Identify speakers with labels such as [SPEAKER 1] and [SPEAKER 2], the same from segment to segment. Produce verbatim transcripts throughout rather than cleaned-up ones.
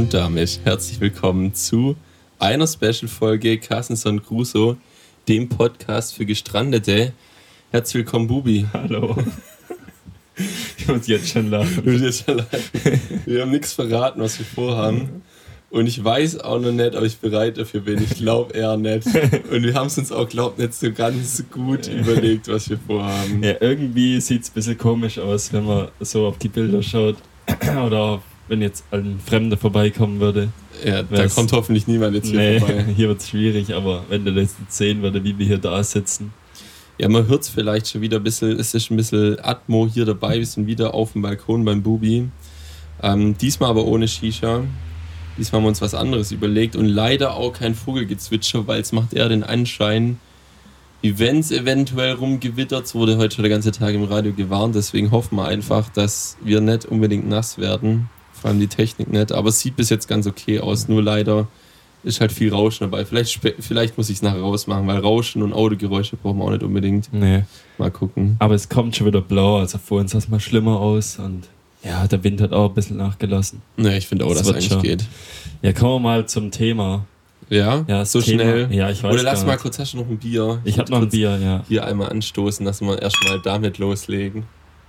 [SPEAKER 1] Und damit herzlich willkommen zu einer Special-Folge Carstenson Crusoe, dem Podcast für Gestrandete. Herzlich willkommen, Bubi.
[SPEAKER 2] Hallo. Ich muss jetzt schon lachen.
[SPEAKER 1] Du musst jetzt schon lachen. Wir haben nichts verraten, was wir vorhaben. Und ich weiß auch noch nicht, ob ich bereit dafür bin. Ich glaube eher nicht. Und wir haben es uns auch, glaube ich, nicht so ganz gut überlegt, was wir vorhaben.
[SPEAKER 2] Ja, irgendwie sieht es ein bisschen komisch aus, wenn man so auf die Bilder schaut. Oder wenn jetzt ein Fremder vorbeikommen würde.
[SPEAKER 1] Ja, da kommt hoffentlich niemand jetzt hier
[SPEAKER 2] nee,
[SPEAKER 1] vorbei.
[SPEAKER 2] Hier wird es schwierig, aber wenn der das jetzt sehen würde, wie wir hier da sitzen.
[SPEAKER 1] Ja, man hört es vielleicht schon wieder ein bisschen, es ist ein bisschen Atmo hier dabei. Wir sind wieder auf dem Balkon beim Bubi. Ähm, diesmal aber ohne Shisha. Diesmal haben wir uns was anderes überlegt und leider auch kein Vogelgezwitscher, weil es macht eher den Anschein, wie wenn es eventuell rumgewittert. Es wurde heute schon der ganze Tag im Radio gewarnt, deswegen hoffen wir einfach, dass wir nicht unbedingt nass werden. Vor allem die Technik nicht, aber es sieht bis jetzt ganz okay aus, nur leider ist halt viel Rauschen dabei. Vielleicht, vielleicht muss ich es nachher rausmachen, weil Rauschen und Autogeräusche brauchen wir auch nicht unbedingt.
[SPEAKER 2] Nee.
[SPEAKER 1] Mal gucken.
[SPEAKER 2] Aber es kommt schon wieder blau, also vor uns sah es mal schlimmer aus und ja, der Wind hat auch ein bisschen nachgelassen.
[SPEAKER 1] Ne, ich finde auch, dass es eigentlich schon geht.
[SPEAKER 2] Ja, kommen wir mal zum Thema.
[SPEAKER 1] Ja,
[SPEAKER 2] ja
[SPEAKER 1] so
[SPEAKER 2] Thema,
[SPEAKER 1] schnell.
[SPEAKER 2] Ja, ich weiß
[SPEAKER 1] Oder lass
[SPEAKER 2] gar
[SPEAKER 1] mal
[SPEAKER 2] nicht.
[SPEAKER 1] kurz, hast du noch ein Bier?
[SPEAKER 2] Ich, ich habe noch ein Bier, ja.
[SPEAKER 1] Hier einmal anstoßen, dass wir erstmal damit loslegen.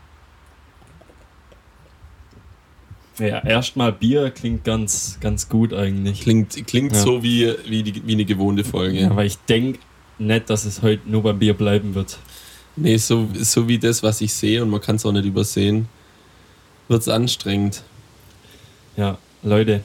[SPEAKER 2] Ja, erstmal Bier klingt ganz, ganz gut eigentlich.
[SPEAKER 1] Klingt, klingt
[SPEAKER 2] ja.
[SPEAKER 1] so wie, wie, die, wie eine gewohnte Folge.
[SPEAKER 2] Ja, aber ich denke nicht, dass es heute nur beim Bier bleiben wird.
[SPEAKER 1] Nee, so, so wie das, was ich sehe, und man kann es auch nicht übersehen, wird es anstrengend.
[SPEAKER 2] Ja, Leute,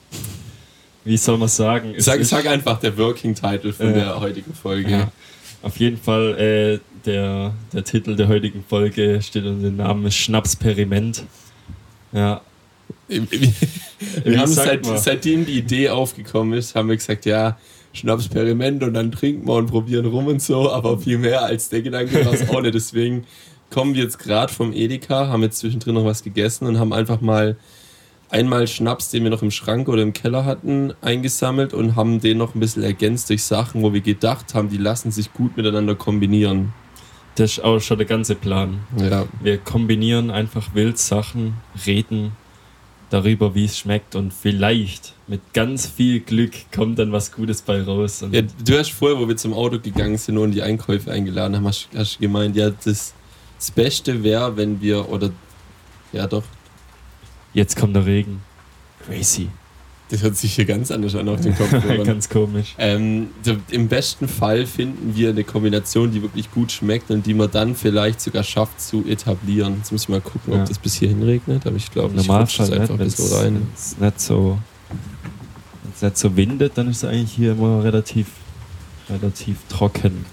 [SPEAKER 2] wie soll man sagen?
[SPEAKER 1] Sag, sag einfach der Working Title von äh, der heutigen Folge.
[SPEAKER 2] Ja. Auf jeden Fall, äh, der, der Titel der heutigen Folge steht unter dem Namen Schnapsperiment. Ja.
[SPEAKER 1] Wir, wir haben seit, seitdem die Idee aufgekommen ist, haben wir gesagt, ja, Schnapsperiment und dann trinken wir und probieren rum und so, aber viel mehr als der Gedanke war es auch nicht. Deswegen kommen wir jetzt gerade vom Edeka, haben jetzt zwischendrin noch was gegessen und haben einfach mal einmal Schnaps, den wir noch im Schrank oder im Keller hatten, eingesammelt und haben den noch ein bisschen ergänzt durch Sachen, wo wir gedacht haben, die lassen sich gut miteinander kombinieren.
[SPEAKER 2] Das ist auch schon der ganze Plan.
[SPEAKER 1] Ja. Wir
[SPEAKER 2] kombinieren einfach wild Sachen, reden darüber, wie es schmeckt und vielleicht mit ganz viel Glück kommt dann was Gutes bei raus. Und
[SPEAKER 1] ja, du hast vorher, wo wir zum Auto gegangen sind und die Einkäufe eingeladen haben, hast, hast gemeint, ja, das, das Beste wäre, wenn wir, oder, ja doch.
[SPEAKER 2] Jetzt kommt der Regen. Crazy.
[SPEAKER 1] Das hört sich hier ganz anders an auf den Kopf.
[SPEAKER 2] Ganz komisch.
[SPEAKER 1] Ähm, Im besten Fall finden wir eine Kombination, die wirklich gut schmeckt und die man dann vielleicht sogar schafft zu etablieren. Jetzt muss ich mal gucken, ob ja. das bis hierhin regnet, aber ich glaube, ich rutsche es einfach ein bisschen rein.
[SPEAKER 2] Wenn es nicht so, wenn's nicht so windet, dann ist es eigentlich hier immer relativ, relativ trocken.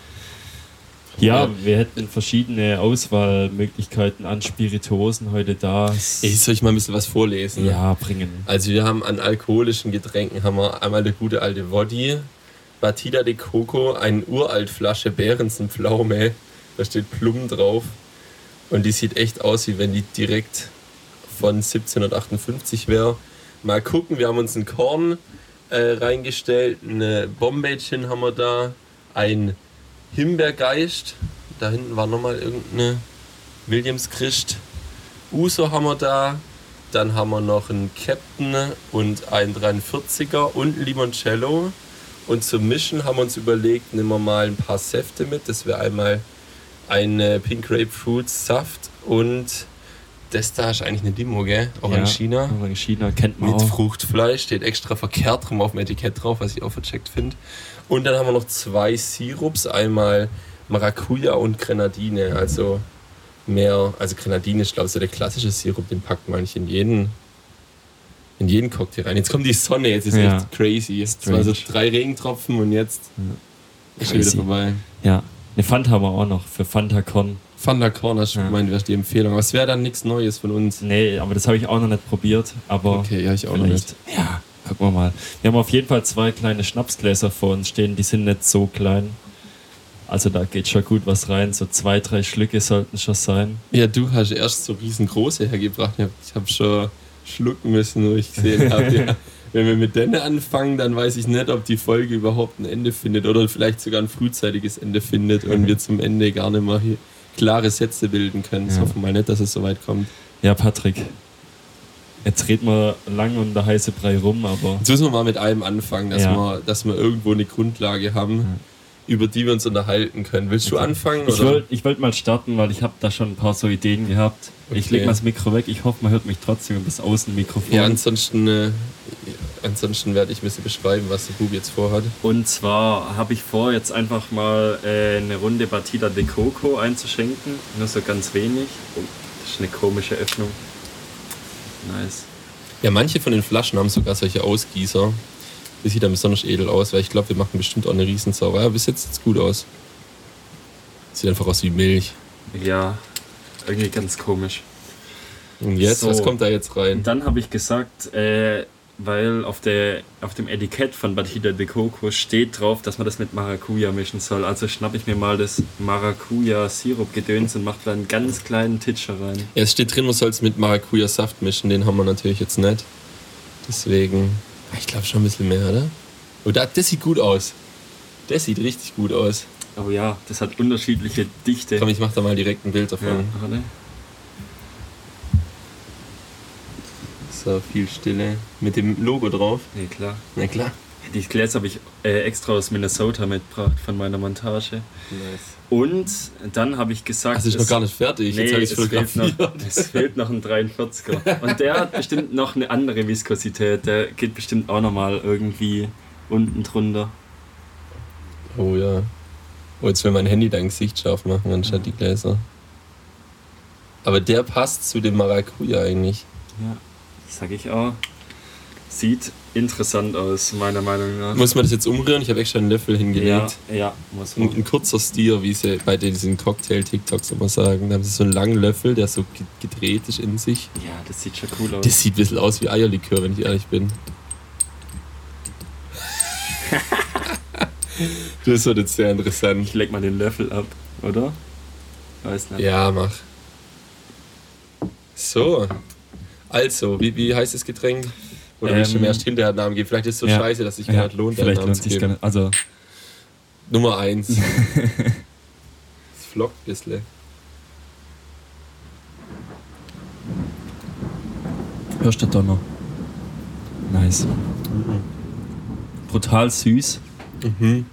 [SPEAKER 2] Ja, wir hätten verschiedene Auswahlmöglichkeiten an Spirituosen heute da.
[SPEAKER 1] Ich soll ich mal ein bisschen was vorlesen?
[SPEAKER 2] Ja, bringen.
[SPEAKER 1] Also wir haben an alkoholischen Getränken haben wir einmal der gute alte Woddy, Batida de Coco, eine uralt Flasche Behrensen Pflaume, da steht Plum drauf und die sieht echt aus, wie wenn die direkt von siebzehnhundertachtundfünfzig wäre. Mal gucken, wir haben uns ein Korn äh, reingestellt, eine Bombaychen haben wir da, ein Himbeergeist, da hinten war nochmal irgendeine Williams-Christ. Uso haben wir da, dann haben wir noch einen Captain und einen dreiundvierziger und ein Limoncello. Und zum Mischen haben wir uns überlegt, nehmen wir mal ein paar Säfte mit. Das wäre einmal ein Pink Grapefruit Saft und das da ist eigentlich eine Limo, gell? Orangina.
[SPEAKER 2] Ja, Orangina kennt man
[SPEAKER 1] mit
[SPEAKER 2] auch.
[SPEAKER 1] Fruchtfleisch, steht extra verkehrt rum auf dem Etikett drauf, was ich auch vercheckt finde. Und dann haben wir noch zwei Sirups, einmal Maracuja und Grenadine, also mehr, also Grenadine ist glaube ich so der klassische Sirup, den packt man nicht in jeden, in jeden Cocktail rein. Jetzt kommt die Sonne, jetzt ist ja. echt crazy. Es waren so drei Regentropfen und jetzt ja. ist schon wieder vorbei.
[SPEAKER 2] Ja, eine Fanta haben wir auch noch, für Fanta Con.
[SPEAKER 1] Fanta Con, hast du ja. gemeint, wäre die Empfehlung. Aber es wäre dann nichts Neues von uns.
[SPEAKER 2] Nee, aber das habe ich auch noch nicht probiert. Aber
[SPEAKER 1] okay, ja, ich auch noch nicht.
[SPEAKER 2] Ja. Gucken wir mal. Wir haben auf jeden Fall zwei kleine Schnapsgläser vor uns stehen, die sind nicht so klein. Also da geht schon gut was rein, so zwei, drei Schlücke sollten schon sein.
[SPEAKER 1] Ja, du hast erst so riesengroße hergebracht. Ich habe schon schlucken müssen, wo ich gesehen habe, ja, wenn wir mit denen anfangen, dann weiß ich nicht, ob die Folge überhaupt ein Ende findet oder vielleicht sogar ein frühzeitiges Ende findet und wir zum Ende gar nicht mehr hier klare Sätze bilden können. Ja. Hoffen wir mal nicht, dass es so weit kommt.
[SPEAKER 2] Ja, Patrick. Jetzt reden wir lang um der heiße Brei rum, aber...
[SPEAKER 1] Jetzt müssen wir mal mit allem anfangen, dass, ja. wir, dass wir irgendwo eine Grundlage haben, ja. über die wir uns unterhalten können. Willst du okay. anfangen?
[SPEAKER 2] Ich wollte ich wollt mal starten, weil ich habe da schon ein paar so Ideen gehabt. Okay. Ich lege mal das Mikro weg. Ich hoffe, man hört mich trotzdem über das Außenmikrofon.
[SPEAKER 1] Ja, ansonsten, äh, ansonsten werde ich ein bisschen beschreiben, was der Bub jetzt vorhat.
[SPEAKER 2] Und zwar habe ich vor, jetzt einfach mal äh, eine Runde Batida de Coco einzuschenken. Nur so ganz wenig. Oh, das ist eine komische Öffnung. Nice.
[SPEAKER 1] Ja, manche von den Flaschen haben sogar solche Ausgießer. Das sieht dann besonders edel aus, weil ich glaube, wir machen bestimmt auch eine Riesensauerei. Aber bis jetzt sieht es gut aus. Sieht einfach aus wie Milch.
[SPEAKER 2] Ja, irgendwie ganz komisch.
[SPEAKER 1] Und jetzt, so, was kommt da jetzt rein?
[SPEAKER 2] Dann habe ich gesagt, äh, weil auf, der, auf dem Etikett von Batida de Coco steht drauf, dass man das mit Maracuja mischen soll. Also schnappe ich mir mal das Maracuja-Sirup-Gedöns und mache da einen ganz kleinen Titscher rein.
[SPEAKER 1] Ja, es steht drin, man soll es mit Maracuja-Saft mischen. Den haben wir natürlich jetzt nicht. Deswegen, ich glaube schon ein bisschen mehr, oder? Oh, das, das sieht gut aus. Das sieht richtig gut aus.
[SPEAKER 2] Oh ja, das hat unterschiedliche Dichte.
[SPEAKER 1] Komm, ich mach da mal direkt ein Bild davon. Ja,
[SPEAKER 2] warte.
[SPEAKER 1] So, viel Stille. Mit dem Logo drauf?
[SPEAKER 2] Nee, klar.
[SPEAKER 1] Na klar.
[SPEAKER 2] Die Gläser habe ich äh, extra aus Minnesota mitgebracht von meiner Montage.
[SPEAKER 1] Nice.
[SPEAKER 2] Und dann habe ich gesagt...
[SPEAKER 1] Das ist noch gar nicht fertig.
[SPEAKER 2] Nee,
[SPEAKER 1] jetzt habe ich
[SPEAKER 2] es, fehlt noch, es fehlt noch ein dreiundvierziger. Und der hat bestimmt noch eine andere Viskosität. Der geht bestimmt auch nochmal irgendwie unten drunter.
[SPEAKER 1] Oh ja. Oh, jetzt will mein Handy dein Gesicht scharf machen, anstatt ja. die Gläser. Aber der passt zu dem Maracuja eigentlich.
[SPEAKER 2] Ja, sag ich auch. Sieht interessant aus, meiner Meinung nach.
[SPEAKER 1] Muss man das jetzt umrühren? Ich habe extra einen Löffel hingelegt.
[SPEAKER 2] Ja, ja, muss man.
[SPEAKER 1] Ein, ein kurzer Stier, wie sie bei diesen Cocktail-TikToks immer sagen. Da haben sie so einen langen Löffel, der so gedreht ist in sich.
[SPEAKER 2] Ja, das sieht schon cool aus.
[SPEAKER 1] Das sieht ein bisschen aus wie Eierlikör, wenn ich ehrlich bin. Das wird jetzt sehr interessant.
[SPEAKER 2] Ich leg mal den Löffel ab, oder? Weiß nicht.
[SPEAKER 1] Ja, mach. So. Also, wie, wie heißt das Getränk? Oder ähm, willst du mir erst hinterher einen Namen geben? Vielleicht ist es so ja. scheiße, dass sich gar
[SPEAKER 2] ja,
[SPEAKER 1] nicht lohnt,
[SPEAKER 2] vielleicht lohnt sich gar nicht. Also
[SPEAKER 1] Nummer eins. Das flockt ein bisschen.
[SPEAKER 2] Hörst du Donner? Nice. Mhm. Brutal süß.
[SPEAKER 1] Mhm.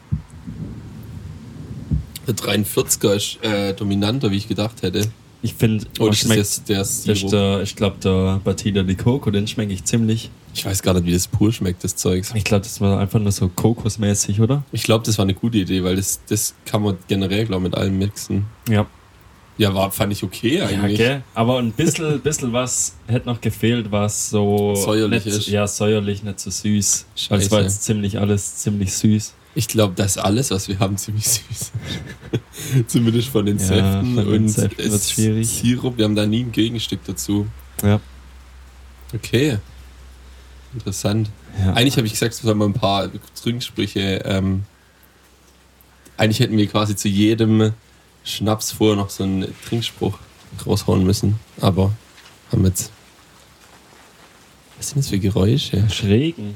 [SPEAKER 1] Der dreiundvierziger ist äh, dominanter, wie ich gedacht hätte.
[SPEAKER 2] Ich finde,
[SPEAKER 1] oh, das ist der, der Sirup.
[SPEAKER 2] Der, ich glaube, der Batida de Coco, den schmecke ich ziemlich.
[SPEAKER 1] Ich weiß gar nicht, wie das pur schmeckt, das Zeugs.
[SPEAKER 2] Ich glaube, das war einfach nur so kokosmäßig, oder?
[SPEAKER 1] Ich glaube, das war eine gute Idee, weil das, das kann man generell, glaube ich, mit allem mixen.
[SPEAKER 2] Ja.
[SPEAKER 1] Ja, war, fand ich okay eigentlich.
[SPEAKER 2] Ja, okay. Aber ein bisschen, bisschen was hätte noch gefehlt, was so...
[SPEAKER 1] säuerlich
[SPEAKER 2] nicht,
[SPEAKER 1] ist.
[SPEAKER 2] Ja, säuerlich, nicht so süß.
[SPEAKER 1] Scheiße.
[SPEAKER 2] Also es war jetzt ziemlich alles ziemlich süß.
[SPEAKER 1] Ich glaube, das alles, was wir haben, ziemlich süß. Zumindest von den
[SPEAKER 2] ja,
[SPEAKER 1] Säften
[SPEAKER 2] von den
[SPEAKER 1] und
[SPEAKER 2] Säften wird's schwierig.
[SPEAKER 1] Sirup. Wir haben da nie ein Gegenstück dazu.
[SPEAKER 2] Ja.
[SPEAKER 1] Okay. Interessant.
[SPEAKER 2] Ja.
[SPEAKER 1] Eigentlich habe ich gesagt, es sollen wir ein paar Trinksprüche. Ähm, eigentlich hätten wir quasi zu jedem Schnaps vorher noch so einen Trinkspruch raushauen müssen. Aber haben wir jetzt. Was sind das für Geräusche?
[SPEAKER 2] Schrägen.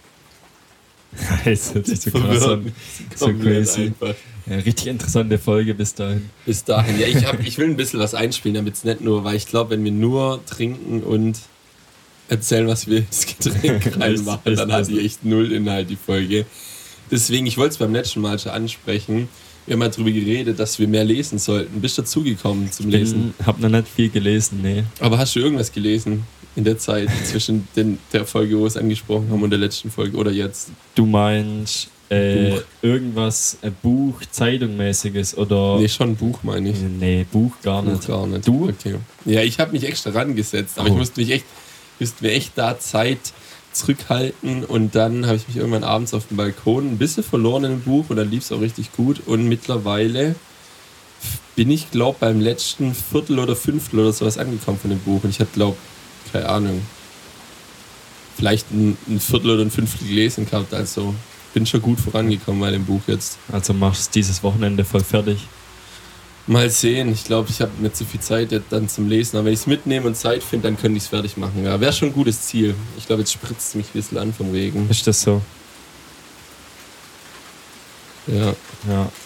[SPEAKER 2] Das hört sich so krass an. So crazy. Ja, richtig interessante Folge bis dahin.
[SPEAKER 1] Bis dahin. Ja, ich, hab, ich will ein bisschen was einspielen, damit es nicht nur, weil ich glaube, wenn wir nur trinken und erzählen, was wir ins Getränk reinmachen, dann hat die echt null Inhalt, die Folge. Deswegen, ich wollte es beim letzten Mal schon ansprechen. Wir haben mal darüber geredet, dass wir mehr lesen sollten. Bist du dazugekommen zum Lesen?
[SPEAKER 2] Ich habe noch nicht viel gelesen, nee.
[SPEAKER 1] Aber hast du irgendwas gelesen in der Zeit zwischen den, der Folge, wo wir es angesprochen haben, und der letzten Folge oder jetzt?
[SPEAKER 2] Du meinst äh, Buch. irgendwas, ein Buch, Zeitungmäßiges oder...
[SPEAKER 1] Nee, schon ein Buch meine ich.
[SPEAKER 2] Nee, Buch gar
[SPEAKER 1] Buch
[SPEAKER 2] nicht.
[SPEAKER 1] gar nicht.
[SPEAKER 2] Du?
[SPEAKER 1] Okay. Ja, ich habe mich extra rangesetzt, aber
[SPEAKER 2] oh.
[SPEAKER 1] ich musste mich echt, musste mir echt da Zeit zurückhalten und dann habe ich mich irgendwann abends auf dem Balkon ein bisschen verloren in dem Buch und dann lief es auch richtig gut und mittlerweile bin ich, glaube beim letzten Viertel oder Fünftel oder sowas angekommen von dem Buch und ich hatte, glaube keine Ahnung, vielleicht ein, ein Viertel oder ein Fünftel gelesen gehabt, also bin schon gut vorangekommen bei dem Buch jetzt.
[SPEAKER 2] Also machst du dieses Wochenende voll fertig?
[SPEAKER 1] Mal sehen, ich glaube, ich habe nicht so viel Zeit jetzt dann zum Lesen, aber wenn ich es mitnehme und Zeit finde, dann könnte ich es fertig machen. Ja, wäre schon ein gutes Ziel. Ich glaube, jetzt spritzt es mich ein bisschen an vom Regen.
[SPEAKER 2] Ist das so?
[SPEAKER 1] Ja.
[SPEAKER 2] Ja.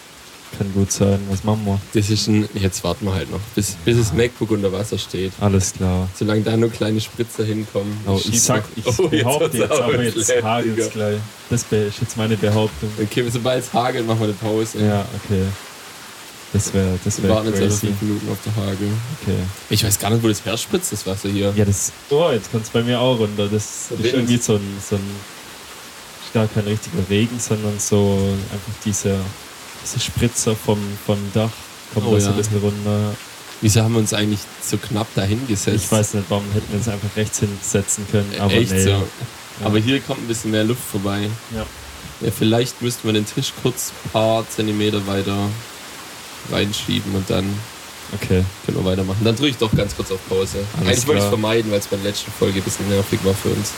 [SPEAKER 2] kann gut sein. Was machen wir?
[SPEAKER 1] Das ist ein. Jetzt warten wir halt noch, bis, bis das MacBook unter Wasser steht.
[SPEAKER 2] Alles klar.
[SPEAKER 1] Solange da nur kleine Spritzer hinkommen.
[SPEAKER 2] Oh, ich sag, ich oh, behaupte jetzt, jetzt aber jetzt hagelt's gleich. Das ist jetzt meine Behauptung.
[SPEAKER 1] Okay, sobald es hagelt, machen wir eine Pause.
[SPEAKER 2] Ja, okay. Das wäre das wär
[SPEAKER 1] Wir warten jetzt einfach fünf Minuten auf der Hagel.
[SPEAKER 2] Okay.
[SPEAKER 1] Ich weiß gar nicht, wo das herspritzt, das Wasser hier.
[SPEAKER 2] Ja, das. Oh, jetzt kommt es bei mir auch runter. Das, das ist irgendwie so ein, so ein. Gar kein richtiger Regen, sondern so einfach diese, diese Spritzer vom, vom Dach kommt oh, da so ja. ein bisschen runter.
[SPEAKER 1] Wieso haben wir uns eigentlich so knapp dahin gesetzt?
[SPEAKER 2] Ich weiß nicht, warum hätten wir uns einfach rechts hinsetzen können. Aber
[SPEAKER 1] Echt
[SPEAKER 2] nee.
[SPEAKER 1] so?
[SPEAKER 2] Ja.
[SPEAKER 1] Aber hier kommt ein bisschen mehr Luft vorbei.
[SPEAKER 2] Ja.
[SPEAKER 1] Ja, vielleicht müssten wir den Tisch kurz ein paar Zentimeter weiter reinschieben und dann
[SPEAKER 2] okay.
[SPEAKER 1] können wir weitermachen. Dann drücke ich doch ganz kurz auf Pause.
[SPEAKER 2] Alles
[SPEAKER 1] Eigentlich wollte ich es
[SPEAKER 2] klar.
[SPEAKER 1] vermeiden, weil es bei der letzten Folge ein bisschen nervig war für uns.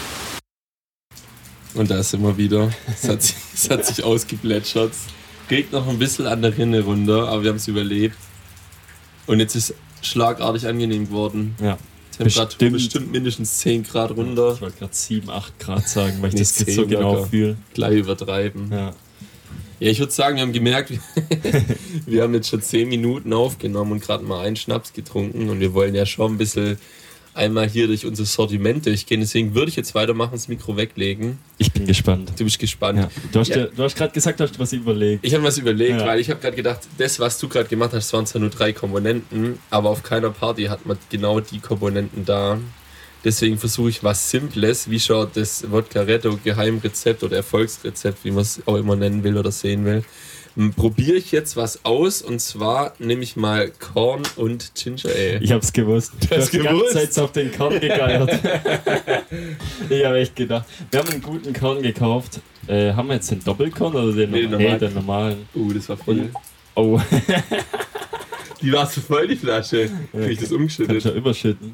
[SPEAKER 1] Und da sind wir wieder. Es hat, sich, es hat sich ausgeplätschert. Geht noch ein bisschen an der Rinne runter, aber wir haben es überlebt. Und jetzt ist schlagartig angenehm geworden.
[SPEAKER 2] Ja.
[SPEAKER 1] Temperatur
[SPEAKER 2] bestimmt,
[SPEAKER 1] bestimmt mindestens zehn Grad runter.
[SPEAKER 2] Ich wollte gerade sieben, acht Grad sagen, weil ich
[SPEAKER 1] Nee,
[SPEAKER 2] das jetzt so genau
[SPEAKER 1] locker.
[SPEAKER 2] fühle.
[SPEAKER 1] Gleich übertreiben.
[SPEAKER 2] Ja.
[SPEAKER 1] Ja, ich würde sagen, wir haben gemerkt, wir haben jetzt schon zehn Minuten aufgenommen und gerade mal einen Schnaps getrunken und wir wollen ja schon ein bisschen einmal hier durch unser Sortiment durchgehen. Deswegen würde ich jetzt weitermachen, das Mikro weglegen.
[SPEAKER 2] Ich bin gespannt.
[SPEAKER 1] Du bist gespannt.
[SPEAKER 2] Ja. Du hast,
[SPEAKER 1] Ja.
[SPEAKER 2] ja. hast gerade gesagt, du hast was überlegt.
[SPEAKER 1] Ich habe was überlegt,
[SPEAKER 2] Ja.
[SPEAKER 1] weil ich habe gerade gedacht, das, was du gerade gemacht hast, waren zwar nur drei Komponenten, aber auf keiner Party hat man genau die Komponenten da. Deswegen versuche ich was Simples, wie schaut das Vodka-Retto Geheimrezept oder Erfolgsrezept, wie man es auch immer nennen will oder sehen will. Probiere ich jetzt was aus und zwar nehme ich mal Korn und Ginger Ale.
[SPEAKER 2] Ich hab's gewusst.
[SPEAKER 1] Du hast
[SPEAKER 2] die ganze
[SPEAKER 1] gewusst?
[SPEAKER 2] Zeit so auf den Korn gegeiert. Ich habe echt gedacht. Wir haben einen guten Korn gekauft. Äh, haben wir jetzt den Doppelkorn oder den,
[SPEAKER 1] Nee, den
[SPEAKER 2] normalen?
[SPEAKER 1] normalen.
[SPEAKER 2] Nee, den normalen?
[SPEAKER 1] Uh, das war viel.
[SPEAKER 2] Oh.
[SPEAKER 1] Die war so voll, die Flasche. Krieg ich das
[SPEAKER 2] Kann
[SPEAKER 1] umgeschüttet?
[SPEAKER 2] schon überschütten.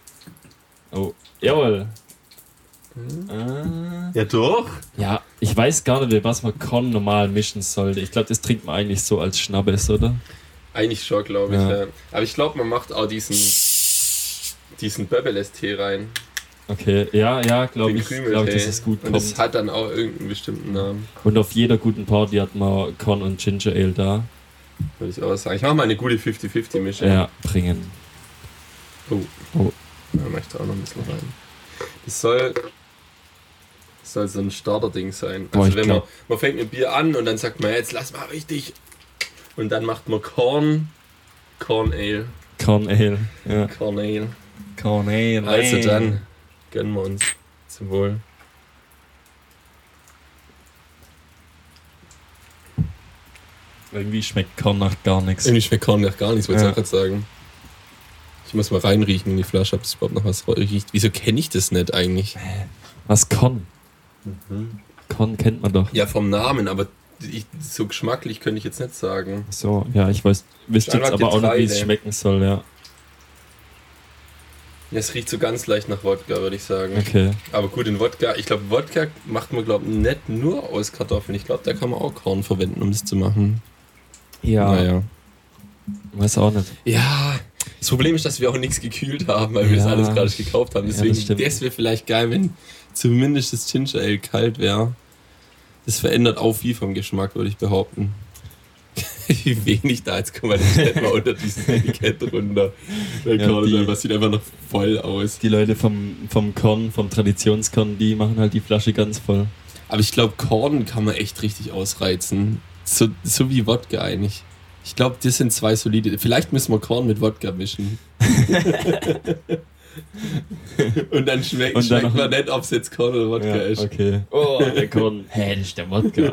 [SPEAKER 2] Oh, jawohl.
[SPEAKER 1] Hm.
[SPEAKER 2] Ah.
[SPEAKER 1] Ja doch.
[SPEAKER 2] Ja, ich weiß gar nicht, was man Korn normal mischen sollte. Ich glaube, das trinkt man eigentlich so als Schnappes, oder?
[SPEAKER 1] Eigentlich schon, glaube ich.
[SPEAKER 2] Ja.
[SPEAKER 1] Ja. Aber ich glaube, man macht auch diesen, diesen Böbeles-Tee rein.
[SPEAKER 2] Okay, ja, ja, glaube
[SPEAKER 1] Den
[SPEAKER 2] ich,
[SPEAKER 1] Krümeltee.
[SPEAKER 2] glaub ich, dass es gut
[SPEAKER 1] Und
[SPEAKER 2] kommt.
[SPEAKER 1] das hat dann auch irgendeinen bestimmten Namen,
[SPEAKER 2] Und auf jeder guten Party hat man Korn und Ginger Ale da.
[SPEAKER 1] würde ich auch sagen. Ich mache mal eine gute fünfzig fünfzig Mischung.
[SPEAKER 2] Ja, bringen.
[SPEAKER 1] Oh.
[SPEAKER 2] Oh.
[SPEAKER 1] Da möchte auch noch ein bisschen rein. Das soll, das soll so ein Starter-Ding sein.
[SPEAKER 2] Boah,
[SPEAKER 1] Also
[SPEAKER 2] ich
[SPEAKER 1] wenn man,
[SPEAKER 2] glaub-
[SPEAKER 1] man fängt mit Bier an und dann sagt man, jetzt lass mal richtig. Und dann macht man Korn, Corn Ale,
[SPEAKER 2] Korn Ale. Ja.
[SPEAKER 1] Corn Ale.
[SPEAKER 2] Korn Ale.
[SPEAKER 1] Also dann gönnen wir uns. Zum Wohl.
[SPEAKER 2] Irgendwie schmeckt Korn nach gar nichts.
[SPEAKER 1] Irgendwie schmeckt Korn nach gar nichts, wollte ich
[SPEAKER 2] Ja.
[SPEAKER 1] auch gerade sagen. Ich muss mal reinriechen in die Flasche, ob es überhaupt noch was riecht. Wieso kenne ich das nicht eigentlich?
[SPEAKER 2] Was Korn? Korn kennt man doch.
[SPEAKER 1] Ja, vom Namen, aber ich, so geschmacklich könnte ich jetzt nicht sagen.
[SPEAKER 2] So, ja, ich weiß, wüsste jetzt
[SPEAKER 1] Einfach
[SPEAKER 2] aber auch nicht, wie es
[SPEAKER 1] Getreide.
[SPEAKER 2] schmecken soll, ja.
[SPEAKER 1] Ja, es riecht so ganz leicht nach Wodka, würde ich sagen.
[SPEAKER 2] Okay.
[SPEAKER 1] Aber gut, in Wodka, ich glaube, Wodka macht man, glaube ich, nicht nur aus Kartoffeln. Ich glaube, da kann man auch Korn verwenden, um das zu machen.
[SPEAKER 2] Ja,
[SPEAKER 1] Naja.
[SPEAKER 2] weiß auch nicht.
[SPEAKER 1] Ja, das Problem ist, dass wir auch nichts gekühlt haben, weil wir das
[SPEAKER 2] Ja.
[SPEAKER 1] alles gerade gekauft haben.
[SPEAKER 2] Ja,
[SPEAKER 1] Deswegen,
[SPEAKER 2] das stimmt.
[SPEAKER 1] das wäre vielleicht geil, wenn zumindest das Ginger Ale kalt wäre. Das verändert auch viel vom Geschmack, würde ich behaupten. Wie wenig da, jetzt kommen wir nicht mal unter dieses Etikett runter. Der
[SPEAKER 2] Ja,
[SPEAKER 1] Korn ist
[SPEAKER 2] die-
[SPEAKER 1] einfach, sieht einfach noch voll aus.
[SPEAKER 2] Die Leute vom, vom Korn, vom Traditionskorn, die machen halt die Flasche ganz voll.
[SPEAKER 1] Aber ich glaube, Korn kann man echt richtig ausreizen. So, so wie Wodka eigentlich. Ich glaube, das sind zwei solide. Vielleicht müssen wir Korn mit Wodka mischen. Und dann schmeckt,
[SPEAKER 2] Und dann
[SPEAKER 1] schmeckt
[SPEAKER 2] noch
[SPEAKER 1] man nicht, ob es jetzt Korn oder Wodka
[SPEAKER 2] Ja,
[SPEAKER 1] ist.
[SPEAKER 2] okay. Oh, der Korn. Hä, das ist der Wodka.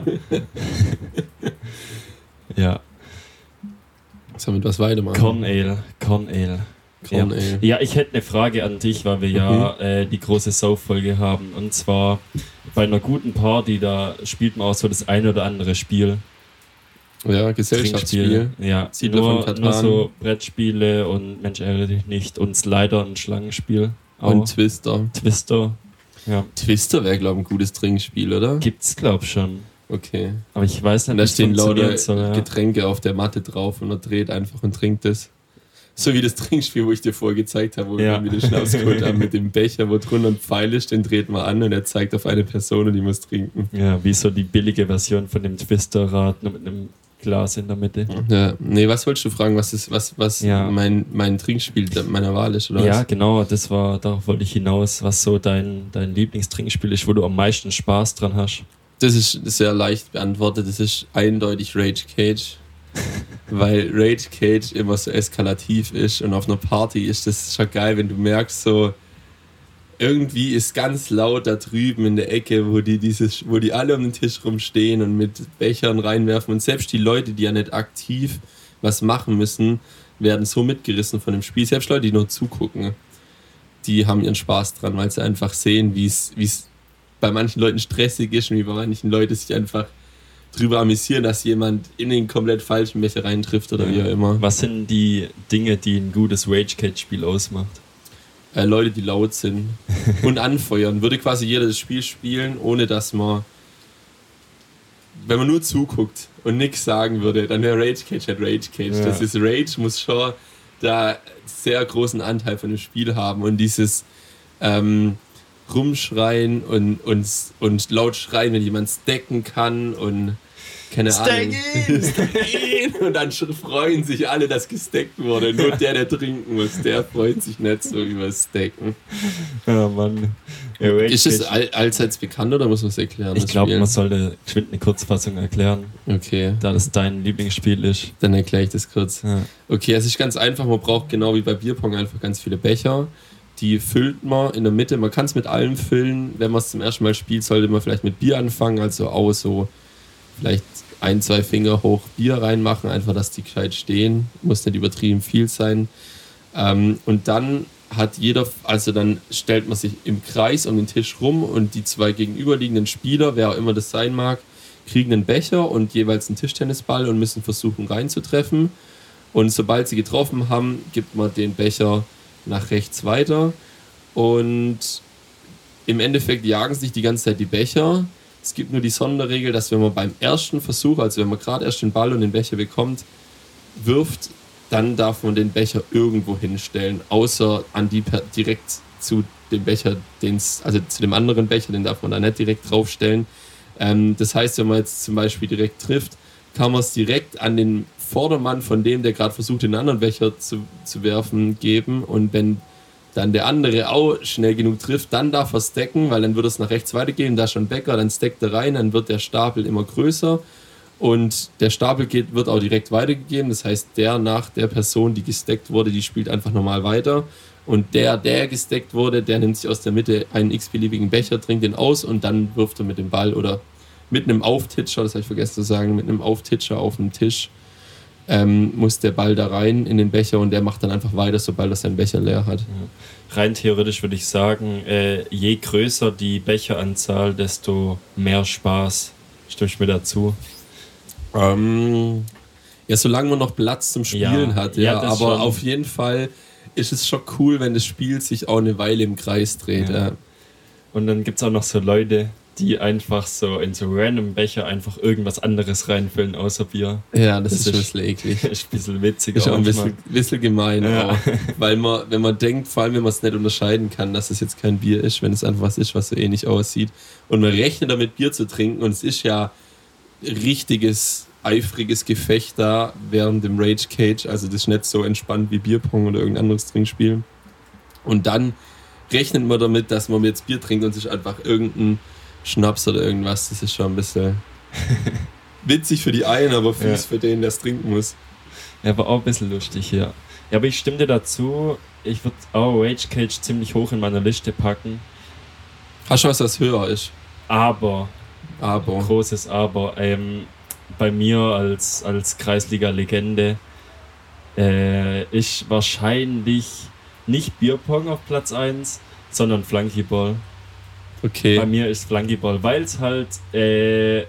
[SPEAKER 2] Ja,
[SPEAKER 1] Sollen wir mit was weitermachen?
[SPEAKER 2] Korn Ale. Korn Ale.
[SPEAKER 1] Korn
[SPEAKER 2] ja.
[SPEAKER 1] Ale.
[SPEAKER 2] ja, ich hätte eine Frage an dich, weil wir ja äh, die große Sauffolge haben. Und zwar bei einer guten Party, da spielt man auch so das ein oder andere Spiel.
[SPEAKER 1] Ja, Gesellschaftsspiel.
[SPEAKER 2] Ja,
[SPEAKER 1] Siedler von
[SPEAKER 2] nur,
[SPEAKER 1] Catan.
[SPEAKER 2] nur so Brettspiele und Mensch ärgere dich nicht und Slider und Schlangenspiel. Auch.
[SPEAKER 1] Und Twister.
[SPEAKER 2] Twister. Ja,
[SPEAKER 1] Twister wäre, glaube ich, ein gutes Trinkspiel, oder?
[SPEAKER 2] gibt's glaub schon.
[SPEAKER 1] Okay.
[SPEAKER 2] Aber ich weiß
[SPEAKER 1] Und
[SPEAKER 2] nicht,
[SPEAKER 1] da
[SPEAKER 2] wie es
[SPEAKER 1] stehen
[SPEAKER 2] funktionieren
[SPEAKER 1] lauter
[SPEAKER 2] soll. Ja.
[SPEAKER 1] Getränke auf der Matte drauf und er dreht einfach und trinkt es. So wie das Trinkspiel, wo ich dir vorher gezeigt habe, wo
[SPEAKER 2] Ja.
[SPEAKER 1] wir mit den Schnaps geholt haben, mit dem Becher, wo drunter ein Pfeil ist, den dreht man an und er zeigt auf eine Person und die muss trinken.
[SPEAKER 2] Ja, wie so die billige Version von dem Twister-Rad, nur mit einem Glas in der Mitte.
[SPEAKER 1] Ja, nee, was wolltest du fragen, was ist, was, was
[SPEAKER 2] Ja.
[SPEAKER 1] mein, mein Trinkspiel meiner Wahl ist, oder
[SPEAKER 2] Ja,
[SPEAKER 1] was?
[SPEAKER 2] genau, das war, darauf wollte ich hinaus, was so dein, dein Lieblingstrinkspiel ist, wo du am meisten Spaß dran hast.
[SPEAKER 1] Das ist sehr leicht beantwortet, das ist eindeutig Rage Cage. Weil Rage Cage immer so eskalativ ist und auf einer Party ist das schon geil, wenn du merkst, so irgendwie ist ganz laut da drüben in der Ecke, wo die dieses, wo die alle um den Tisch rumstehen und mit Bechern reinwerfen und selbst die Leute, die ja nicht aktiv was machen müssen, werden so mitgerissen von dem Spiel. Selbst Leute, die nur zugucken, die haben ihren Spaß dran, weil sie einfach sehen, wie es wie es bei manchen Leuten stressig ist und wie bei manchen Leuten sich einfach drüber amüsieren, dass jemand in den komplett falschen Becher reintrifft oder wie auch immer.
[SPEAKER 2] Was sind die Dinge, die ein gutes Rage-Cage-Spiel ausmacht?
[SPEAKER 1] Äh, Leute, die laut sind und anfeuern. Würde quasi jeder das Spiel spielen, ohne dass man, wenn man nur zuguckt und nichts sagen würde, dann wäre Rage Cage halt Rage Cage.
[SPEAKER 2] Ja.
[SPEAKER 1] Das ist Rage, muss schon da sehr großen Anteil von dem Spiel haben und dieses ähm, Rumschreien und, und, und laut schreien, wenn jemand stacken kann und keine Ahnung. Stacken! Und dann freuen sich alle, dass gestackt wurde. Nur der, der trinken muss, der freut sich nicht so über das Stacken.
[SPEAKER 2] Ja, Mann. Ja, Rage
[SPEAKER 1] Ist es
[SPEAKER 2] Cage.
[SPEAKER 1] all, allseits bekannt oder muss man es erklären?
[SPEAKER 2] Ich
[SPEAKER 1] das
[SPEAKER 2] glaube,
[SPEAKER 1] Spiel?
[SPEAKER 2] man sollte geschwind eine Kurzfassung erklären,
[SPEAKER 1] Okay,
[SPEAKER 2] da das dein Lieblingsspiel ist.
[SPEAKER 1] dann erkläre ich das kurz.
[SPEAKER 2] Ja.
[SPEAKER 1] Okay, es ist ganz einfach. Man braucht genau wie bei Bierpong einfach ganz viele Becher. Die füllt man in der Mitte. Man kann es mit allem füllen. Wenn man es zum ersten Mal spielt, sollte man vielleicht mit Bier anfangen. Also auch so vielleicht ein, zwei Finger hoch Bier reinmachen. Einfach, dass die gescheit stehen. Muss nicht übertrieben viel sein. Ähm, und dann hat jeder, also dann stellt man sich im Kreis um den Tisch rum und die zwei gegenüberliegenden Spieler, wer auch immer das sein mag, kriegen einen Becher und jeweils einen Tischtennisball und müssen versuchen reinzutreffen. Und sobald sie getroffen haben, gibt man den Becher nach rechts weiter und im Endeffekt jagen sich die ganze Zeit die Becher. Es gibt nur die Sonderregel, dass wenn man beim ersten Versuch, also wenn man gerade erst den Ball und den Becher bekommt, wirft, dann darf man den Becher irgendwo hinstellen, außer an die per- direkt zu dem Becher, den's, also zu dem anderen Becher, den darf man da nicht direkt draufstellen. Ähm, das heißt, wenn man jetzt zum Beispiel direkt trifft, kann man es direkt an den Vordermann von dem, der gerade versucht, den anderen Becher zu, zu werfen, geben. Und wenn dann der andere auch schnell genug trifft, dann darf er stacken, weil dann wird es nach rechts weitergehen. Da ist schon Bäcker, dann stackt er rein, dann wird der Stapel immer größer. Und der Stapel geht, wird auch direkt weitergegeben. Das heißt, der nach der Person, die gestackt wurde, die spielt einfach normal weiter. Und der, der gestackt wurde, der nimmt sich aus der Mitte einen x-beliebigen Becher, trinkt den aus und dann wirft er mit dem Ball oder mit einem Auftitscher, das habe ich vergessen zu sagen, mit einem Auftitscher auf dem Tisch ähm, muss der Ball da rein in den Becher und der macht dann einfach weiter, sobald er seinen Becher leer hat.
[SPEAKER 2] Ja. Rein theoretisch würde ich sagen, äh, je größer die Becheranzahl, desto mehr Spaß. Stimmst du mir dazu?
[SPEAKER 1] Ähm, ja, solange man noch Platz zum Spielen
[SPEAKER 2] Ja,
[SPEAKER 1] hat, ja,
[SPEAKER 2] ja, das
[SPEAKER 1] aber
[SPEAKER 2] schon.
[SPEAKER 1] auf jeden Fall ist es schon cool, wenn das Spiel sich auch eine Weile im Kreis dreht.
[SPEAKER 2] Ja.
[SPEAKER 1] Ja.
[SPEAKER 2] Und dann gibt es auch noch so Leute, die einfach so in so random Becher einfach irgendwas anderes reinfüllen, außer Bier.
[SPEAKER 1] Ja, das,
[SPEAKER 2] Das
[SPEAKER 1] ist schon ein
[SPEAKER 2] ist-
[SPEAKER 1] bisschen eklig.
[SPEAKER 2] Ist ein bisschen witziger.
[SPEAKER 1] Ist auch ein
[SPEAKER 2] manchmal.
[SPEAKER 1] bisschen, bisschen gemein,
[SPEAKER 2] Ja.
[SPEAKER 1] auch. Weil man, wenn man denkt, vor allem wenn man es nicht unterscheiden kann, dass es jetzt kein Bier ist, wenn es einfach was ist, was so ähnlich aussieht. Und man rechnet damit, Bier zu trinken und es ist ja richtiges, eifriges Gefecht da während dem Rage Cage. Also das ist nicht so entspannt wie Bierpong oder irgendein anderes Trinkspiel. Und dann rechnet man damit, dass man jetzt Bier trinkt und sich einfach irgendein Schnaps oder irgendwas, das ist schon ein bisschen witzig für die einen, aber fies
[SPEAKER 2] Ja.
[SPEAKER 1] für den, der es trinken muss.
[SPEAKER 2] Ja, war auch ein bisschen lustig, ja. Ja, aber ich stimme dir dazu, ich würde auch Rage Cage ziemlich hoch in meiner Liste packen.
[SPEAKER 1] Hast du was, was höher ist?
[SPEAKER 2] Aber,
[SPEAKER 1] Aber.
[SPEAKER 2] großes Aber, ähm, bei mir als, als Kreisliga-Legende äh, ist wahrscheinlich nicht Bierpong auf Platz eins, sondern Flunkyball.
[SPEAKER 1] Okay.
[SPEAKER 2] Bei mir ist Flunkyball, weil es halt äh,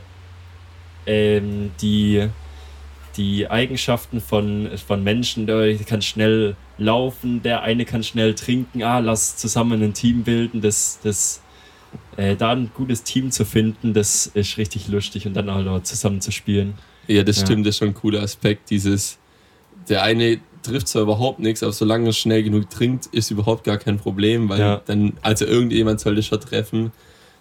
[SPEAKER 2] ähm, die, die Eigenschaften von, von Menschen, der kann schnell laufen, der eine kann schnell trinken, ah, lass zusammen ein Team bilden, das, das äh, da ein gutes Team zu finden, das ist richtig lustig und dann auch zusammen zu spielen.
[SPEAKER 1] Ja, das
[SPEAKER 2] Ja.
[SPEAKER 1] stimmt, das ist schon ein cooler Aspekt. Dieses, der eine trifft zwar überhaupt nichts, aber solange er schnell genug trinkt, ist überhaupt gar kein Problem, weil
[SPEAKER 2] Ja.
[SPEAKER 1] dann, also irgendjemand sollte schon treffen.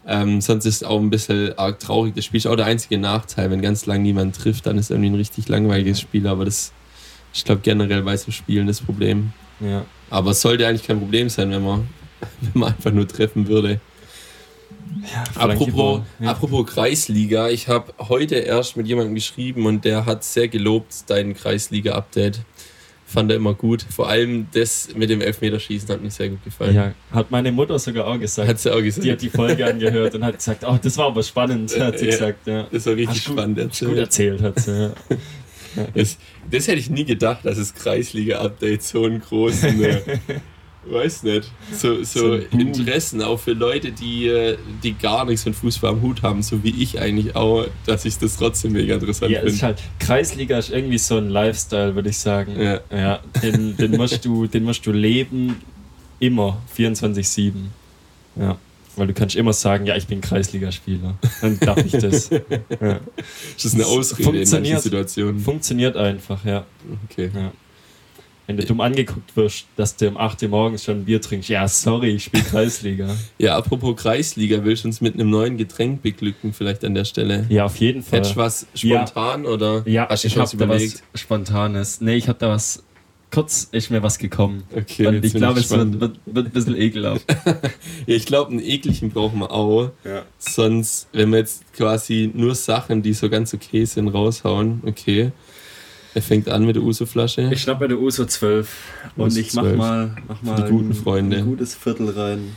[SPEAKER 1] Ähm, sonst ist es auch ein bisschen arg traurig. Das Spiel ist auch der einzige Nachteil. Wenn ganz lang niemand trifft, dann ist es irgendwie ein richtig langweiliges Spiel. Aber das, ich glaube, generell bei so Spielen das Problem.
[SPEAKER 2] Ja.
[SPEAKER 1] Aber es sollte eigentlich kein Problem sein, wenn man, wenn man einfach nur treffen würde.
[SPEAKER 2] Ja,
[SPEAKER 1] apropos,
[SPEAKER 2] ja.
[SPEAKER 1] apropos Kreisliga, ich habe heute erst mit jemandem geschrieben und der hat sehr gelobt dein Kreisliga-Update. Fand er immer gut. Vor allem das mit dem Elfmeterschießen hat mir sehr gut gefallen.
[SPEAKER 2] Ja, hat meine Mutter sogar auch gesagt.
[SPEAKER 1] Hat sie auch gesagt.
[SPEAKER 2] Die hat die Folge angehört und hat gesagt, oh, das war aber spannend, hat sie
[SPEAKER 1] ja,
[SPEAKER 2] gesagt. Ja.
[SPEAKER 1] Das war richtig
[SPEAKER 2] Hast
[SPEAKER 1] spannend
[SPEAKER 2] gut,
[SPEAKER 1] erzählt.
[SPEAKER 2] Gut erzählt hat sie, ja.
[SPEAKER 1] Das, das hätte ich nie gedacht, dass das Kreisliga-Update so einen großen, äh, weiß nicht, so, so,
[SPEAKER 2] So ein Boom.
[SPEAKER 1] Interessen auch für Leute, die, äh, die gar nichts mit Fußball am Hut haben, so wie ich eigentlich auch, dass ich das trotzdem mega interessant
[SPEAKER 2] Ja, es ist
[SPEAKER 1] finde.
[SPEAKER 2] halt, Kreisliga ist irgendwie so ein Lifestyle, würde ich sagen.
[SPEAKER 1] Ja.
[SPEAKER 2] Ja, den, den, musst du, den musst du leben, immer, vierundzwanzig sieben. Ja. Weil du kannst immer sagen, ja, ich bin Kreisligaspieler. Dann darf ich das. Ja.
[SPEAKER 1] Das ist eine Ausrede in manchen Situationen.
[SPEAKER 2] Funktioniert einfach, ja.
[SPEAKER 1] Okay.
[SPEAKER 2] ja. Wenn du dumm angeguckt wirst, dass du um acht Uhr morgens schon ein Bier trinkst, ja, sorry, ich spiele Kreisliga.
[SPEAKER 1] Ja, apropos Kreisliga, willst du uns mit einem neuen Getränk beglücken vielleicht an der Stelle?
[SPEAKER 2] Ja, auf jeden Fall.
[SPEAKER 1] Hättest du was spontan
[SPEAKER 2] ja.
[SPEAKER 1] oder
[SPEAKER 2] ja,
[SPEAKER 1] hast du
[SPEAKER 2] ich
[SPEAKER 1] schon
[SPEAKER 2] hab
[SPEAKER 1] was
[SPEAKER 2] da
[SPEAKER 1] überlegt?
[SPEAKER 2] was Spontanes. Nee, ich hab da was, kurz ist mir was gekommen.
[SPEAKER 1] Okay,
[SPEAKER 2] und
[SPEAKER 1] jetzt
[SPEAKER 2] ich
[SPEAKER 1] bin
[SPEAKER 2] glaube,
[SPEAKER 1] ich
[SPEAKER 2] es wird,
[SPEAKER 1] gespannt.
[SPEAKER 2] wird, wird ein bisschen ekelhaft.
[SPEAKER 1] Ja, ich glaube, einen ekligen brauchen wir auch.
[SPEAKER 2] Ja.
[SPEAKER 1] Sonst, wenn wir jetzt quasi nur Sachen, die so ganz okay sind, raushauen, okay. Er fängt an mit der Uso-Flasche.
[SPEAKER 2] Ich schnapp mir der Uso zwölf und
[SPEAKER 1] Uso
[SPEAKER 2] ich mach
[SPEAKER 1] zwölf.
[SPEAKER 2] mal, mach mal
[SPEAKER 1] die guten
[SPEAKER 2] ein,
[SPEAKER 1] Freunde.
[SPEAKER 2] ein gutes Viertel rein.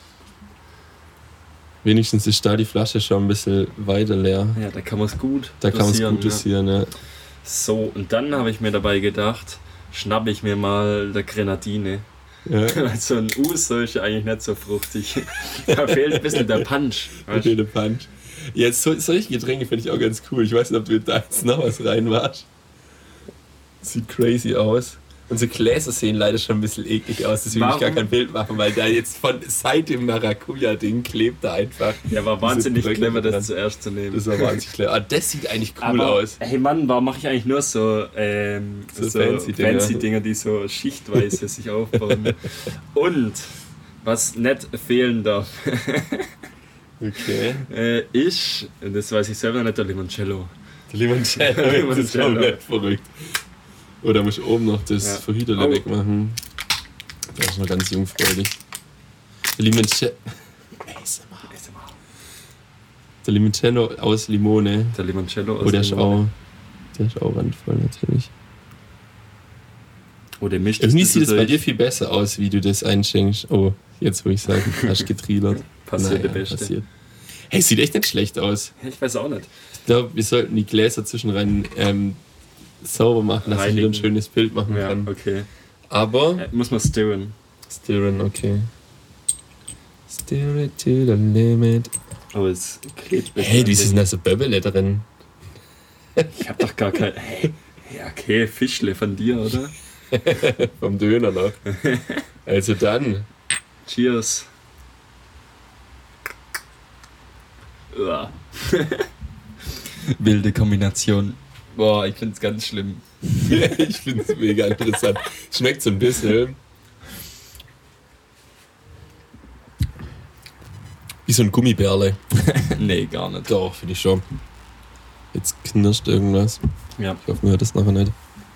[SPEAKER 1] Wenigstens ist da die Flasche schon ein bisschen weiter leer.
[SPEAKER 2] Ja, da kann man es gut
[SPEAKER 1] Da kann man es gut
[SPEAKER 2] ja.
[SPEAKER 1] dosieren, ja.
[SPEAKER 2] So, und dann habe ich mir dabei gedacht, schnapp ich mir mal der Grenadine.
[SPEAKER 1] ja.
[SPEAKER 2] Weil so ein Uso ist ja eigentlich nicht so fruchtig. Da fehlt ein bisschen der Punch.
[SPEAKER 1] Der fehlte Punch. Jetzt so, solche Getränke finde ich auch ganz cool. Ich weiß nicht, ob du da jetzt noch was reinmachst. Sieht crazy aus. Unsere Gläser sehen leider schon ein bisschen eklig aus, deswegen will ich gar
[SPEAKER 2] Warum?
[SPEAKER 1] kein Bild machen, weil da jetzt von seit dem Maracuja-Ding klebt da einfach.
[SPEAKER 2] Ja, war
[SPEAKER 1] diese
[SPEAKER 2] wahnsinnig
[SPEAKER 1] Bröcke
[SPEAKER 2] clever,
[SPEAKER 1] dran.
[SPEAKER 2] das zuerst zu nehmen.
[SPEAKER 1] Das war wahnsinnig clever. Ah, das sieht eigentlich cool
[SPEAKER 2] Aber,
[SPEAKER 1] aus.
[SPEAKER 2] hey Mann, warum mache ich eigentlich nur so, ähm,
[SPEAKER 1] So
[SPEAKER 2] so,
[SPEAKER 1] fancy
[SPEAKER 2] fancy,
[SPEAKER 1] Dinger.
[SPEAKER 2] Dinger, die so schichtweise sich aufbauen? Und was nicht fehlen darf,
[SPEAKER 1] Okay.
[SPEAKER 2] äh, ist, und das weiß ich selber nicht, der Limoncello.
[SPEAKER 1] Der Limoncello, das ist
[SPEAKER 2] Limoncello.
[SPEAKER 1] komplett verrückt. Oder muss ich oben noch das
[SPEAKER 2] Ja.
[SPEAKER 1] Verhüterle
[SPEAKER 2] Oh.
[SPEAKER 1] wegmachen? Der ist noch ganz jungfräulich. Der Limoncello. Der Limoncello aus Limone.
[SPEAKER 2] Der Limoncello aus
[SPEAKER 1] Oh, der ist
[SPEAKER 2] Limone.
[SPEAKER 1] auch, der ist auch randvoll natürlich.
[SPEAKER 2] Oh, der mischt
[SPEAKER 1] Irgendwie
[SPEAKER 2] das
[SPEAKER 1] sieht es bei
[SPEAKER 2] durch.
[SPEAKER 1] dir viel besser aus, wie du das einschenkst. Oh, jetzt wo ich sage, hast getrielert.
[SPEAKER 2] Passiert der
[SPEAKER 1] Naja,
[SPEAKER 2] Beste.
[SPEAKER 1] passiert. Hey, sieht echt nicht schlecht aus.
[SPEAKER 2] Ich weiß auch nicht.
[SPEAKER 1] Ich glaube, wir sollten die Gläser zwischenrein ähm, sauber machen, dass ich wieder ein
[SPEAKER 2] Reinigen.
[SPEAKER 1] schönes Bild machen
[SPEAKER 2] Ja,
[SPEAKER 1] kann.
[SPEAKER 2] okay.
[SPEAKER 1] Aber
[SPEAKER 2] Äh, muss man stirren.
[SPEAKER 1] Stirren, okay. Stir it to the limit.
[SPEAKER 2] Aber es klebt.
[SPEAKER 1] Hey, wie ist denn da so Böbbele drin?
[SPEAKER 2] Ich hab doch gar kein. Hey, ja, okay, Fischle von dir, oder?
[SPEAKER 1] Vom Döner noch. Also dann.
[SPEAKER 2] Cheers. Uah. Wilde Kombination. Boah, ich find's ganz schlimm.
[SPEAKER 1] Ich finde es mega interessant. Schmeckt so ein bisschen wie so ein Gummibärle.
[SPEAKER 2] Nee, gar nicht.
[SPEAKER 1] Doch, finde ich schon. Jetzt knirscht irgendwas.
[SPEAKER 2] Ja.
[SPEAKER 1] Ich hoffe, man hört das nachher nicht.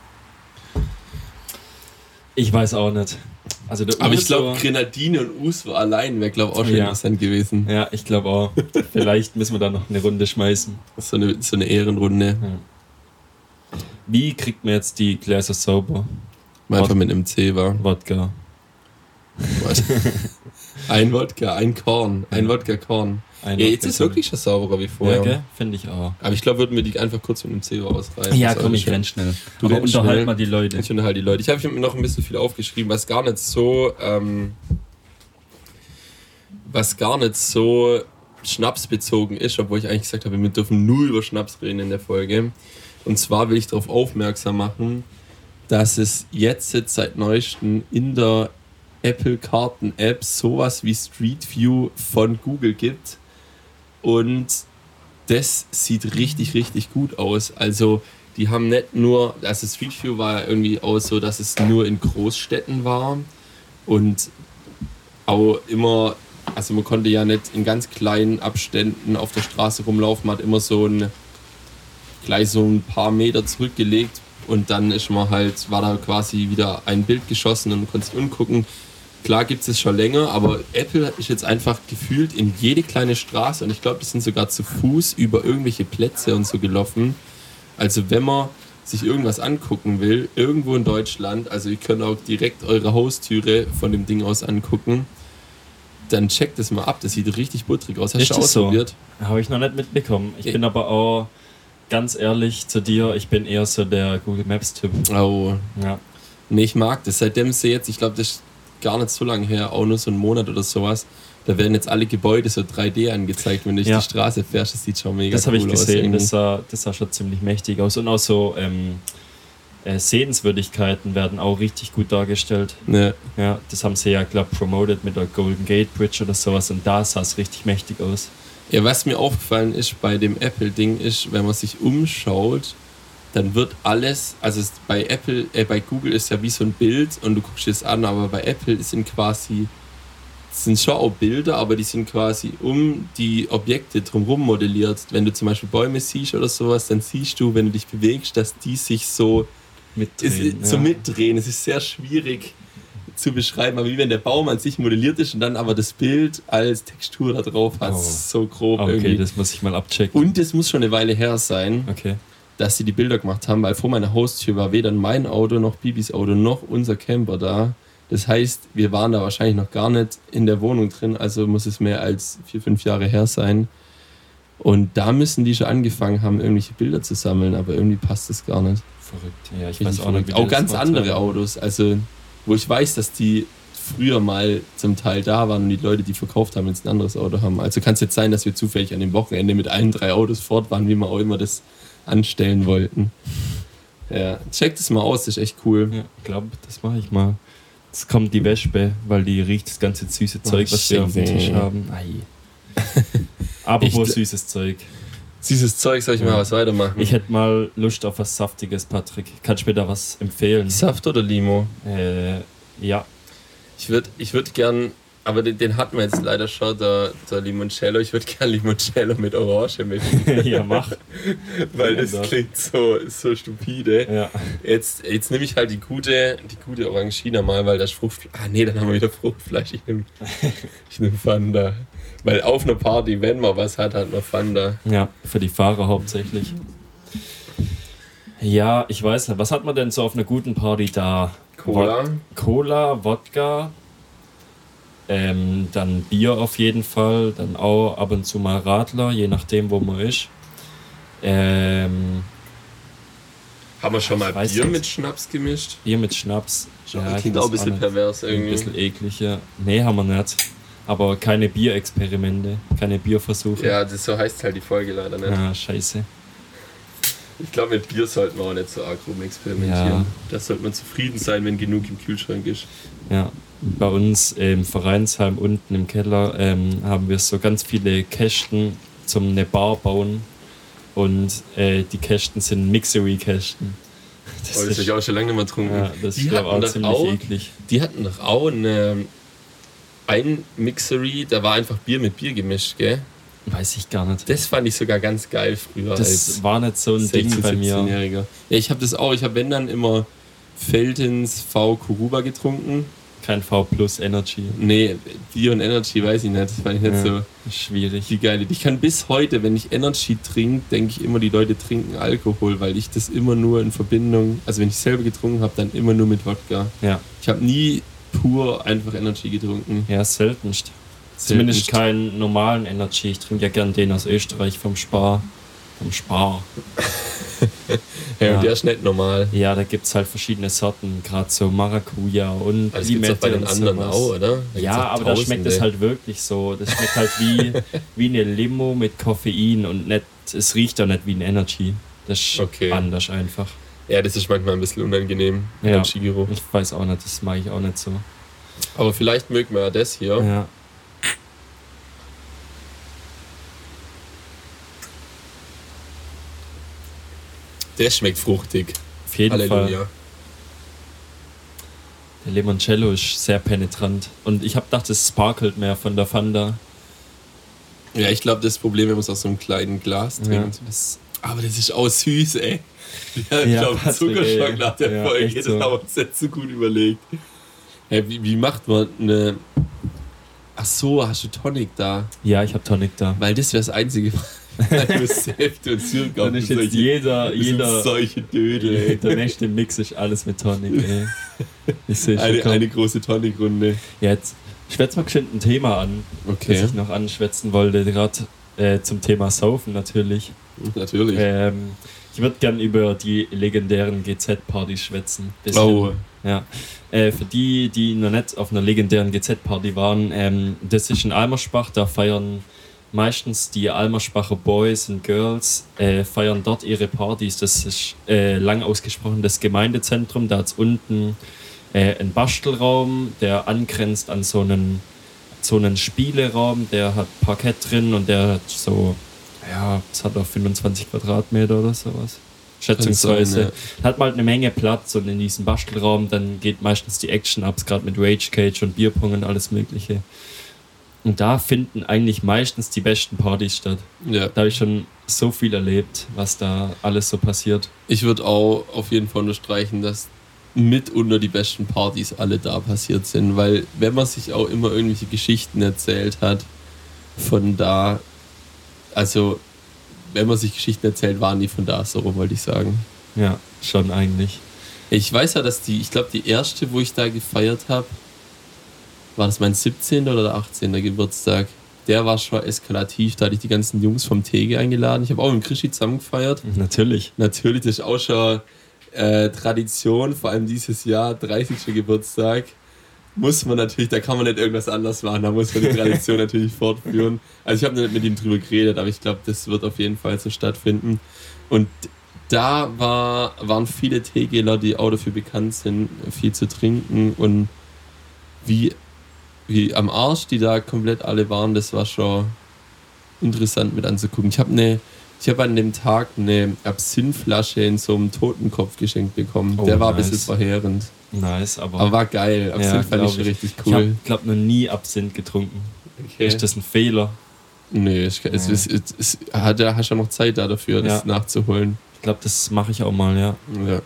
[SPEAKER 2] Ich weiß auch nicht. Also der
[SPEAKER 1] Aber ich
[SPEAKER 2] Uso-
[SPEAKER 1] glaube, Grenadine und Uso allein wäre, glaube ich, auch schon
[SPEAKER 2] Ja.
[SPEAKER 1] interessant gewesen.
[SPEAKER 2] Ja, ich glaube auch. Vielleicht müssen wir da noch eine Runde schmeißen.
[SPEAKER 1] Das ist so eine, so eine Ehrenrunde.
[SPEAKER 2] Wie kriegt man jetzt die Gläser sauber?
[SPEAKER 1] Mal einfach mit einem C war.
[SPEAKER 2] Wodka.
[SPEAKER 1] Was? Ein Wodka, ein Korn, ein Wodka-Korn.
[SPEAKER 2] Ein
[SPEAKER 1] Ja, jetzt
[SPEAKER 2] Wodka
[SPEAKER 1] ist es wirklich schon sauberer wie vorher.
[SPEAKER 2] Ja, gell? Finde ich auch.
[SPEAKER 1] Aber ich glaube, würden wir die einfach kurz mit einem C ausreißen.
[SPEAKER 2] Ja,
[SPEAKER 1] Das ist
[SPEAKER 2] komm,
[SPEAKER 1] auch
[SPEAKER 2] ich
[SPEAKER 1] schön.
[SPEAKER 2] renn schnell.
[SPEAKER 1] Du
[SPEAKER 2] Aber
[SPEAKER 1] rennst
[SPEAKER 2] unterhalt
[SPEAKER 1] schnell.
[SPEAKER 2] mal die Leute.
[SPEAKER 1] Ich unterhalte die Leute. Ich habe mir noch ein bisschen viel aufgeschrieben, was gar nicht so, ähm, was gar nicht so schnapsbezogen ist, obwohl ich eigentlich gesagt habe, wir dürfen nur über Schnaps reden in der Folge. Und zwar will ich darauf aufmerksam machen, dass es jetzt, jetzt seit neuestem in der Apple Karten App sowas wie Street View von Google gibt. Und das sieht richtig, richtig gut aus. Also die haben nicht nur, also Street View war ja irgendwie auch so, dass es nur in Großstädten war und auch immer also man konnte ja nicht in ganz kleinen Abständen auf der Straße rumlaufen, man hat immer so ein, gleich so ein paar Meter zurückgelegt und dann ist man halt, war da quasi wieder ein Bild geschossen und man konnte sich umgucken. Klar gibt es es schon länger, aber Apple ist jetzt einfach gefühlt in jede kleine Straße und ich glaube, die sind sogar zu Fuß über irgendwelche Plätze und so gelaufen. Also wenn man sich irgendwas angucken will, irgendwo in Deutschland, also ihr könnt auch direkt eure Haustüre von dem Ding aus angucken, dann checkt es mal ab, das sieht richtig butterig aus. Hast du ausprobiert?
[SPEAKER 2] So? Habe ich noch nicht mitbekommen. Ich ja. bin aber auch ganz ehrlich zu dir, ich bin eher so der Google Maps-Typ.
[SPEAKER 1] Oh.
[SPEAKER 2] Ja.
[SPEAKER 1] Nee, ich mag das. Seitdem sie jetzt, ich glaube, das ist gar nicht so lange her, auch nur so einen Monat oder sowas, da werden jetzt alle Gebäude so drei D angezeigt, wenn du durch ja. die Straße fährst, das sieht schon mega
[SPEAKER 2] das
[SPEAKER 1] cool aus.
[SPEAKER 2] Das habe ich gesehen, das sah, das sah schon ziemlich mächtig aus. Und auch so ähm, äh, Sehenswürdigkeiten werden auch richtig gut dargestellt.
[SPEAKER 1] Ja,
[SPEAKER 2] ja das haben sie ja, glaube ich, promoted mit der Golden Gate Bridge oder sowas und da sah es richtig mächtig aus.
[SPEAKER 1] Ja, was mir aufgefallen ist bei dem Apple-Ding ist, wenn man sich umschaut, dann wird alles, also es, bei Apple, äh, bei Google ist ja wie so ein Bild und du guckst es an, aber bei Apple sind quasi, sind schon auch Bilder, aber die sind quasi um die Objekte drumherum modelliert. Wenn du zum Beispiel Bäume siehst oder sowas, dann siehst du, wenn du dich bewegst, dass die sich so
[SPEAKER 2] mitdrehen.
[SPEAKER 1] Ist, so
[SPEAKER 2] ja.
[SPEAKER 1] mitdrehen. Es ist sehr schwierig zu beschreiben, aber wie wenn der Baum an sich modelliert ist und dann aber das Bild als Textur da drauf hat, oh. so grob
[SPEAKER 2] okay,
[SPEAKER 1] irgendwie.
[SPEAKER 2] Das muss ich mal abchecken.
[SPEAKER 1] Und es muss schon eine Weile her sein,
[SPEAKER 2] okay.
[SPEAKER 1] dass sie die Bilder gemacht haben, weil vor meiner Haustür war weder mein Auto noch Bibis Auto noch unser Camper da. Das heißt, wir waren da wahrscheinlich noch gar nicht in der Wohnung drin, also muss es mehr als vier, fünf Jahre her sein. Und da müssen die schon angefangen haben, irgendwelche Bilder zu sammeln, aber irgendwie passt das gar nicht.
[SPEAKER 2] Verrückt, ja, ich
[SPEAKER 1] Richtig
[SPEAKER 2] weiß auch nicht, wie
[SPEAKER 1] Auch ganz andere
[SPEAKER 2] haben.
[SPEAKER 1] Autos, also wo ich weiß, dass die früher mal zum Teil da waren und die Leute, die verkauft haben, jetzt ein anderes Auto haben. Also kann es jetzt sein, dass wir zufällig an dem Wochenende mit allen drei Autos fort waren, wie wir auch immer das anstellen wollten. Ja, checkt es mal aus, das ist echt cool.
[SPEAKER 2] Ja, ich glaube, das mache ich mal. Jetzt kommt die Wespe, weil die riecht das ganze süße Zeug,
[SPEAKER 1] oh,
[SPEAKER 2] was wir auf dem Tisch haben. Aber wo süßes Zeug.
[SPEAKER 1] Süßes Zeug, soll ich ja. mal was weitermachen?
[SPEAKER 2] Ich hätte mal Lust auf was Saftiges, Patrick. Kannst du mir da was empfehlen?
[SPEAKER 1] Saft oder Limo?
[SPEAKER 2] Äh, ja.
[SPEAKER 1] Ich würde ich würd gern, aber den, den hatten wir jetzt leider schon, der, der Limoncello. Ich würde gern Limoncello mit Orange mischen.
[SPEAKER 2] Ja, mach.
[SPEAKER 1] Weil das klingt so, so stupide.
[SPEAKER 2] Ja.
[SPEAKER 1] Jetzt, jetzt nehme ich halt die gute, die gute Orangina mal, weil das Fruchtfleisch. Ah, nee, dann haben wir wieder Fruchtfleisch. Ich nehme ich nehm Fanta. Weil auf einer Party, wenn man was hat, hat man Fanta.
[SPEAKER 2] Ja, für die Fahrer hauptsächlich. Ja, ich weiß nicht. Was hat man denn so auf einer guten Party da?
[SPEAKER 1] Cola.
[SPEAKER 2] Cola, Wodka, ähm, dann Bier auf jeden Fall, dann auch ab und zu mal Radler, je nachdem, wo man ist. Ähm,
[SPEAKER 1] Haben wir schon mal Bier
[SPEAKER 2] nicht.
[SPEAKER 1] mit Schnaps gemischt?
[SPEAKER 2] Bier mit Schnaps.
[SPEAKER 1] Ja, klingt auch ein bisschen pervers irgendwie.
[SPEAKER 2] Ein bisschen ekliger. Nee, haben wir nicht. Aber keine Bierexperimente, keine Bierversuche.
[SPEAKER 1] Ja, das so heißt halt die Folge leider nicht.
[SPEAKER 2] Ah, scheiße.
[SPEAKER 1] Ich glaube, mit Bier sollten wir auch nicht so arg rumexperimentieren. Ja. Da sollte man zufrieden sein, wenn genug im Kühlschrank ist.
[SPEAKER 2] Ja, bei uns im Vereinsheim unten im Keller ähm, haben wir so ganz viele Kästen zum eine Bar bauen. Und äh, die Kästen sind Mixery-Kästen.
[SPEAKER 1] Das, oh, das habe ich auch schon lange nicht mehr getrunken.
[SPEAKER 2] Ja, das ist auch ziemlich auch, eklig.
[SPEAKER 1] Die hatten doch auch eine, ein Mixery, da war einfach Bier mit Bier gemischt, gell?
[SPEAKER 2] Weiß ich gar nicht.
[SPEAKER 1] Das fand ich sogar ganz geil früher.
[SPEAKER 2] Das war nicht so ein Ding bei mir.
[SPEAKER 1] Ja, ich habe das auch. Ich habe, wenn dann, immer Veltins V Kuruba getrunken.
[SPEAKER 2] Kein V Plus Energy.
[SPEAKER 1] Nee, Bier und Energy weiß ich nicht. Das fand ich nicht
[SPEAKER 2] ja,
[SPEAKER 1] so
[SPEAKER 2] schwierig.
[SPEAKER 1] Die geile. Ich kann bis heute, wenn ich Energy trinke, denke ich immer, die Leute trinken Alkohol, weil ich das immer nur in Verbindung, also wenn ich selber getrunken habe, dann immer nur mit Wodka.
[SPEAKER 2] Ja.
[SPEAKER 1] Ich habe nie pur einfach Energy getrunken.
[SPEAKER 2] Ja, seltenst. Zumindest keinen normalen Energy. Ich trinke ja gern den aus Österreich vom Spar. Vom Spar.
[SPEAKER 1] ja, ja, und der ist nicht normal.
[SPEAKER 2] Ja, da gibt es halt verschiedene Sorten. Gerade so Maracuja und
[SPEAKER 1] also Limette bei den anderen sowas. Auch, oder? Da
[SPEAKER 2] ja, aber da schmeckt es halt wirklich so. Das schmeckt halt wie, wie eine Limo mit Koffein und nicht, es riecht auch nicht wie ein Energy. Das ist okay. Anders einfach.
[SPEAKER 1] Ja, das ist manchmal ein bisschen unangenehm.
[SPEAKER 2] Ja, Energy-Geruch. Ich weiß auch nicht, das mag ich auch nicht so.
[SPEAKER 1] Aber vielleicht mögen wir ja das hier.
[SPEAKER 2] Ja.
[SPEAKER 1] Der schmeckt fruchtig.
[SPEAKER 2] Auf jeden
[SPEAKER 1] Halleluja.
[SPEAKER 2] Fall. Der Limoncello ist sehr penetrant. Und ich habe gedacht, es sparkelt mehr von der Fanta.
[SPEAKER 1] Ja, ich glaube, das Problem, wenn man es aus so einem kleinen Glas trinkt.
[SPEAKER 2] Ja.
[SPEAKER 1] Das, aber das ist auch süß, ey. Ja, ich
[SPEAKER 2] Ja,
[SPEAKER 1] glaube,
[SPEAKER 2] Patrick,
[SPEAKER 1] Zuckerschock
[SPEAKER 2] ey.
[SPEAKER 1] nach der
[SPEAKER 2] Ja,
[SPEAKER 1] Folge,
[SPEAKER 2] echt
[SPEAKER 1] das
[SPEAKER 2] so.
[SPEAKER 1] haben wir uns jetzt so gut überlegt. Hey, wie, wie macht man eine... Ach so, hast du Tonic da?
[SPEAKER 2] Ja, ich habe Tonic da.
[SPEAKER 1] Weil das wäre das Einzige, weil du Säfte und Sirup
[SPEAKER 2] Dann ist jetzt jeder,
[SPEAKER 1] das sind
[SPEAKER 2] jeder,
[SPEAKER 1] solche Dödel, ey.
[SPEAKER 2] der nächste Mix ist alles mit Tonic, ey. Ich sehe schon
[SPEAKER 1] Eine,
[SPEAKER 2] kommen.
[SPEAKER 1] eine große Tonic-Runde.
[SPEAKER 2] Jetzt schwätz mal geschwind ein Thema an,
[SPEAKER 1] Okay,
[SPEAKER 2] das ich noch anschwätzen wollte, gerade äh, zum Thema Saufen natürlich.
[SPEAKER 1] natürlich.
[SPEAKER 2] Ähm, ich würde gern über die legendären G Z-Partys schwätzen. Bisschen.
[SPEAKER 1] Oh,
[SPEAKER 2] Ja. Äh, für die, die noch nicht auf einer legendären G Z-Party waren, ähm, das ist in Almersbach, da feiern meistens die Almersbacher Boys und Girls, äh, feiern dort ihre Partys. Das ist äh, lang ausgesprochen das Gemeindezentrum, da hat es unten äh, einen Bastelraum, der angrenzt an so einen, so einen Spieleraum, der hat Parkett drin und der hat so, ja, das hat auch fünfundzwanzig Quadratmeter oder sowas. Schätzungsweise.
[SPEAKER 1] Kann sein,
[SPEAKER 2] Hat mal eine Menge Platz und in diesem Bastelraum dann geht meistens die Action ab, gerade mit Rage Cage und Bierpong und alles Mögliche. Und da finden eigentlich meistens die besten Partys statt.
[SPEAKER 1] ja.
[SPEAKER 2] Da habe ich schon so viel erlebt, was da alles so passiert.
[SPEAKER 1] Ich würde auch auf jeden Fall unterstreichen, dass mitunter die besten Partys alle da passiert sind, weil wenn man sich auch immer irgendwelche Geschichten erzählt hat, von da, also wenn man sich Geschichten erzählt, waren die von da, so rum wollte ich sagen.
[SPEAKER 2] Ja, schon eigentlich.
[SPEAKER 1] Ich weiß ja, dass die, ich glaube die erste, wo ich da gefeiert habe, war das mein siebzehnten oder achtzehnten Geburtstag. Der war schon eskalativ, da hatte ich die ganzen Jungs vom Tege eingeladen. Ich habe auch mit Krischi zusammen gefeiert.
[SPEAKER 2] Natürlich.
[SPEAKER 1] Natürlich, das ist auch schon äh, Tradition, vor allem dieses Jahr, dreißigsten Geburtstag, muss man natürlich, da kann man nicht irgendwas anders machen, da muss man die Tradition natürlich fortführen. Also ich habe nicht mit ihm drüber geredet, aber ich glaube, das wird auf jeden Fall so stattfinden. Und da war, waren viele Tegeler, die auch dafür bekannt sind, viel zu trinken und wie, wie am Arsch, die da komplett alle waren, das war schon interessant mit anzugucken. Ich habe eine Ich habe an dem Tag eine Absinthflasche in so einem Totenkopf geschenkt bekommen.
[SPEAKER 2] Oh,
[SPEAKER 1] Der war ein
[SPEAKER 2] nice.
[SPEAKER 1] bisschen verheerend.
[SPEAKER 2] Nice, aber,
[SPEAKER 1] Aber war geil. Absinth
[SPEAKER 2] Ja,
[SPEAKER 1] fand ich
[SPEAKER 2] glaub
[SPEAKER 1] schon
[SPEAKER 2] ich.
[SPEAKER 1] richtig
[SPEAKER 2] ich habe,
[SPEAKER 1] cool.
[SPEAKER 2] glaube noch nie Absinth getrunken.
[SPEAKER 1] Okay.
[SPEAKER 2] Ist das ein Fehler?
[SPEAKER 1] Nö, ich, es,
[SPEAKER 2] Nee.
[SPEAKER 1] es, es, es, hat, da hast du ja noch Zeit da dafür, das
[SPEAKER 2] Ja.
[SPEAKER 1] nachzuholen.
[SPEAKER 2] Ich glaube, das mache ich auch mal, ja.
[SPEAKER 1] Ja.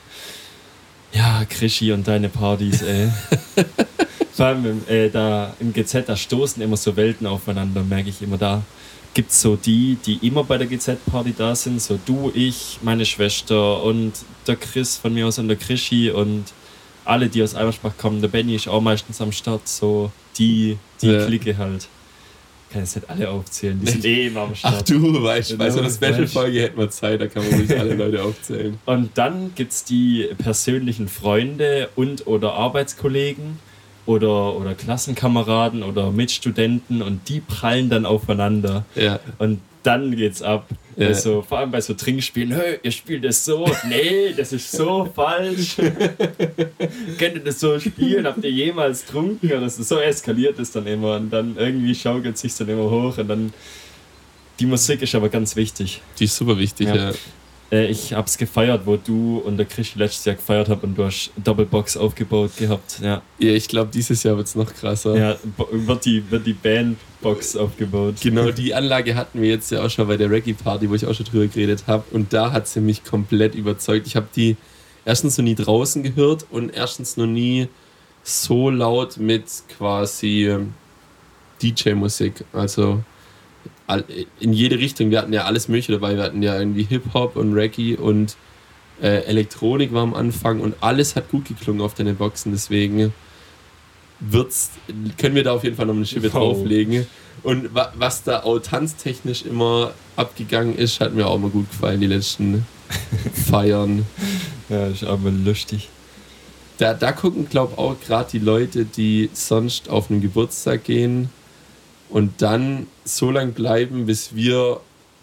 [SPEAKER 2] Ja, Krischi und deine Partys, ey. Vor allem im, äh, da im G Z, da stoßen immer so Welten aufeinander, merke ich immer. Da gibt es so die, die immer bei der G Z-Party da sind, so du, ich, meine Schwester und der Chris von mir aus und der Krischi und alle, die aus Almersbach kommen. Der Benny ist auch meistens am Start, so die, die
[SPEAKER 1] Ja.
[SPEAKER 2] Clique halt. Ich kann jetzt nicht alle aufzählen, die sind eh immer am
[SPEAKER 1] Ach
[SPEAKER 2] Start.
[SPEAKER 1] du, weißt du, bei so einer
[SPEAKER 2] Genau,
[SPEAKER 1] Special-Folge hätten wir Zeit, da kann man ruhig alle Leute aufzählen.
[SPEAKER 2] Und dann gibt es die persönlichen Freunde und oder Arbeitskollegen oder, oder Klassenkameraden oder Mitstudenten und die prallen dann aufeinander.
[SPEAKER 1] Ja.
[SPEAKER 2] Und dann geht's ab.
[SPEAKER 1] Ja.
[SPEAKER 2] Also, vor allem bei so Trinkspielen, hey, ihr spielt das so, nee, das ist so falsch. Könnt ihr das so spielen? Habt ihr jemals getrunken? Oder so, so eskaliert es dann immer und dann irgendwie schaukelt sich dann immer hoch und dann die Musik ist aber ganz wichtig.
[SPEAKER 1] Die ist super wichtig,
[SPEAKER 2] Ja.
[SPEAKER 1] ja.
[SPEAKER 2] Äh, ich hab's gefeiert, wo du und der Chris letztes Jahr gefeiert habt und du hast Doppelbox aufgebaut gehabt. Ja,
[SPEAKER 1] Ja, ich glaube, dieses Jahr wird es noch krasser.
[SPEAKER 2] ja bo- wird, die, wird die Bandbox aufgebaut.
[SPEAKER 1] Genau, die Anlage hatten wir jetzt ja auch schon bei der Reggae-Party, wo ich auch schon drüber geredet habe. Und da hat sie mich komplett überzeugt. Ich habe die erstens noch nie draußen gehört und erstens noch nie so laut mit quasi D J-Musik. Also all- in jede Richtung. Wir hatten ja alles Mögliche dabei. Wir hatten ja irgendwie Hip-Hop und Reggae und äh, Elektronik war am Anfang und alles hat gut geklungen auf deine Boxen. Deswegen wird's, können wir da auf jeden Fall noch eine Schippe
[SPEAKER 2] Wow.
[SPEAKER 1] drauflegen. Und wa was da auch tanztechnisch immer abgegangen ist, hat mir auch immer gut gefallen, die letzten Feiern.
[SPEAKER 2] Ja, ist aber lustig.
[SPEAKER 1] Da, da gucken, glaube ich, auch gerade die Leute, die sonst auf einen Geburtstag gehen und dann so lange bleiben, bis wir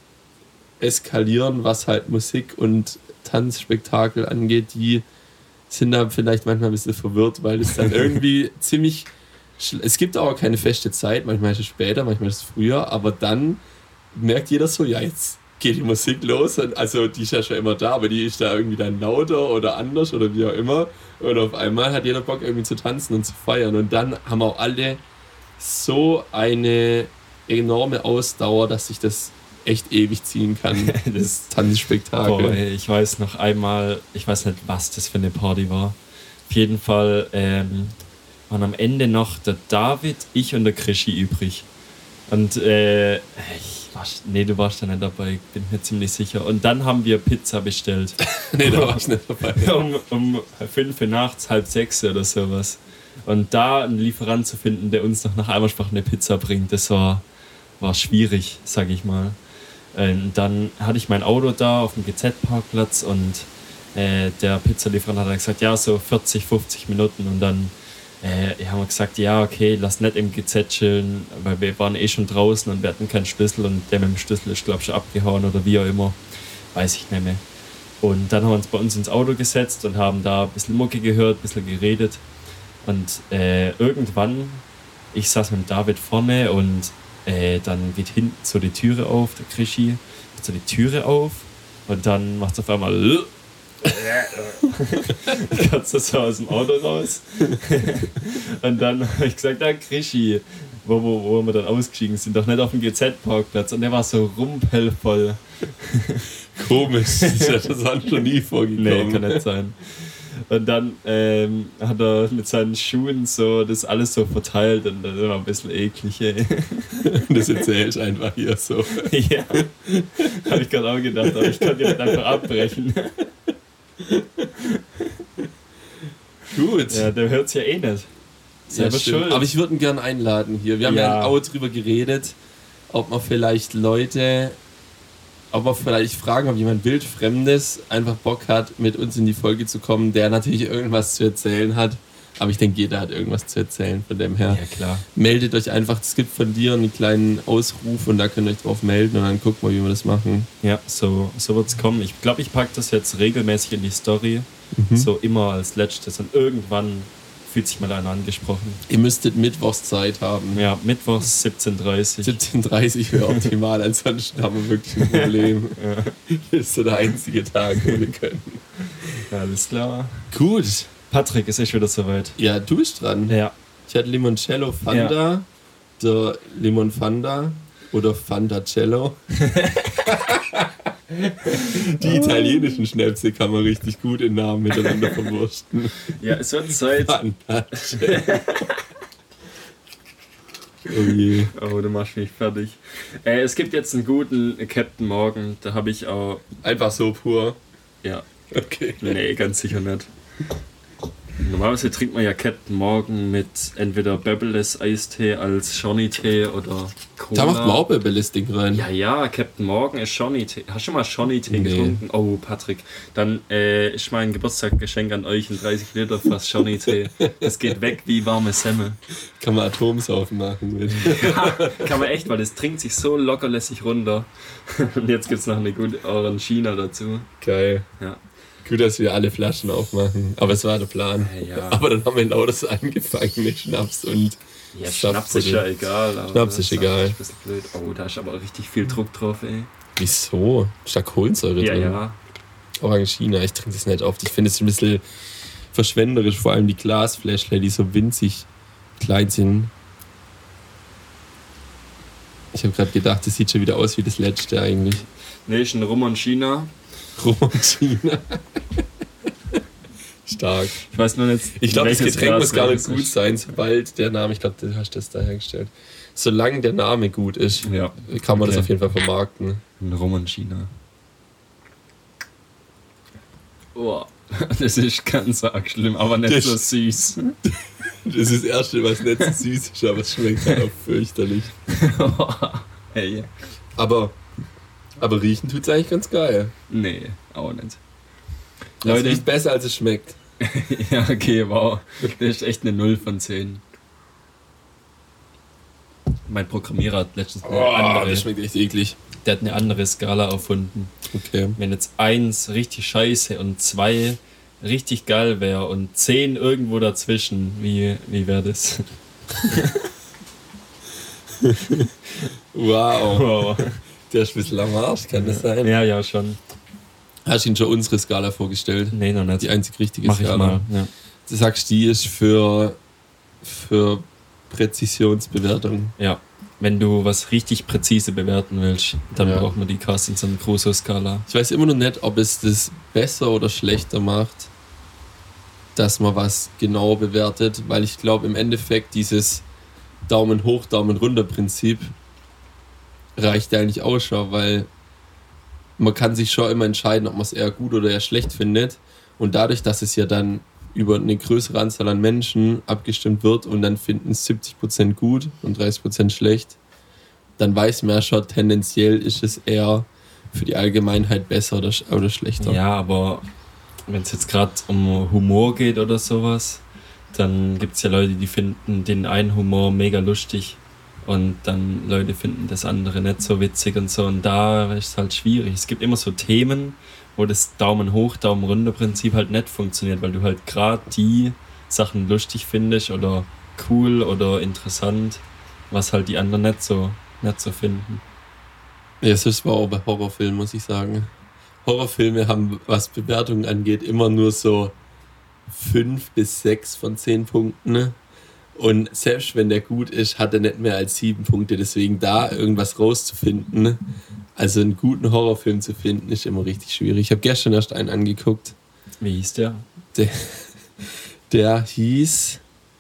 [SPEAKER 1] eskalieren, was halt Musik und Tanzspektakel angeht, die sind da vielleicht manchmal ein bisschen verwirrt, weil es dann irgendwie ziemlich... schl- Es gibt auch keine feste Zeit, manchmal ist es später, manchmal ist es früher, aber dann merkt jeder so, ja, jetzt geht die Musik los. Und also die ist ja schon immer da, aber die ist da irgendwie dann lauter oder anders oder wie auch immer. Und auf einmal hat jeder Bock irgendwie zu tanzen und zu feiern. Und dann haben auch alle so eine enorme Ausdauer, dass sich das echt ewig ziehen kann. Das Tanzspektakel.
[SPEAKER 2] Boah, ey, ich weiß noch einmal, ich weiß nicht, was das für eine Party war. Auf jeden Fall ähm, waren am Ende noch der David, ich und der Krischi übrig. Und äh, ich war, nee, du warst da nicht dabei, bin mir ziemlich sicher. Und dann haben wir Pizza bestellt.
[SPEAKER 1] Nee, da war ich nicht dabei.
[SPEAKER 2] um, um fünf Uhr nachts, halb sechs oder sowas. Und da einen Lieferant zu finden, der uns noch nach Eimersbach eine Pizza bringt, das war, war schwierig, sag ich mal. Und dann hatte ich mein Auto da auf dem G Z-Parkplatz und äh, der Pizzalieferant hat gesagt, ja, so vierzig, fünfzig Minuten. Und dann äh, haben wir gesagt, ja, okay, lass nicht im G Z chillen, weil wir waren eh schon draußen und wir hatten keinen Schlüssel und der mit dem Schlüssel ist, glaube ich, schon abgehauen oder wie auch immer. Weiß ich nicht mehr. Und dann haben wir uns bei uns ins Auto gesetzt und haben da ein bisschen Mucke gehört, ein bisschen geredet. Und äh, irgendwann, ich saß mit David vorne und äh, dann geht hinten so die Türe auf, der Krischi macht so die Türe auf und dann macht es auf einmal kannst du so aus dem Auto raus. Und dann habe ich gesagt, ja Krischi, wo, wo, wo wir dann ausgestiegen sind, doch nicht auf dem G Z-Parkplatz. Und der war so rumpelvoll.
[SPEAKER 1] Komisch, das ist ja das schon nie vorgekommen.
[SPEAKER 2] Nee, kann nicht sein. Und dann ähm, hat er mit seinen Schuhen so das alles so verteilt und das war ein bisschen eklig, ey.
[SPEAKER 1] Das erzählst einfach hier so.
[SPEAKER 2] Ja, habe ich gerade auch gedacht, aber ich kann direkt einfach abbrechen.
[SPEAKER 1] Gut.
[SPEAKER 2] Ja, der hört es ja eh nicht.
[SPEAKER 1] Ja, schuld. Aber ich würde ihn gerne einladen hier. Wir haben ja, ja auch drüber geredet, ob man vielleicht Leute, ob wir vielleicht fragen, ob jemand Wildfremdes einfach Bock hat, mit uns in die Folge zu kommen, der natürlich irgendwas zu erzählen hat. Aber ich denke, jeder hat irgendwas zu erzählen, von dem her.
[SPEAKER 2] Ja, klar.
[SPEAKER 1] Meldet euch einfach, es gibt von dir einen kleinen Ausruf und da könnt ihr euch drauf melden und dann gucken wir, wie wir das machen.
[SPEAKER 2] Ja, so, so wird es kommen. Ich glaube, ich packe das jetzt regelmäßig in die Story, mhm. so immer als letztes und irgendwann fühlt sich mal einer angesprochen.
[SPEAKER 1] Ihr müsstet Mittwochs Zeit haben.
[SPEAKER 2] Ja, Mittwochs siebzehn Uhr dreißig.
[SPEAKER 1] siebzehn Uhr dreißig wäre optimal, ansonsten haben wir wirklich ein Problem. Ja. Das ist so der einzige Tag, wo wir können.
[SPEAKER 2] Ja, alles klar.
[SPEAKER 1] Gut.
[SPEAKER 2] Patrick, ist echt wieder soweit.
[SPEAKER 1] Ja, du bist dran.
[SPEAKER 2] Ja.
[SPEAKER 1] Ich hatte Limoncello Fanta, ja. Der Limon Fanta oder Fantacello. Die italienischen Schnäpse kann man richtig gut in Namen miteinander verwursten.
[SPEAKER 2] Ja, es wird Zeit.
[SPEAKER 1] Fantacello. Oh je.
[SPEAKER 2] Oh, du machst mich fertig. Äh, es gibt jetzt einen guten Captain Morgan, da habe ich auch...
[SPEAKER 1] Einfach so pur?
[SPEAKER 2] Ja.
[SPEAKER 1] Okay.
[SPEAKER 2] Nee, ganz sicher nicht. Normalerweise trinkt man ja Captain Morgan mit entweder Bebbeles Eistee als Johnny-Tee oder Cola.
[SPEAKER 1] Da macht man auch Bebbeles-Ding rein.
[SPEAKER 2] Ja, ja, Captain Morgan ist Johnny-Tee. Hast du schon mal Johnny-Tee nee. getrunken? Oh, Patrick. Dann äh, ist mein Geburtstagsgeschenk an euch ein dreißig Liter Fass Johnny-Tee. Das geht weg wie warme Semmel.
[SPEAKER 1] Kann man Atomsaufen machen mit.
[SPEAKER 2] Ja, kann man echt, weil das trinkt sich so lockerlässig runter. Und jetzt gibt es noch eine gute Orangina dazu.
[SPEAKER 1] Geil.
[SPEAKER 2] Ja.
[SPEAKER 1] Gut, dass wir alle Flaschen aufmachen, aber es war der Plan.
[SPEAKER 2] Ja.
[SPEAKER 1] Aber dann haben wir lauter so angefangen mit Schnaps und
[SPEAKER 2] ja, Schnaps ist ja egal. Aber
[SPEAKER 1] Schnaps ist egal.
[SPEAKER 2] Ist ein bisschen blöd. Oh, da ist aber richtig viel Druck drauf, ey.
[SPEAKER 1] Wieso? Ist da Kohlensäure
[SPEAKER 2] ja,
[SPEAKER 1] drin?
[SPEAKER 2] Ja, ja.
[SPEAKER 1] Orangina, ich trinke das nicht oft. Ich finde es ein bisschen verschwenderisch, vor allem die Glasfläschle, die so winzig klein sind. Ich habe gerade gedacht, das sieht schon wieder aus wie das letzte eigentlich.
[SPEAKER 2] Nee, ist ein Romanchina.
[SPEAKER 1] Romanchina. Stark.
[SPEAKER 2] Ich weiß nur nicht.
[SPEAKER 1] Ich glaube, das Getränk muss gar nicht gut sein, sobald der Name, ich glaube, du hast das da hergestellt. Solange der Name gut ist,
[SPEAKER 2] ja.
[SPEAKER 1] kann man
[SPEAKER 2] okay.
[SPEAKER 1] das auf jeden Fall vermarkten.
[SPEAKER 2] Ein Romanchina. Oh, das ist ganz arg schlimm, aber nicht das, so süß.
[SPEAKER 1] Das ist das Erste, was nicht so süß ist, aber es schmeckt halt auch fürchterlich.
[SPEAKER 2] Hey.
[SPEAKER 1] Aber, aber riechen tut es eigentlich ganz geil.
[SPEAKER 2] Nee, auch nicht.
[SPEAKER 1] Es Leute, riecht besser, als es schmeckt.
[SPEAKER 2] Ja, okay, wow. Das ist echt eine null von zehn. Mein Programmierer hat letztens eine
[SPEAKER 1] oh,
[SPEAKER 2] andere...
[SPEAKER 1] Das schmeckt echt eklig.
[SPEAKER 2] Der hat eine andere Skala erfunden.
[SPEAKER 1] Okay.
[SPEAKER 2] Wenn jetzt eins richtig scheiße und zwei richtig geil wäre und zehn irgendwo dazwischen, wie, wie wäre das?
[SPEAKER 1] Wow.
[SPEAKER 2] Wow.
[SPEAKER 1] Der ist ein bisschen am Arsch, kann das sein?
[SPEAKER 2] Ja, ja, schon.
[SPEAKER 1] Hast du ihn schon unsere Skala vorgestellt?
[SPEAKER 2] Nee, noch nicht.
[SPEAKER 1] Die einzig richtige
[SPEAKER 2] Mach
[SPEAKER 1] Skala.
[SPEAKER 2] ich mal, ja.
[SPEAKER 1] Du sagst, die ist für, für Präzisionsbewertung.
[SPEAKER 2] Ja. Wenn du was richtig präzise bewerten willst, dann
[SPEAKER 1] Ja.
[SPEAKER 2] braucht man die Carstensen und Crusoe-Skala.
[SPEAKER 1] Ich weiß immer noch nicht, ob es das besser oder schlechter macht, dass man was genau bewertet, weil ich glaube, im Endeffekt dieses Daumen hoch, Daumen runter Prinzip reicht ja eigentlich auch schon, weil man kann sich schon immer entscheiden, ob man es eher gut oder eher schlecht findet. Und dadurch, dass es ja dann über eine größere Anzahl an Menschen abgestimmt wird und dann finden es siebzig Prozent gut und dreißig Prozent schlecht, dann weiß man ja schon, tendenziell ist es eher für die Allgemeinheit besser oder, sch- oder schlechter.
[SPEAKER 2] Ja, aber wenn es jetzt gerade um Humor geht oder sowas, dann gibt es ja Leute, die finden den einen Humor mega lustig und dann Leute finden das andere nicht so witzig und so. Und da ist es halt schwierig. Es gibt immer so Themen, wo das Daumen hoch, Daumen runter Prinzip halt nicht funktioniert, weil du halt gerade die Sachen lustig findest oder cool oder interessant, was halt die anderen nicht so, nicht so finden.
[SPEAKER 1] Ja, das war auch bei Horrorfilmen, muss ich sagen. Horrorfilme haben, was Bewertungen angeht, immer nur so fünf bis sechs von zehn Punkten. Und selbst wenn der gut ist, hat er nicht mehr als sieben Punkte. Deswegen da irgendwas rauszufinden, also einen guten Horrorfilm zu finden, ist immer richtig schwierig. Ich habe gestern erst einen angeguckt.
[SPEAKER 2] Wie hieß der?
[SPEAKER 1] Der, der hieß...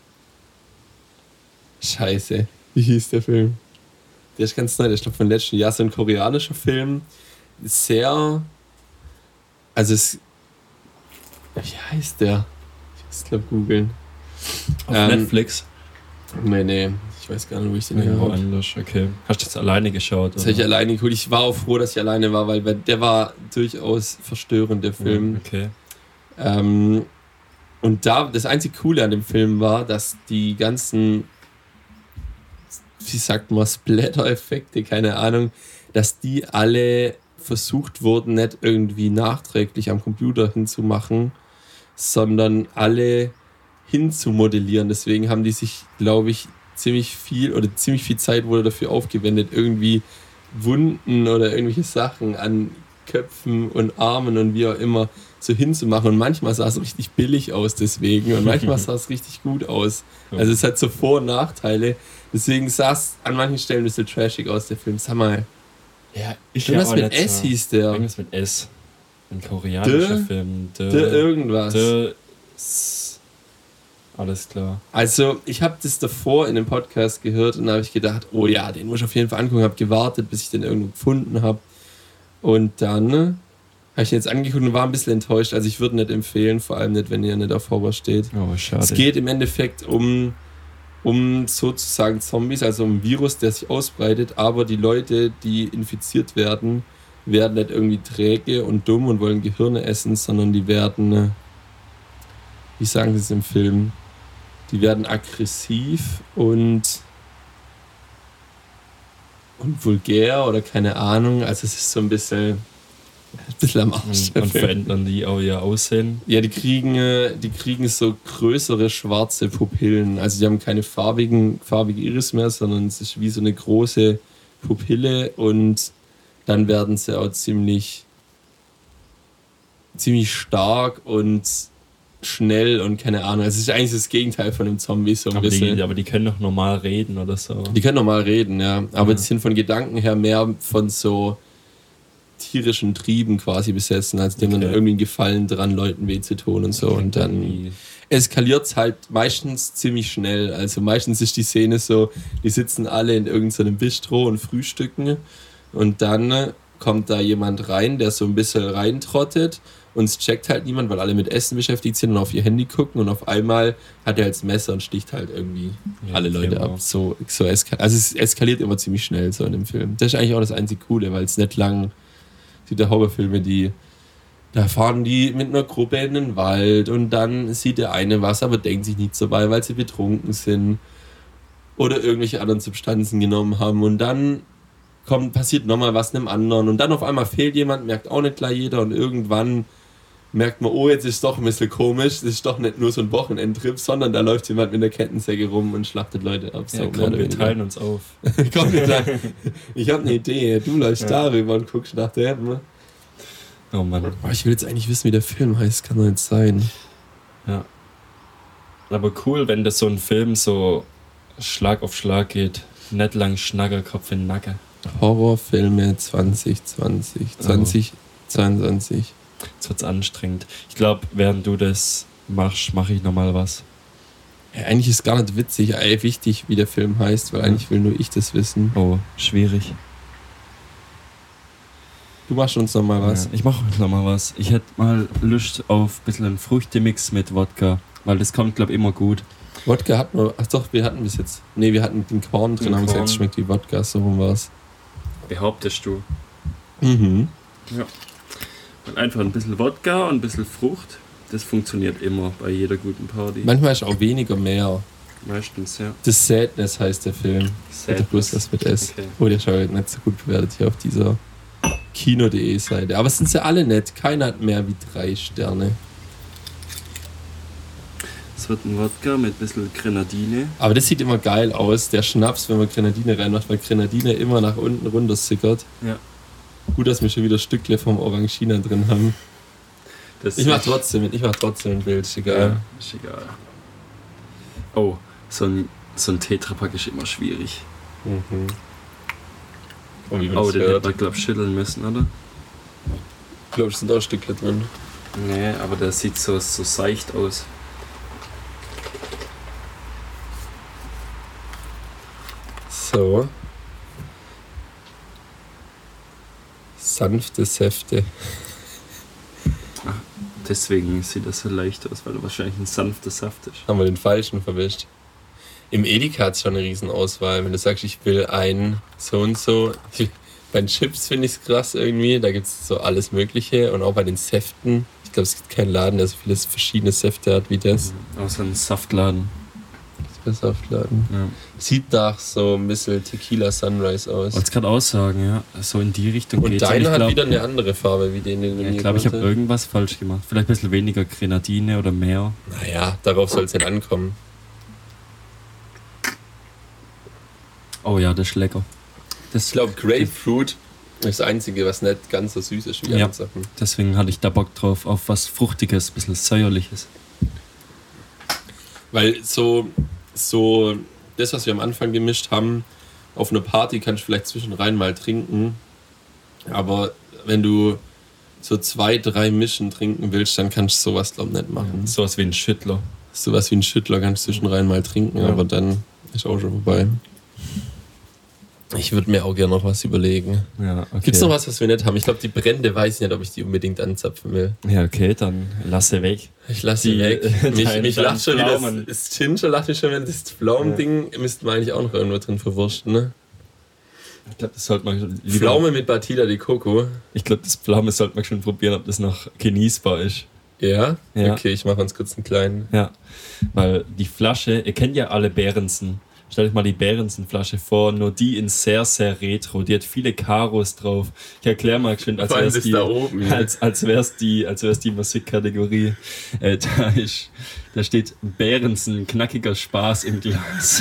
[SPEAKER 1] Scheiße, wie hieß der Film? Der ist ganz neu, der ist doch von letzten Jahr, so ein koreanischer Film. Sehr... Also es... Wie heißt der? Ich muss glaube googeln.
[SPEAKER 2] Auf
[SPEAKER 1] Ähm,
[SPEAKER 2] Netflix?
[SPEAKER 1] Nee, nee, ich weiß gar nicht, wo ich den
[SPEAKER 2] Ja,
[SPEAKER 1] ja, habe.
[SPEAKER 2] anders, okay. Hast du das alleine geschaut?
[SPEAKER 1] Das habe ich alleine geguckt. Ich war auch froh, dass ich alleine war, weil der war durchaus verstörend, der Film.
[SPEAKER 2] Okay.
[SPEAKER 1] Ähm, und da, das einzig Coole an dem Film war, dass die ganzen, wie sagt man, Splatter-Effekte, keine Ahnung, dass die alle versucht wurden, nicht irgendwie nachträglich am Computer hinzumachen, sondern alle hinzumodellieren. Deswegen haben die sich, glaube ich, ziemlich viel oder ziemlich viel Zeit wurde dafür aufgewendet, irgendwie Wunden oder irgendwelche Sachen an Köpfen und Armen und wie auch immer so hinzumachen. Und manchmal sah es richtig billig aus deswegen und manchmal sah es richtig gut aus. Also es hat so Vor- und Nachteile. Deswegen sah es an manchen Stellen ein bisschen trashig aus, der Film. Sag mal,
[SPEAKER 2] Ja, ich
[SPEAKER 1] irgendwas
[SPEAKER 2] ja
[SPEAKER 1] mit
[SPEAKER 2] nicht
[SPEAKER 1] S
[SPEAKER 2] so.
[SPEAKER 1] hieß der.
[SPEAKER 2] Irgendwas mit S. Ein koreanischer
[SPEAKER 1] De?
[SPEAKER 2] Film. De,
[SPEAKER 1] Der irgendwas.
[SPEAKER 2] De, S. Alles klar.
[SPEAKER 1] Also, ich habe das davor in dem Podcast gehört und da habe ich gedacht, oh ja, den muss ich auf jeden Fall angucken. Habe gewartet, bis ich den irgendwo gefunden habe. Und dann habe ich ihn jetzt angeguckt und war ein bisschen enttäuscht. Also, ich würde nicht empfehlen, vor allem nicht, wenn ihr nicht auf Horror steht.
[SPEAKER 2] Oh, schade.
[SPEAKER 1] Es geht im Endeffekt um, um sozusagen Zombies, also um ein Virus, der sich ausbreitet, aber die Leute, die infiziert werden, werden nicht irgendwie träge und dumm und wollen Gehirne essen, sondern die werden, wie sagen sie es im Film, die werden aggressiv und, und vulgär oder keine Ahnung. Also es ist so ein bisschen, ein bisschen am Arsch.
[SPEAKER 2] Und, und verändern die auch ihr Aussehen.
[SPEAKER 1] Ja, die kriegen, äh, die kriegen so größere schwarze Pupillen. Also die haben keine farbigen, farbige Iris mehr, sondern es ist wie so eine große Pupille und dann werden sie auch ziemlich, ziemlich stark und schnell und keine Ahnung. Also es ist eigentlich das Gegenteil von einem Zombie so ein
[SPEAKER 2] Aber
[SPEAKER 1] bisschen.
[SPEAKER 2] die, aber die können doch normal reden oder so.
[SPEAKER 1] Die können normal reden, ja. Aber
[SPEAKER 2] Ja.
[SPEAKER 1] die sind von Gedanken her mehr von so tierischen Trieben quasi besessen. Also die haben dann
[SPEAKER 2] Okay.
[SPEAKER 1] irgendwie einen Gefallen dran, Leuten weh zu tun und so. Und dann
[SPEAKER 2] Die-
[SPEAKER 1] eskaliert es halt meistens ziemlich schnell. Also meistens ist die Szene so, die sitzen alle in irgendeinem Bistro und frühstücken und dann kommt da jemand rein, der so ein bisschen reintrottet und es checkt halt niemand, weil alle mit Essen beschäftigt sind und auf ihr Handy gucken und auf einmal hat er halt das Messer und sticht halt irgendwie
[SPEAKER 2] Ja,
[SPEAKER 1] alle Leute
[SPEAKER 2] genau.
[SPEAKER 1] ab. So, so eska- also es eskaliert immer ziemlich schnell so in dem Film. Das ist eigentlich auch das einzig Coole, weil es nicht lang, es gibt ja Horrorfilme, die da fahren die mit einer Gruppe in den Wald und dann sieht der eine was, aber denkt sich nichts dabei, weil sie betrunken sind oder irgendwelche anderen Substanzen genommen haben und dann kommt, passiert nochmal was einem anderen und dann auf einmal fehlt jemand, merkt auch nicht gleich jeder und irgendwann merkt man, oh, jetzt ist es doch ein bisschen komisch, es ist doch nicht nur so ein Wochenendtrip, sondern da läuft jemand mit einer Kettensäge rum und schlachtet Leute ab. So,
[SPEAKER 2] ja, komm, wir teilen uns auf.
[SPEAKER 1] komm, wir teilen. Ich habe eine Idee, du läufst ja. darüber und guckst nach der. Ne?
[SPEAKER 2] Oh Mann.
[SPEAKER 1] Oh, ich will jetzt eigentlich wissen, wie der Film heißt, kann doch nicht sein.
[SPEAKER 2] Ja. Aber cool, wenn das so ein Film so Schlag auf Schlag geht. Nicht lang Schnacker, Kopf in den Nacken.
[SPEAKER 1] Horrorfilme zwanzig zwanzig, zwanzig zweiundzwanzig.
[SPEAKER 2] Jetzt wird's anstrengend. Ich glaube, während du das machst, mache ich nochmal was.
[SPEAKER 1] Ja, eigentlich ist gar nicht witzig, ey, wichtig, wie der Film heißt, weil ja. eigentlich will nur ich das wissen.
[SPEAKER 2] Oh, schwierig.
[SPEAKER 1] Du machst uns nochmal was.
[SPEAKER 2] Ja, ich mache uns nochmal was. Ich hätte mal Lust auf ein bisschen einen Früchtemix mit Wodka, weil das kommt, glaube ich, immer gut.
[SPEAKER 1] Wodka hatten wir, ach doch, wir hatten bis jetzt, nee, wir hatten den Korn drin, haben gesagt, es schmeckt wie Wodka, so rum war's.
[SPEAKER 2] Behauptest du?
[SPEAKER 1] Mhm.
[SPEAKER 2] Ja. Und einfach ein bisschen Wodka und ein bisschen Frucht, das funktioniert immer bei jeder guten Party.
[SPEAKER 1] Manchmal ist auch weniger mehr.
[SPEAKER 2] Meistens, ja.
[SPEAKER 1] The Sadness heißt der Film.
[SPEAKER 2] Sadness.
[SPEAKER 1] Bloß was mit S.
[SPEAKER 2] Okay.
[SPEAKER 1] Oh, der schaut nicht so gut bewertet hier auf dieser Kino punkt de Seite. Aber es sind ja alle nett, keiner hat mehr wie drei Sterne.
[SPEAKER 2] Es wird ein Wodka mit ein bisschen Grenadine.
[SPEAKER 1] Aber das sieht immer geil aus, der Schnaps, wenn man Grenadine reinmacht, weil Grenadine immer nach unten runter sickert.
[SPEAKER 2] Ja.
[SPEAKER 1] Gut, dass wir schon wieder Stückle vom Orangina drin haben. Das ich mach trotzdem, ich mach trotzdem ein Bild, ist egal.
[SPEAKER 2] Ja, ist egal. Oh, so ein, so ein Tetrapack ist immer schwierig.
[SPEAKER 1] Mhm. Oh,
[SPEAKER 2] oh den hätte man, glaub ich, schütteln müssen, oder?
[SPEAKER 1] Ich glaube, es sind auch Stückle drin.
[SPEAKER 2] Nee, aber der sieht so, so seicht aus.
[SPEAKER 1] So. Sanfte Säfte.
[SPEAKER 2] Ach, deswegen sieht das so leicht aus, weil er wahrscheinlich ein sanfter Saft ist.
[SPEAKER 1] Haben wir den falschen verwischt. Im Edeka hat es schon eine riesen Auswahl. Wenn du sagst, ich will ein so und so. Bei den Chips finde ich es krass irgendwie. Da gibt es so alles Mögliche. Und auch bei den Säften. Ich glaube, es gibt keinen Laden, der so viele verschiedene Säfte hat wie das.
[SPEAKER 2] Mhm. Außer ein Saftladen.
[SPEAKER 1] Das ist der Saftladen. Ja. Sieht nach so ein bisschen Tequila Sunrise aus.
[SPEAKER 2] Wollt's gerade aussagen, ja. So in die Richtung
[SPEAKER 1] geht. Und deiner hat glaub, wieder eine andere Farbe wie den, den
[SPEAKER 2] ja, ich glaube, ich habe irgendwas falsch gemacht. Vielleicht ein bisschen weniger Grenadine oder mehr.
[SPEAKER 1] Naja, darauf soll es nicht ankommen.
[SPEAKER 2] Oh ja, das ist lecker. Das
[SPEAKER 1] ich glaube, Grapefruit ist das Einzige, was nicht ganz so süß ist wie
[SPEAKER 2] ja,
[SPEAKER 1] andere Sachen.
[SPEAKER 2] Deswegen hatte ich da Bock drauf, auf was Fruchtiges, ein bisschen Säuerliches.
[SPEAKER 1] Weil so, so das, was wir am Anfang gemischt haben, auf einer Party kannst du vielleicht zwischenrein mal trinken. Aber wenn du so zwei, drei Mischen trinken willst, dann kannst du sowas, glaube ich, nicht machen.
[SPEAKER 2] Ja, sowas wie ein Schüttler.
[SPEAKER 1] Sowas wie ein Schüttler kannst du zwischenrein mal trinken, ja. Aber dann ist auch schon vorbei. Ich würde mir auch gerne noch was überlegen.
[SPEAKER 2] Ja, okay.
[SPEAKER 1] Gibt es noch was, was wir nicht haben? Ich glaube, die Brände weiß ich nicht, ob ich die unbedingt anzapfen will.
[SPEAKER 2] Ja, okay, dann lass sie weg.
[SPEAKER 1] Ich lasse sie weg. mich mich lacht schon wieder das, das Ginger, lacht mich schon wieder das Pflaumending. Ja. Müsste man eigentlich auch noch irgendwo drin verwursten, ne?
[SPEAKER 2] Ich glaube, das sollte man
[SPEAKER 1] lieber... Pflaume mit Batida de Coco.
[SPEAKER 2] Ich glaube, das Pflaume sollte man schon probieren, ob das noch genießbar ist.
[SPEAKER 1] Ja?
[SPEAKER 2] Ja.
[SPEAKER 1] Okay, ich mache uns kurz einen kleinen.
[SPEAKER 2] Ja, weil die Flasche, ihr kennt ja alle Behrensen. Stellt euch mal die Behrensen-Flasche vor, nur die in sehr, sehr retro. Die hat viele Karos drauf. Ich erkläre mal schön, als wäre es die, als, als wär's die, als wär's die Musikkategorie. Äh, da ist, da steht Behrensen, knackiger Spaß im Glas.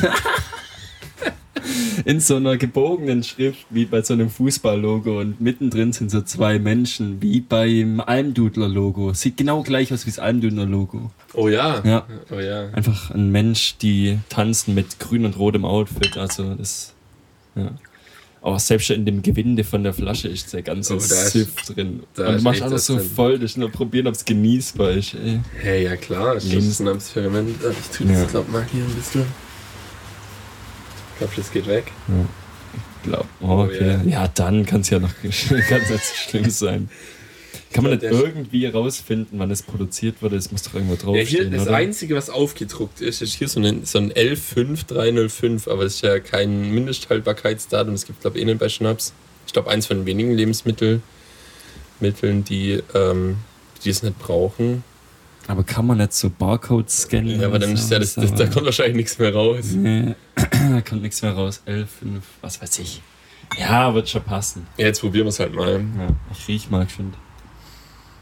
[SPEAKER 2] In so einer gebogenen Schrift, wie bei so einem Fußballlogo. Und mittendrin sind so zwei Menschen, wie beim Almdudler-Logo. Sieht genau gleich aus wie das Almdudler-Logo.
[SPEAKER 1] Oh ja.
[SPEAKER 2] Ja.
[SPEAKER 1] Oh ja.
[SPEAKER 2] Einfach ein Mensch, die tanzen mit grün und rotem Outfit. Also das, ja. Aber selbst schon in dem Gewinde von der Flasche ist der ganze oh, Süff drin. Und du machst alles so voll, das nur probieren, ob es genießbar ist. Ey.
[SPEAKER 1] Hey, ja klar, das ist ein Experiment. Ich tue das, ja. glaube mal hier ein bisschen. Ich glaube, das geht weg.
[SPEAKER 2] Ja. Ich glaube. Oh, okay. Oh, ja. ja, dann kann es ja noch ganz schlimm sein. Kann man nicht irgendwie rausfinden, wann es produziert wurde? Es muss doch irgendwo draufstehen, ja,
[SPEAKER 1] hier, das oder? Einzige, was aufgedruckt ist, ist hier so ein, so ein L fünf drei null fünf, aber das ist ja kein Mindesthaltbarkeitsdatum. Es gibt, glaube ich, eh nicht bei Schnaps. Ich glaube, eins von den wenigen Lebensmitteln, Mitteln, die, ähm, die es nicht brauchen.
[SPEAKER 2] Aber kann man nicht so Barcodes scannen?
[SPEAKER 1] Ja, aber dann ist ja das, das, da kommt wahrscheinlich nichts mehr raus.
[SPEAKER 2] Nee, da kommt nichts mehr raus. L fünf, was weiß ich. Ja, wird schon passen.
[SPEAKER 1] Ja, jetzt probieren wir es halt mal.
[SPEAKER 2] Ja, ich riech mal, ich finde.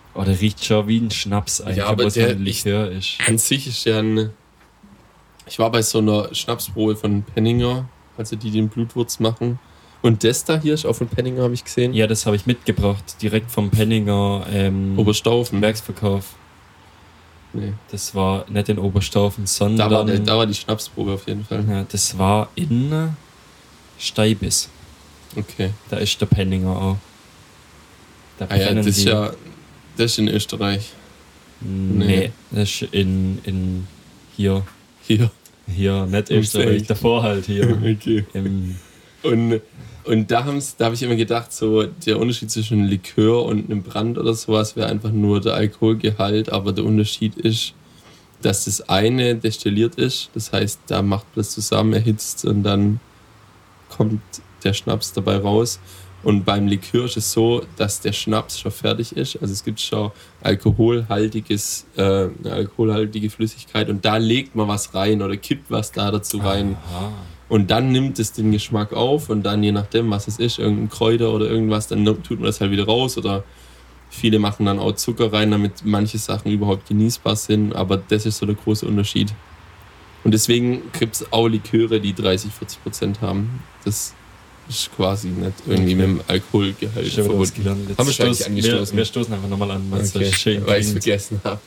[SPEAKER 2] Oh, der riecht schon wie ein Schnaps eigentlich,
[SPEAKER 1] Ja, aber
[SPEAKER 2] obwohl es
[SPEAKER 1] der-
[SPEAKER 2] nur ein Likör ist.
[SPEAKER 1] An sich ist ja ein. Ich war bei so einer Schnapsprobe von Penninger, also die den Blutwurz machen. Und das da hier ist auch von Penninger, habe ich gesehen.
[SPEAKER 2] Ja, das habe ich mitgebracht, direkt vom Penninger ähm,
[SPEAKER 1] Oberstaufen.
[SPEAKER 2] Werksverkauf.
[SPEAKER 1] Nee.
[SPEAKER 2] Das war nicht in Oberstaufen, sondern
[SPEAKER 1] Da war, der, da war die Schnapsprobe auf jeden Fall.
[SPEAKER 2] ja, das war in Steibis.
[SPEAKER 1] Okay.
[SPEAKER 2] Da ist der Penninger auch. Da
[SPEAKER 1] Ah ja,
[SPEAKER 2] brennen
[SPEAKER 1] das ist
[SPEAKER 2] die-
[SPEAKER 1] ja. Das ist in Österreich.
[SPEAKER 2] Nee,
[SPEAKER 1] Nee.
[SPEAKER 2] das ist in, in hier.
[SPEAKER 1] Hier.
[SPEAKER 2] Hier, nicht
[SPEAKER 1] Im
[SPEAKER 2] Österreich,
[SPEAKER 1] Feld.
[SPEAKER 2] davor halt hier.
[SPEAKER 1] Okay.
[SPEAKER 2] Im,
[SPEAKER 1] Und, und da, haben's- da habe ich immer gedacht, so der Unterschied zwischen einem Likör und einem Brand oder sowas wäre einfach nur der Alkoholgehalt, aber der Unterschied ist, dass das eine destilliert ist, das heißt, da macht man das zusammen, erhitzt und dann kommt der Schnaps dabei raus. Und beim Likör ist es so, dass der Schnaps schon fertig ist, also es gibt schon alkoholhaltiges, äh, eine alkoholhaltige Flüssigkeit und da legt man was rein oder kippt was da dazu rein.
[SPEAKER 2] aha.
[SPEAKER 1] Und dann nimmt es den Geschmack auf und dann je nachdem, was es ist, irgendein Kräuter oder irgendwas, dann tut man das halt wieder raus oder viele machen dann auch Zucker rein, damit manche Sachen überhaupt genießbar sind, aber das ist so der große Unterschied. Und deswegen gibt es auch Liköre, die dreißig, vierzig Prozent haben. Das ist quasi nicht irgendwie mit dem Alkoholgehalt
[SPEAKER 2] Schon wieder was
[SPEAKER 1] verbunden.
[SPEAKER 2] gelernt. Jetzt
[SPEAKER 1] Haben wir schon
[SPEAKER 2] stoß-
[SPEAKER 1] eigentlich angestoßen?
[SPEAKER 2] Wir, wir stoßen einfach nochmal an, was
[SPEAKER 1] Okay,
[SPEAKER 2] das schön
[SPEAKER 1] weil ich es
[SPEAKER 2] klingt.
[SPEAKER 1] vergessen habe.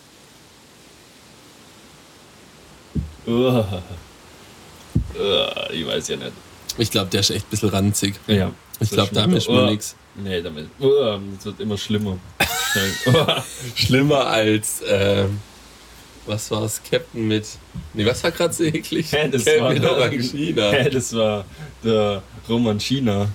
[SPEAKER 2] Uah. Uah, ich weiß ja nicht.
[SPEAKER 1] Ich glaube, der ist echt ein bisschen ranzig.
[SPEAKER 2] Ja.
[SPEAKER 1] Ich glaube, da mischt man nichts.
[SPEAKER 2] Nee, damit. Uah, das wird immer schlimmer. Schnell. Uah.
[SPEAKER 1] Schlimmer als, ähm, was war es, Captain mit, nee, was war gerade so eklig?
[SPEAKER 2] Hä, das
[SPEAKER 1] Captain
[SPEAKER 2] war
[SPEAKER 1] mit
[SPEAKER 2] der-
[SPEAKER 1] Orangina.
[SPEAKER 2] Hä, das war der Roman China.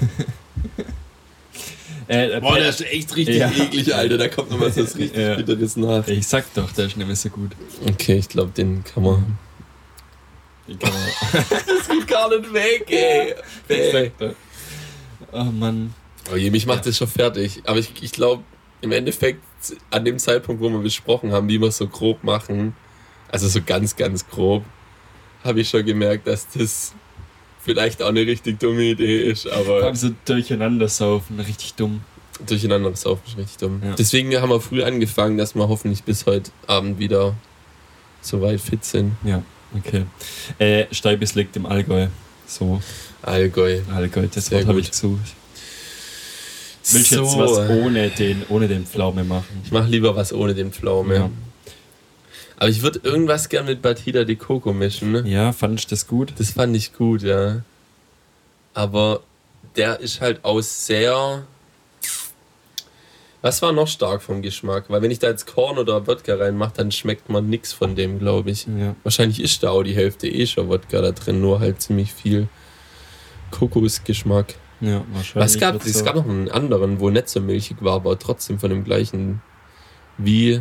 [SPEAKER 2] äh,
[SPEAKER 1] Boah, der ist echt richtig
[SPEAKER 2] Ja.
[SPEAKER 1] eklig, Alter. Da kommt noch was das richtig
[SPEAKER 2] Ja.
[SPEAKER 1] Bitteres nach.
[SPEAKER 2] Ich sag doch, der ist nicht mehr so gut.
[SPEAKER 1] Okay, ich glaube, den kann man.
[SPEAKER 2] Den kann man.
[SPEAKER 1] Das geht gar nicht weg, ey.
[SPEAKER 2] Ich
[SPEAKER 1] ey.
[SPEAKER 2] sag doch. Oh Mann.
[SPEAKER 1] Oh je, mich macht das schon fertig. Aber ich, ich glaube, im Endeffekt, an dem Zeitpunkt, wo wir besprochen haben, wie wir es so grob machen, also so ganz, ganz grob, habe ich schon gemerkt, dass das vielleicht auch eine richtig dumme Idee ist, aber
[SPEAKER 2] Vor allem so durcheinander saufen, richtig dumm.
[SPEAKER 1] durcheinander ist auch nicht richtig dumm.
[SPEAKER 2] Ja.
[SPEAKER 1] Deswegen haben wir früh angefangen, dass wir hoffentlich bis heute Abend wieder so weit fit sind.
[SPEAKER 2] Ja, okay. Äh, Steibis liegt im Allgäu. So,
[SPEAKER 1] Allgäu.
[SPEAKER 2] Allgäu, das
[SPEAKER 1] Sehr
[SPEAKER 2] Wort habe
[SPEAKER 1] gut.
[SPEAKER 2] ich gesucht. Willst du jetzt was ohne den, ohne den Pflaume machen?
[SPEAKER 1] Ich mache lieber was ohne den Pflaume.
[SPEAKER 2] Ja.
[SPEAKER 1] Aber ich würde irgendwas gern mit Batida de Coco mischen. Ne?
[SPEAKER 2] Ja, fand ich das gut?
[SPEAKER 1] Das fand ich gut, ja. Aber der ist halt auch sehr... Was war noch stark vom Geschmack? Weil wenn ich da jetzt Korn oder Wodka reinmache, dann schmeckt man nichts von dem, glaube ich.
[SPEAKER 2] Ja.
[SPEAKER 1] Wahrscheinlich ist da auch die Hälfte eh schon Wodka da drin, nur halt ziemlich viel Kokosgeschmack.
[SPEAKER 2] Ja, wahrscheinlich.
[SPEAKER 1] Was gab,
[SPEAKER 2] wird's
[SPEAKER 1] es
[SPEAKER 2] so.
[SPEAKER 1] gab noch einen anderen, wo nicht so milchig war, aber trotzdem von dem gleichen wie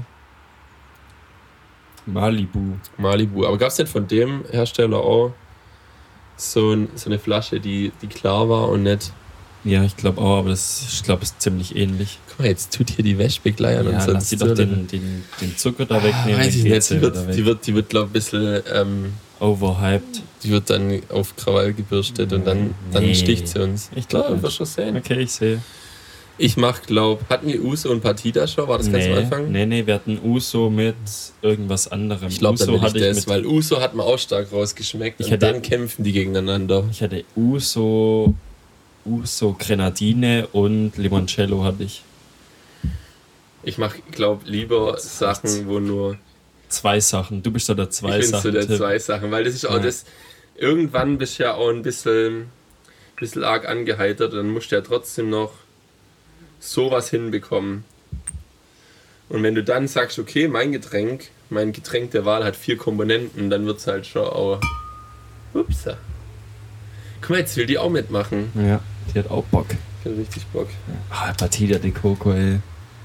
[SPEAKER 2] Malibu.
[SPEAKER 1] Malibu. Aber gab es nicht von dem Hersteller auch so, ein, so eine Flasche, die, die klar war und nicht...
[SPEAKER 2] Ja, ich glaube auch, aber das, ich glaube, ist ziemlich ähnlich.
[SPEAKER 1] Guck mal, jetzt tut hier die Wäschbegleier
[SPEAKER 2] Ja, lass sie doch den, den, den Zucker da wegnehmen.
[SPEAKER 1] Weiß ich
[SPEAKER 2] dann geht
[SPEAKER 1] nicht,
[SPEAKER 2] sie
[SPEAKER 1] die
[SPEAKER 2] wieder
[SPEAKER 1] wird,
[SPEAKER 2] weg.
[SPEAKER 1] die wird, die wird glaube ich, ein bisschen... Ähm,
[SPEAKER 2] Overhyped.
[SPEAKER 1] die wird dann auf Krawall gebürstet und dann, dann
[SPEAKER 2] Nee.
[SPEAKER 1] sticht sie uns.
[SPEAKER 2] Ich glaub
[SPEAKER 1] Ja,
[SPEAKER 2] nicht.
[SPEAKER 1] wird schon sehen.
[SPEAKER 2] Okay, ich sehe.
[SPEAKER 1] Ich mach, glaub, hatten wir Uso und Partida schon? War das ganz am
[SPEAKER 2] Nee,
[SPEAKER 1] Anfang?
[SPEAKER 2] nee, nee, wir hatten Uso mit irgendwas anderem.
[SPEAKER 1] Ich glaube, dann
[SPEAKER 2] Uso
[SPEAKER 1] will ich
[SPEAKER 2] hatte
[SPEAKER 1] das,
[SPEAKER 2] mit,
[SPEAKER 1] weil Uso hat mir auch stark rausgeschmeckt
[SPEAKER 2] Ich
[SPEAKER 1] und
[SPEAKER 2] hätte-
[SPEAKER 1] dann kämpfen die gegeneinander.
[SPEAKER 2] ich hatte Uso, Uso Grenadine und Limoncello hatte ich.
[SPEAKER 1] Ich mach, glaub, lieber
[SPEAKER 2] Jetzt
[SPEAKER 1] Sachen,
[SPEAKER 2] reicht's.
[SPEAKER 1] wo nur...
[SPEAKER 2] Zwei Sachen. Du bist da der zwei
[SPEAKER 1] ich bin
[SPEAKER 2] Sachen.
[SPEAKER 1] so der
[SPEAKER 2] Tipp.
[SPEAKER 1] zwei Sachen, weil das ist auch
[SPEAKER 2] Ja.
[SPEAKER 1] das... Irgendwann bist du ja auch ein bisschen, bisschen arg angeheitert, dann musst du ja trotzdem noch sowas hinbekommen. Und wenn du dann sagst, okay, mein Getränk, mein Getränk der Wahl hat vier Komponenten, dann wird es halt schon auch... Ups. Guck mal, jetzt will die auch mitmachen.
[SPEAKER 2] Ja, die hat auch Bock.
[SPEAKER 1] Ich hab richtig Bock.
[SPEAKER 2] Ah, Partida de Coco, ey.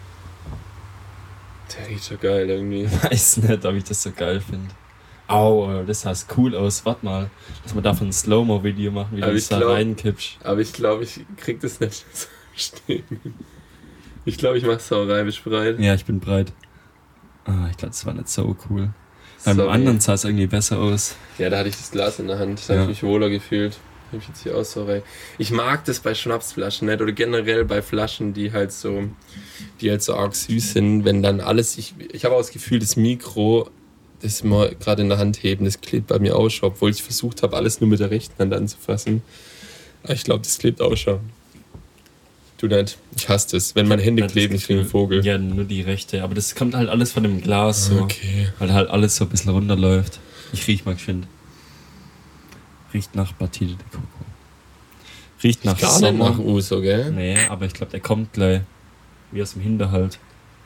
[SPEAKER 1] Der riecht schon geil irgendwie.
[SPEAKER 2] Weiß nicht, ob ich das so geil finde. Au, das sah cool aus. Warte mal, dass wir davon ein Slow-Mo-Video machen, wie
[SPEAKER 1] Aber
[SPEAKER 2] du
[SPEAKER 1] ich
[SPEAKER 2] das da
[SPEAKER 1] glaub-
[SPEAKER 2] reinkippst.
[SPEAKER 1] Aber ich glaube, ich krieg das nicht so stehen. Ich glaube, ich mach Sauerei. Bist du bereit?
[SPEAKER 2] Ja, ich bin bereit. Ah, ich glaube, das war nicht so cool. Beim
[SPEAKER 1] Sorry.
[SPEAKER 2] anderen sah es irgendwie besser aus.
[SPEAKER 1] Ja, da hatte ich das Glas in der Hand. Da
[SPEAKER 2] Ja.
[SPEAKER 1] habe ich mich wohler gefühlt. Hab ich jetzt hier auch so rein. Ich mag das bei Schnapsflaschen nicht oder generell bei Flaschen, die halt so, die halt so arg süß sind, wenn dann alles, ich, ich habe auch das Gefühl, das Mikro, das wir gerade in der Hand heben, das klebt bei mir auch schon, obwohl ich versucht habe, alles nur mit der rechten Hand anzufassen. Aber ich glaube, das klebt auch schon. Du nicht. Ich hasse das. Wenn meine Hände kleben, ich kriege einen Vogel.
[SPEAKER 2] Ja, nur die rechte. Aber das kommt halt alles von dem Glas so.
[SPEAKER 1] Okay.
[SPEAKER 2] Weil halt alles so ein bisschen runterläuft. Ich riech mal geschwind. Riecht nach Batida de Coco. Riecht nach
[SPEAKER 1] Gar nicht nach Uso, gell?
[SPEAKER 2] Nee, aber ich glaube, der kommt gleich. Wie aus dem Hinterhalt.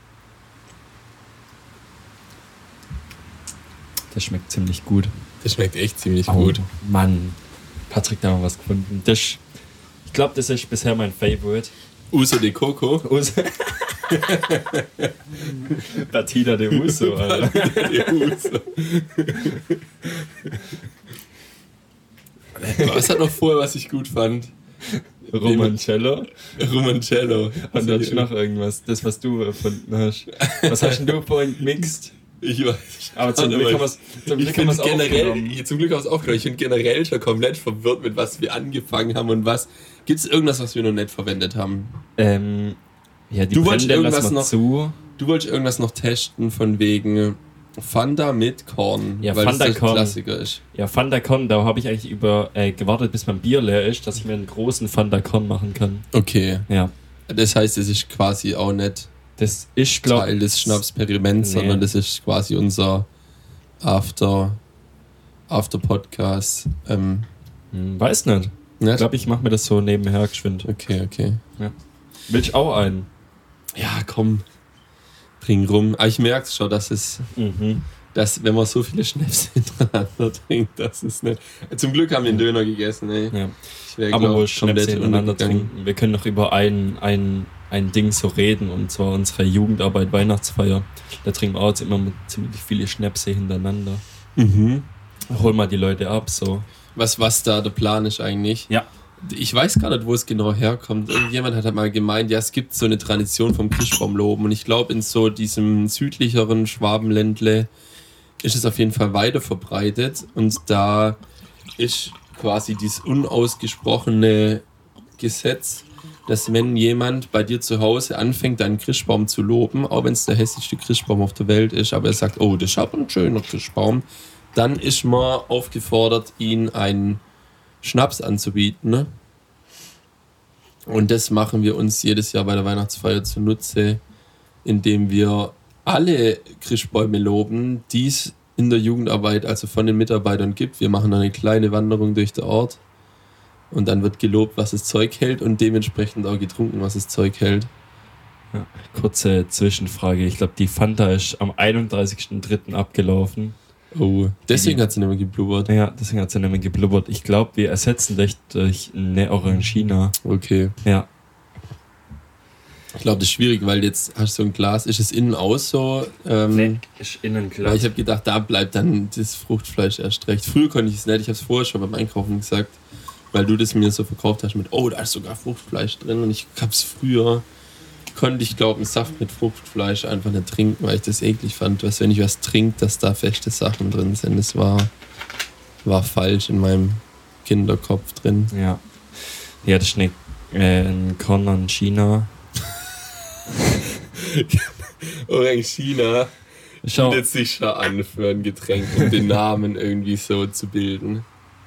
[SPEAKER 2] Der schmeckt ziemlich gut.
[SPEAKER 1] Der schmeckt echt ziemlich
[SPEAKER 2] oh,
[SPEAKER 1] gut.
[SPEAKER 2] Mann. Patrick, da haben wir was gefunden. Das, ich glaube, das ist bisher mein Favorite.
[SPEAKER 1] Uso de Coco.
[SPEAKER 2] Uso. Batida de Uso, Alter.
[SPEAKER 1] Batida de Uso. Was hat noch vorher, was ich gut fand?
[SPEAKER 2] Romancello.
[SPEAKER 1] Romancello.
[SPEAKER 2] Und dann noch irgendwas. Das, was du erfunden hast. Was hast denn du vorhin gemixt?
[SPEAKER 1] Ich weiß.
[SPEAKER 2] Aber zum Glück haben wir es
[SPEAKER 1] generell, zum Glück haben wir es aufgenommen. Ich bin generell schon komplett verwirrt, mit was wir angefangen haben und was. Gibt es irgendwas, was wir noch nicht verwendet haben?
[SPEAKER 2] Ähm, ja, die
[SPEAKER 1] du wolltest irgendwas noch
[SPEAKER 2] zu.
[SPEAKER 1] Du wolltest irgendwas noch testen von wegen Fanta mit Korn,
[SPEAKER 2] ja,
[SPEAKER 1] weil
[SPEAKER 2] Fanta
[SPEAKER 1] das der
[SPEAKER 2] Korn.
[SPEAKER 1] Klassiker ist.
[SPEAKER 2] Ja, Fanta Korn, da habe ich eigentlich über äh, gewartet, bis mein Bier leer ist, dass ich mir einen großen Fanta Korn machen kann.
[SPEAKER 1] Okay.
[SPEAKER 2] Ja.
[SPEAKER 1] Das heißt, es ist quasi auch nicht
[SPEAKER 2] das ist, glaub,
[SPEAKER 1] Teil des Schnapsperiments,
[SPEAKER 2] nee.
[SPEAKER 1] sondern das ist quasi unser After After Podcast. Ähm,
[SPEAKER 2] hm, weiß nicht.
[SPEAKER 1] nicht?
[SPEAKER 2] Ich glaube, ich mache mir das so nebenher geschwind.
[SPEAKER 1] Okay, okay.
[SPEAKER 2] Ja. Will ich auch einen?
[SPEAKER 1] Ja, komm. Bring rum. Aber ich merke schon, dass es,
[SPEAKER 2] mhm.
[SPEAKER 1] dass wenn man so viele Schnäpse hintereinander trinkt, das ist nicht. Zum Glück haben wir einen Döner gegessen, ey.
[SPEAKER 2] Ja.
[SPEAKER 1] Ich wär,
[SPEAKER 2] aber
[SPEAKER 1] glaub,
[SPEAKER 2] wo Schnäpse hintereinander
[SPEAKER 1] untergegangen.
[SPEAKER 2] trinken. Wir können noch über ein, ein, ein Ding so reden, und zwar unsere Jugendarbeit Weihnachtsfeier. Da trinken wir auch jetzt immer mit ziemlich viele Schnäpse hintereinander.
[SPEAKER 1] Mhm.
[SPEAKER 2] Hol mal die Leute ab, so.
[SPEAKER 1] Was, was da der Plan ist eigentlich.
[SPEAKER 2] Ja.
[SPEAKER 1] Ich weiß gar nicht, wo es genau herkommt. Irgendjemand hat halt mal gemeint, ja, es gibt so eine Tradition vom Christbaumloben. Und ich glaube, in so diesem südlicheren Schwabenländle ist es auf jeden Fall weiter verbreitet. Und da ist quasi dieses unausgesprochene Gesetz, dass wenn jemand bei dir zu Hause anfängt, einen Christbaum zu loben, auch wenn es der hässlichste Christbaum auf der Welt ist, aber er sagt, oh, das ist aber ein schöner Christbaum, dann ist man aufgefordert, ihn einen Schnaps anzubieten. Ne? Und das machen wir uns jedes Jahr bei der Weihnachtsfeier zunutze, indem wir alle Christbäume loben, die es in der Jugendarbeit, also von den Mitarbeitern gibt. Wir machen eine kleine Wanderung durch den Ort und dann wird gelobt, was das Zeug hält und dementsprechend auch getrunken, was das Zeug hält.
[SPEAKER 2] Ja, kurze Zwischenfrage. Ich glaube, die Fanta ist am einunddreißigsten dritten abgelaufen.
[SPEAKER 1] Oh, deswegen hat sie nicht mehr geblubbert.
[SPEAKER 2] Ja, deswegen hat sie nicht mehr geblubbert. Ich glaube, wir ersetzen dich durch eine Orangina.
[SPEAKER 1] Okay.
[SPEAKER 2] Ja.
[SPEAKER 1] Ich glaube, das ist schwierig, weil jetzt hast du so ein Glas. Ist es innen aus so? Ähm,
[SPEAKER 2] nee, ist innen glatt.
[SPEAKER 1] Weil ich habe gedacht, da bleibt dann das Fruchtfleisch erst recht. Früher konnte ich es nicht. Ich habe es vorher schon beim Einkaufen gesagt, weil du das mir so verkauft hast mit, oh, da ist sogar Fruchtfleisch drin. Und ich habe es früher, konnte ich glaube, einen Saft mit Fruchtfleisch einfach nicht trinken, weil ich das eklig fand. Was, wenn ich was trinke, dass da feste Sachen drin sind. Das war, war falsch in meinem Kinderkopf drin.
[SPEAKER 2] Ja. Ja, das ist eine, äh, ein Orangina.
[SPEAKER 1] Orangina
[SPEAKER 2] Schau.
[SPEAKER 1] bietet sich schon an für ein Getränk, um den Namen irgendwie so zu bilden.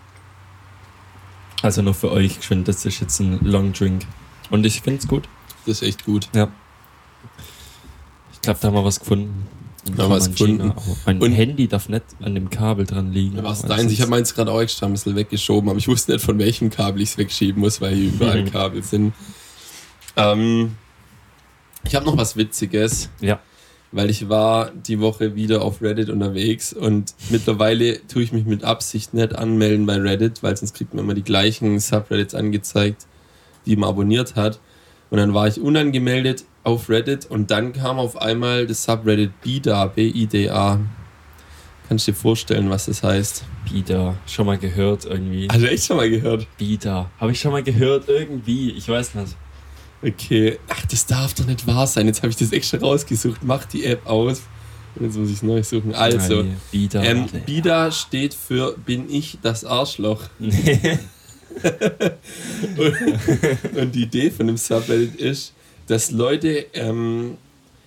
[SPEAKER 2] Also nur für euch geschwind, das ist jetzt ein Long Drink. Und ich finde es gut.
[SPEAKER 1] Das ist echt gut.
[SPEAKER 2] Ja. Ich glaube, da haben wir was gefunden.
[SPEAKER 1] Da haben wir was gefunden.
[SPEAKER 2] Mein
[SPEAKER 1] Und
[SPEAKER 2] Handy darf nicht an dem Kabel dran liegen.
[SPEAKER 1] Was deins? Ich habe meins gerade auch extra ein bisschen weggeschoben, aber ich wusste nicht, von welchem Kabel ich es wegschieben muss, weil hier überall Kabel sind. Ähm, ich habe noch was Witziges.
[SPEAKER 2] Ja.
[SPEAKER 1] Weil ich war die Woche wieder auf Reddit unterwegs und mittlerweile tue ich mich mit Absicht nicht anmelden bei Reddit, weil sonst kriegt man immer die gleichen Subreddits angezeigt, die man abonniert hat. Und dann war ich unangemeldet auf Reddit und dann kam auf einmal das Subreddit Bida, B I D A. Kannst du dir vorstellen, was das heißt?
[SPEAKER 2] Bida, schon mal gehört irgendwie.
[SPEAKER 1] Hast du echt schon mal gehört?
[SPEAKER 2] Bida, habe ich schon mal gehört irgendwie, ich weiß nicht.
[SPEAKER 1] Okay, ach, das darf doch nicht wahr sein. Jetzt habe ich das extra rausgesucht. Mach die App aus. Und jetzt muss ich es neu suchen. Also,
[SPEAKER 2] Nein, Bida,
[SPEAKER 1] ähm, Bida steht für Bin ich das Arschloch.
[SPEAKER 2] Nee.
[SPEAKER 1] und, und die Idee von dem Subreddit ist, dass Leute, ähm,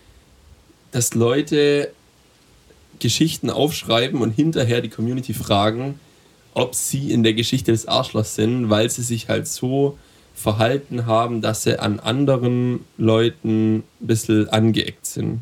[SPEAKER 1] dass Leute Geschichten aufschreiben und hinterher die Community fragen, ob sie in der Geschichte des Arschlochs sind, weil sie sich halt so verhalten haben, dass sie an anderen Leuten ein bisschen angeeckt sind.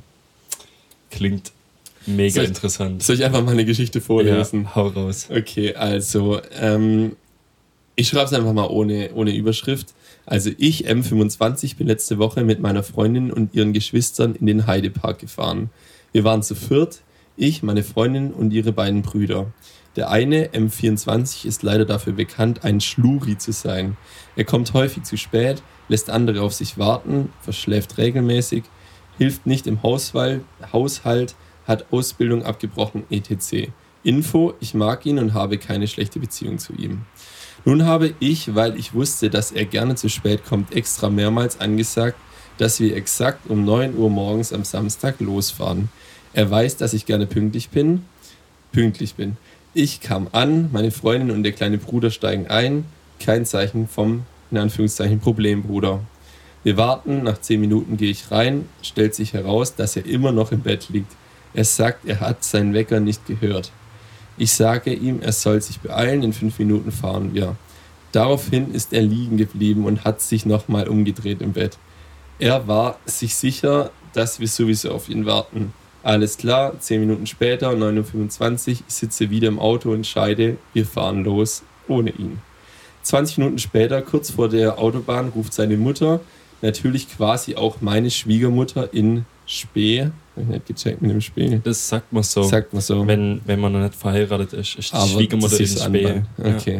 [SPEAKER 2] Klingt mega
[SPEAKER 1] soll ich,
[SPEAKER 2] interessant.
[SPEAKER 1] Soll ich einfach mal eine Geschichte vorlesen?
[SPEAKER 2] Ja, hau raus.
[SPEAKER 1] Okay, also ähm, ich schreibe es einfach mal ohne, ohne Überschrift. Also ich, M fünfundzwanzig, bin letzte Woche mit meiner Freundin und ihren Geschwistern in den Heidepark gefahren. Wir waren zu viert, ich, meine Freundin und ihre beiden Brüder. Der eine, M vierundzwanzig, ist leider dafür bekannt, ein Schluri zu sein. Er kommt häufig zu spät, lässt andere auf sich warten, verschläft regelmäßig, hilft nicht im Hauswald, Haushalt, hat Ausbildung abgebrochen, et cetera. Info, ich mag ihn und habe keine schlechte Beziehung zu ihm. Nun habe ich, weil ich wusste, dass er gerne zu spät kommt, extra mehrmals angesagt, dass wir exakt um neun Uhr morgens am Samstag losfahren. Er weiß, dass ich gerne pünktlich bin. Pünktlich bin. Ich kam an, meine Freundin und der kleine Bruder steigen ein. Kein Zeichen vom, in Anführungszeichen, Problembruder. Wir warten, nach zehn Minuten gehe ich rein, stellt sich heraus, dass er immer noch im Bett liegt. Er sagt, er hat seinen Wecker nicht gehört. Ich sage ihm, er soll sich beeilen, in fünf Minuten fahren wir. Daraufhin ist er liegen geblieben und hat sich nochmal umgedreht im Bett. Er war sich sicher, dass wir sowieso auf ihn warten. Alles klar, zehn Minuten später, neun Uhr fünfundzwanzig, ich sitze wieder im Auto und entscheide, wir fahren los, ohne ihn. zwanzig Minuten später, kurz vor der Autobahn, ruft seine Mutter, natürlich quasi auch meine Schwiegermutter in Spee. Ich habe nicht gecheckt mit dem Spee.
[SPEAKER 2] Das sagt man so.
[SPEAKER 1] Sagt man so.
[SPEAKER 2] Wenn, wenn man noch nicht verheiratet ist, ist die
[SPEAKER 1] Aber
[SPEAKER 2] Schwiegermutter in
[SPEAKER 1] so
[SPEAKER 2] Spee.
[SPEAKER 1] Okay. Ja.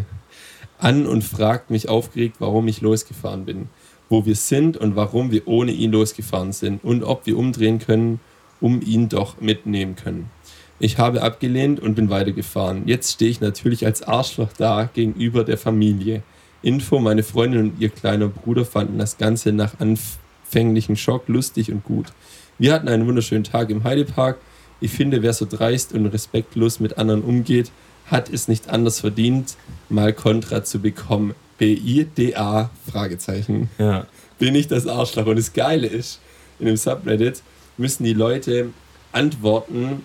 [SPEAKER 1] An und fragt mich aufgeregt, warum ich losgefahren bin, wo wir sind und warum wir ohne ihn losgefahren sind und ob wir umdrehen können, um ihn doch mitnehmen können. Ich habe abgelehnt und bin weitergefahren. Jetzt stehe ich natürlich als Arschloch da gegenüber der Familie. Info, meine Freundin und ihr kleiner Bruder fanden das Ganze nach anfänglichem Schock lustig und gut. Wir hatten einen wunderschönen Tag im Heidepark. Ich finde, wer so dreist und respektlos mit anderen umgeht, hat es nicht anders verdient, mal Kontra zu bekommen. B I D A, Fragezeichen.
[SPEAKER 2] Ja.
[SPEAKER 1] Bin ich das Arschloch? Und das Geile ist, in dem Subreddit müssen die Leute antworten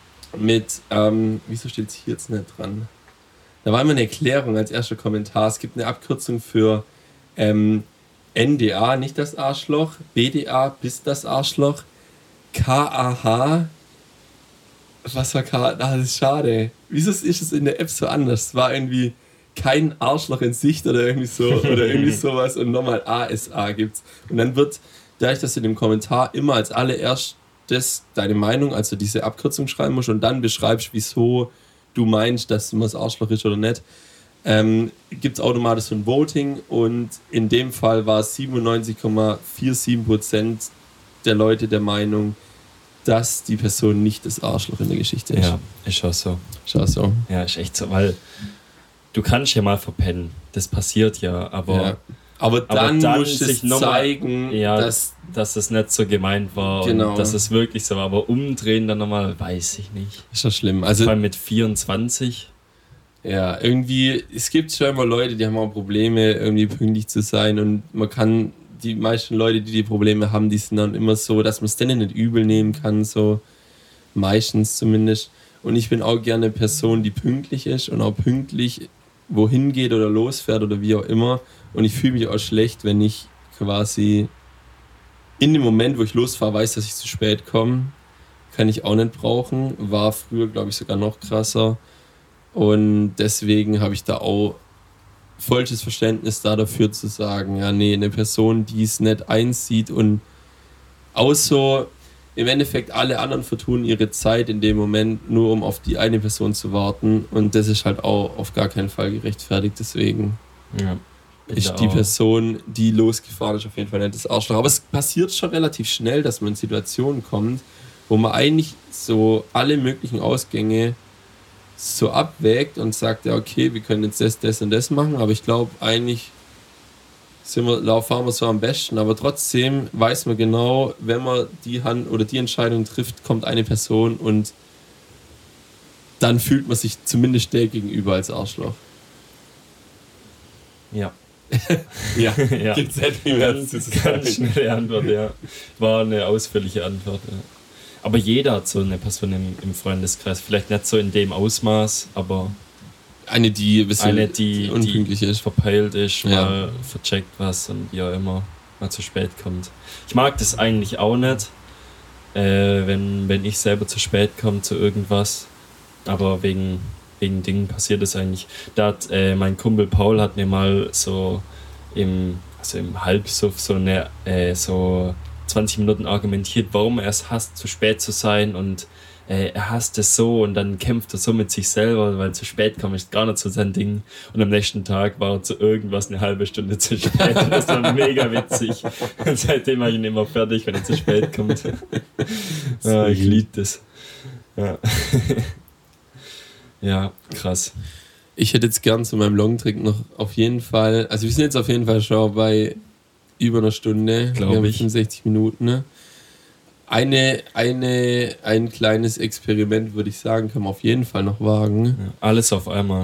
[SPEAKER 1] mit, ähm, wieso steht es hier jetzt nicht dran? Da war immer eine Erklärung als erster Kommentar. Es gibt eine Abkürzung für ähm, N D A, nicht das Arschloch, B D A, bist das Arschloch, K A H, was war K? Ah, das ist schade. Wieso ist es in der App so anders? Es war irgendwie kein Arschloch in Sicht oder irgendwie so oder irgendwie sowas und nochmal A S A gibt's. Und dann wird, dadurch, dass du in dem Kommentar immer als allererstes deine Meinung, also diese Abkürzung schreiben musst und dann beschreibst, wieso du meinst, dass man das Arschloch ist oder nicht, ähm, gibt es automatisch so ein Voting und in dem Fall war siebenundneunzig Komma siebenundvierzig Prozent der Leute der Meinung, dass die Person nicht das Arschloch in der Geschichte ist.
[SPEAKER 2] Ja, ist auch so.
[SPEAKER 1] Ist auch so.
[SPEAKER 2] Ja, ist echt so, weil du kannst ja mal verpennen. Das passiert ja, aber...
[SPEAKER 1] Ja. Aber dann,
[SPEAKER 2] aber dann
[SPEAKER 1] musst du es
[SPEAKER 2] noch
[SPEAKER 1] zeigen,
[SPEAKER 2] mal, ja,
[SPEAKER 1] dass,
[SPEAKER 2] dass es nicht so gemeint war
[SPEAKER 1] genau.
[SPEAKER 2] und dass es wirklich so war. Aber umdrehen dann nochmal, weiß ich nicht.
[SPEAKER 1] Ist ja schlimm. Also,
[SPEAKER 2] vor allem mit vierundzwanzig.
[SPEAKER 1] Ja, irgendwie, es gibt schon immer Leute, die haben auch Probleme, irgendwie pünktlich zu sein und man kann, die meisten Leute, die die Probleme haben, die sind dann immer so, dass man es denen nicht übel nehmen kann, so meistens zumindest. Und ich bin auch gerne eine Person, die pünktlich ist und auch pünktlich wohin geht oder losfährt oder wie auch immer. Und ich fühle mich auch schlecht, wenn ich quasi in dem Moment, wo ich losfahre, weiß, dass ich zu spät komme. Kann ich auch nicht brauchen. War früher, glaube ich, sogar noch krasser. Und deswegen habe ich da auch vollstes Verständnis da dafür zu sagen, ja, nee, eine Person, die es nicht einsieht und auch so im Endeffekt alle anderen vertun ihre Zeit in dem Moment, nur um auf die eine Person zu warten. Und das ist halt auch auf gar keinen Fall gerechtfertigt. Deswegen
[SPEAKER 2] ja,
[SPEAKER 1] ist die Person, die losgefahren ist, auf jeden Fall nicht das Arschloch. Aber es passiert schon relativ schnell, dass man in Situationen kommt, wo man eigentlich so alle möglichen Ausgänge so abwägt und sagt, ja okay, wir können jetzt das, das und das machen, aber ich glaube eigentlich sind wir, fahren wir so am besten, aber trotzdem weiß man genau, wenn man die Hand oder die Entscheidung trifft, kommt eine Person und dann fühlt man sich zumindest der gegenüber als Arschloch.
[SPEAKER 2] Ja.
[SPEAKER 1] Ja,
[SPEAKER 2] ja.
[SPEAKER 1] gibt's nicht viel mehr zu sagen.
[SPEAKER 2] Ganz schnelle Antwort, ja. War eine ausführliche Antwort, ja. Aber jeder hat so eine Person im, im Freundeskreis. Vielleicht nicht so in dem Ausmaß, aber
[SPEAKER 1] eine, die ein bisschen
[SPEAKER 2] eine, die,
[SPEAKER 1] unpünktlich
[SPEAKER 2] die
[SPEAKER 1] ist.
[SPEAKER 2] verpeilt ist,
[SPEAKER 1] Ja.
[SPEAKER 2] mal vercheckt was und wie auch immer, mal zu spät kommt. Ich mag das eigentlich auch nicht, äh, wenn, wenn ich selber zu spät komme zu irgendwas. Aber wegen, wegen Dingen passiert es eigentlich. Da hat äh, mein Kumpel Paul hat mir mal so im, also im Halbsuff so eine äh, so zwanzig Minuten argumentiert, warum er es hasst, zu spät zu sein, und äh, er hasst es so, und dann kämpft er so mit sich selber, weil zu spät kommen ist gar nicht so sein Ding, und am nächsten Tag war er zu irgendwas eine halbe Stunde zu spät. Das war mega witzig. Und seitdem mache ich ihn immer fertig, wenn er zu spät kommt. Ja, ich liebe das. Ja. Ja, krass.
[SPEAKER 1] Ich hätte jetzt gern zu meinem Longtrick noch auf jeden Fall, also wir sind jetzt auf jeden Fall schon bei über einer Stunde,
[SPEAKER 2] Glaub
[SPEAKER 1] wir haben
[SPEAKER 2] ich.
[SPEAKER 1] fünfundsechzig Minuten. Ne? Eine, eine, ein kleines Experiment, würde ich sagen, kann man auf jeden Fall noch wagen.
[SPEAKER 2] Ja, alles auf einmal.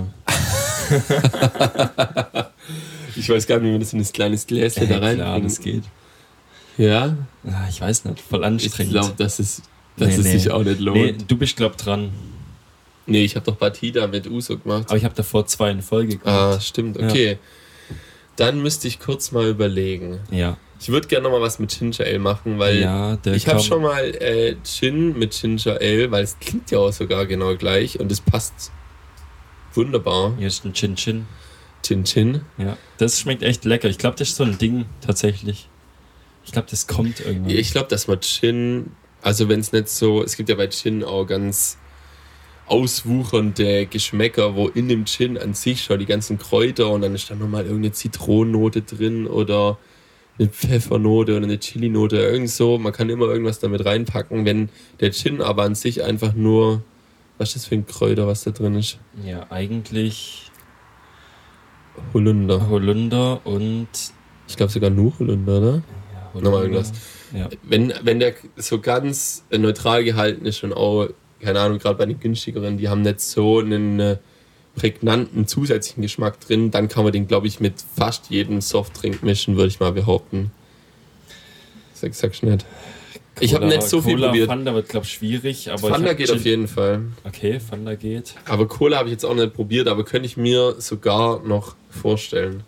[SPEAKER 1] Ich weiß gar nicht, wie man das in ein kleines Gläschen da
[SPEAKER 2] Ja,
[SPEAKER 1] rein
[SPEAKER 2] klar, das geht.
[SPEAKER 1] Ja,
[SPEAKER 2] Ja, ich weiß nicht, voll
[SPEAKER 1] ich
[SPEAKER 2] anstrengend.
[SPEAKER 1] glaube, dass es, dass
[SPEAKER 2] Nee,
[SPEAKER 1] es
[SPEAKER 2] nee.
[SPEAKER 1] sich auch nicht lohnt.
[SPEAKER 2] Nee,
[SPEAKER 1] Nee,
[SPEAKER 2] du bist, glaub dran.
[SPEAKER 1] ich habe doch Batida mit Uso gemacht.
[SPEAKER 2] Aber ich habe davor zwei in Folge
[SPEAKER 1] Ah,
[SPEAKER 2] gemacht.
[SPEAKER 1] stimmt, okay. Dann müsste ich kurz mal überlegen.
[SPEAKER 2] Ja.
[SPEAKER 1] Ich würde gerne noch mal was mit Ginger Ale machen, weil
[SPEAKER 2] ja, der
[SPEAKER 1] ich habe
[SPEAKER 2] kam-
[SPEAKER 1] schon mal äh, Gin mit Ginger Ale, weil es klingt ja auch sogar genau gleich und es passt wunderbar.
[SPEAKER 2] Hier ist ein Chin Chin.
[SPEAKER 1] Gin Gin.
[SPEAKER 2] Ja. Das schmeckt echt lecker. Ich glaube, das ist so ein Ding tatsächlich. Ich glaube, das kommt irgendwann.
[SPEAKER 1] Ich glaube, dass man Gin, also wenn es nicht so, es gibt ja bei Gin auch ganz auswuchernde Geschmäcker, wo in dem Gin an sich schon die ganzen Kräuter und dann ist da nochmal irgendeine Zitronennote drin oder eine Pfeffernote oder eine Chilinote, irgend so. Man kann immer irgendwas damit reinpacken, wenn der Gin aber an sich einfach nur, was ist das für ein Kräuter, was da drin ist?
[SPEAKER 2] Ja, eigentlich
[SPEAKER 1] Holunder.
[SPEAKER 2] Holunder und
[SPEAKER 1] Ich glaube sogar nur Holunder, oder?
[SPEAKER 2] ja,
[SPEAKER 1] Nochmal irgendwas.
[SPEAKER 2] Ja.
[SPEAKER 1] Wenn, wenn der so ganz äh, neutral gehalten ist und auch, keine Ahnung, gerade bei den günstigeren, die haben nicht so einen äh, prägnanten zusätzlichen Geschmack drin, dann kann man den, glaube ich, mit fast jedem Softdrink mischen, würde ich mal behaupten. Sag, sag's nicht. Ich habe
[SPEAKER 2] Cola-
[SPEAKER 1] nicht so viel
[SPEAKER 2] Cola,
[SPEAKER 1] probiert.
[SPEAKER 2] Fanta wird, glaube ich, schwierig. Aber
[SPEAKER 1] Fanta
[SPEAKER 2] ich hab
[SPEAKER 1] geht
[SPEAKER 2] Gin-
[SPEAKER 1] auf jeden Fall.
[SPEAKER 2] Okay, Fanta geht.
[SPEAKER 1] Aber Cola habe ich jetzt auch nicht probiert, aber könnte ich mir sogar noch vorstellen.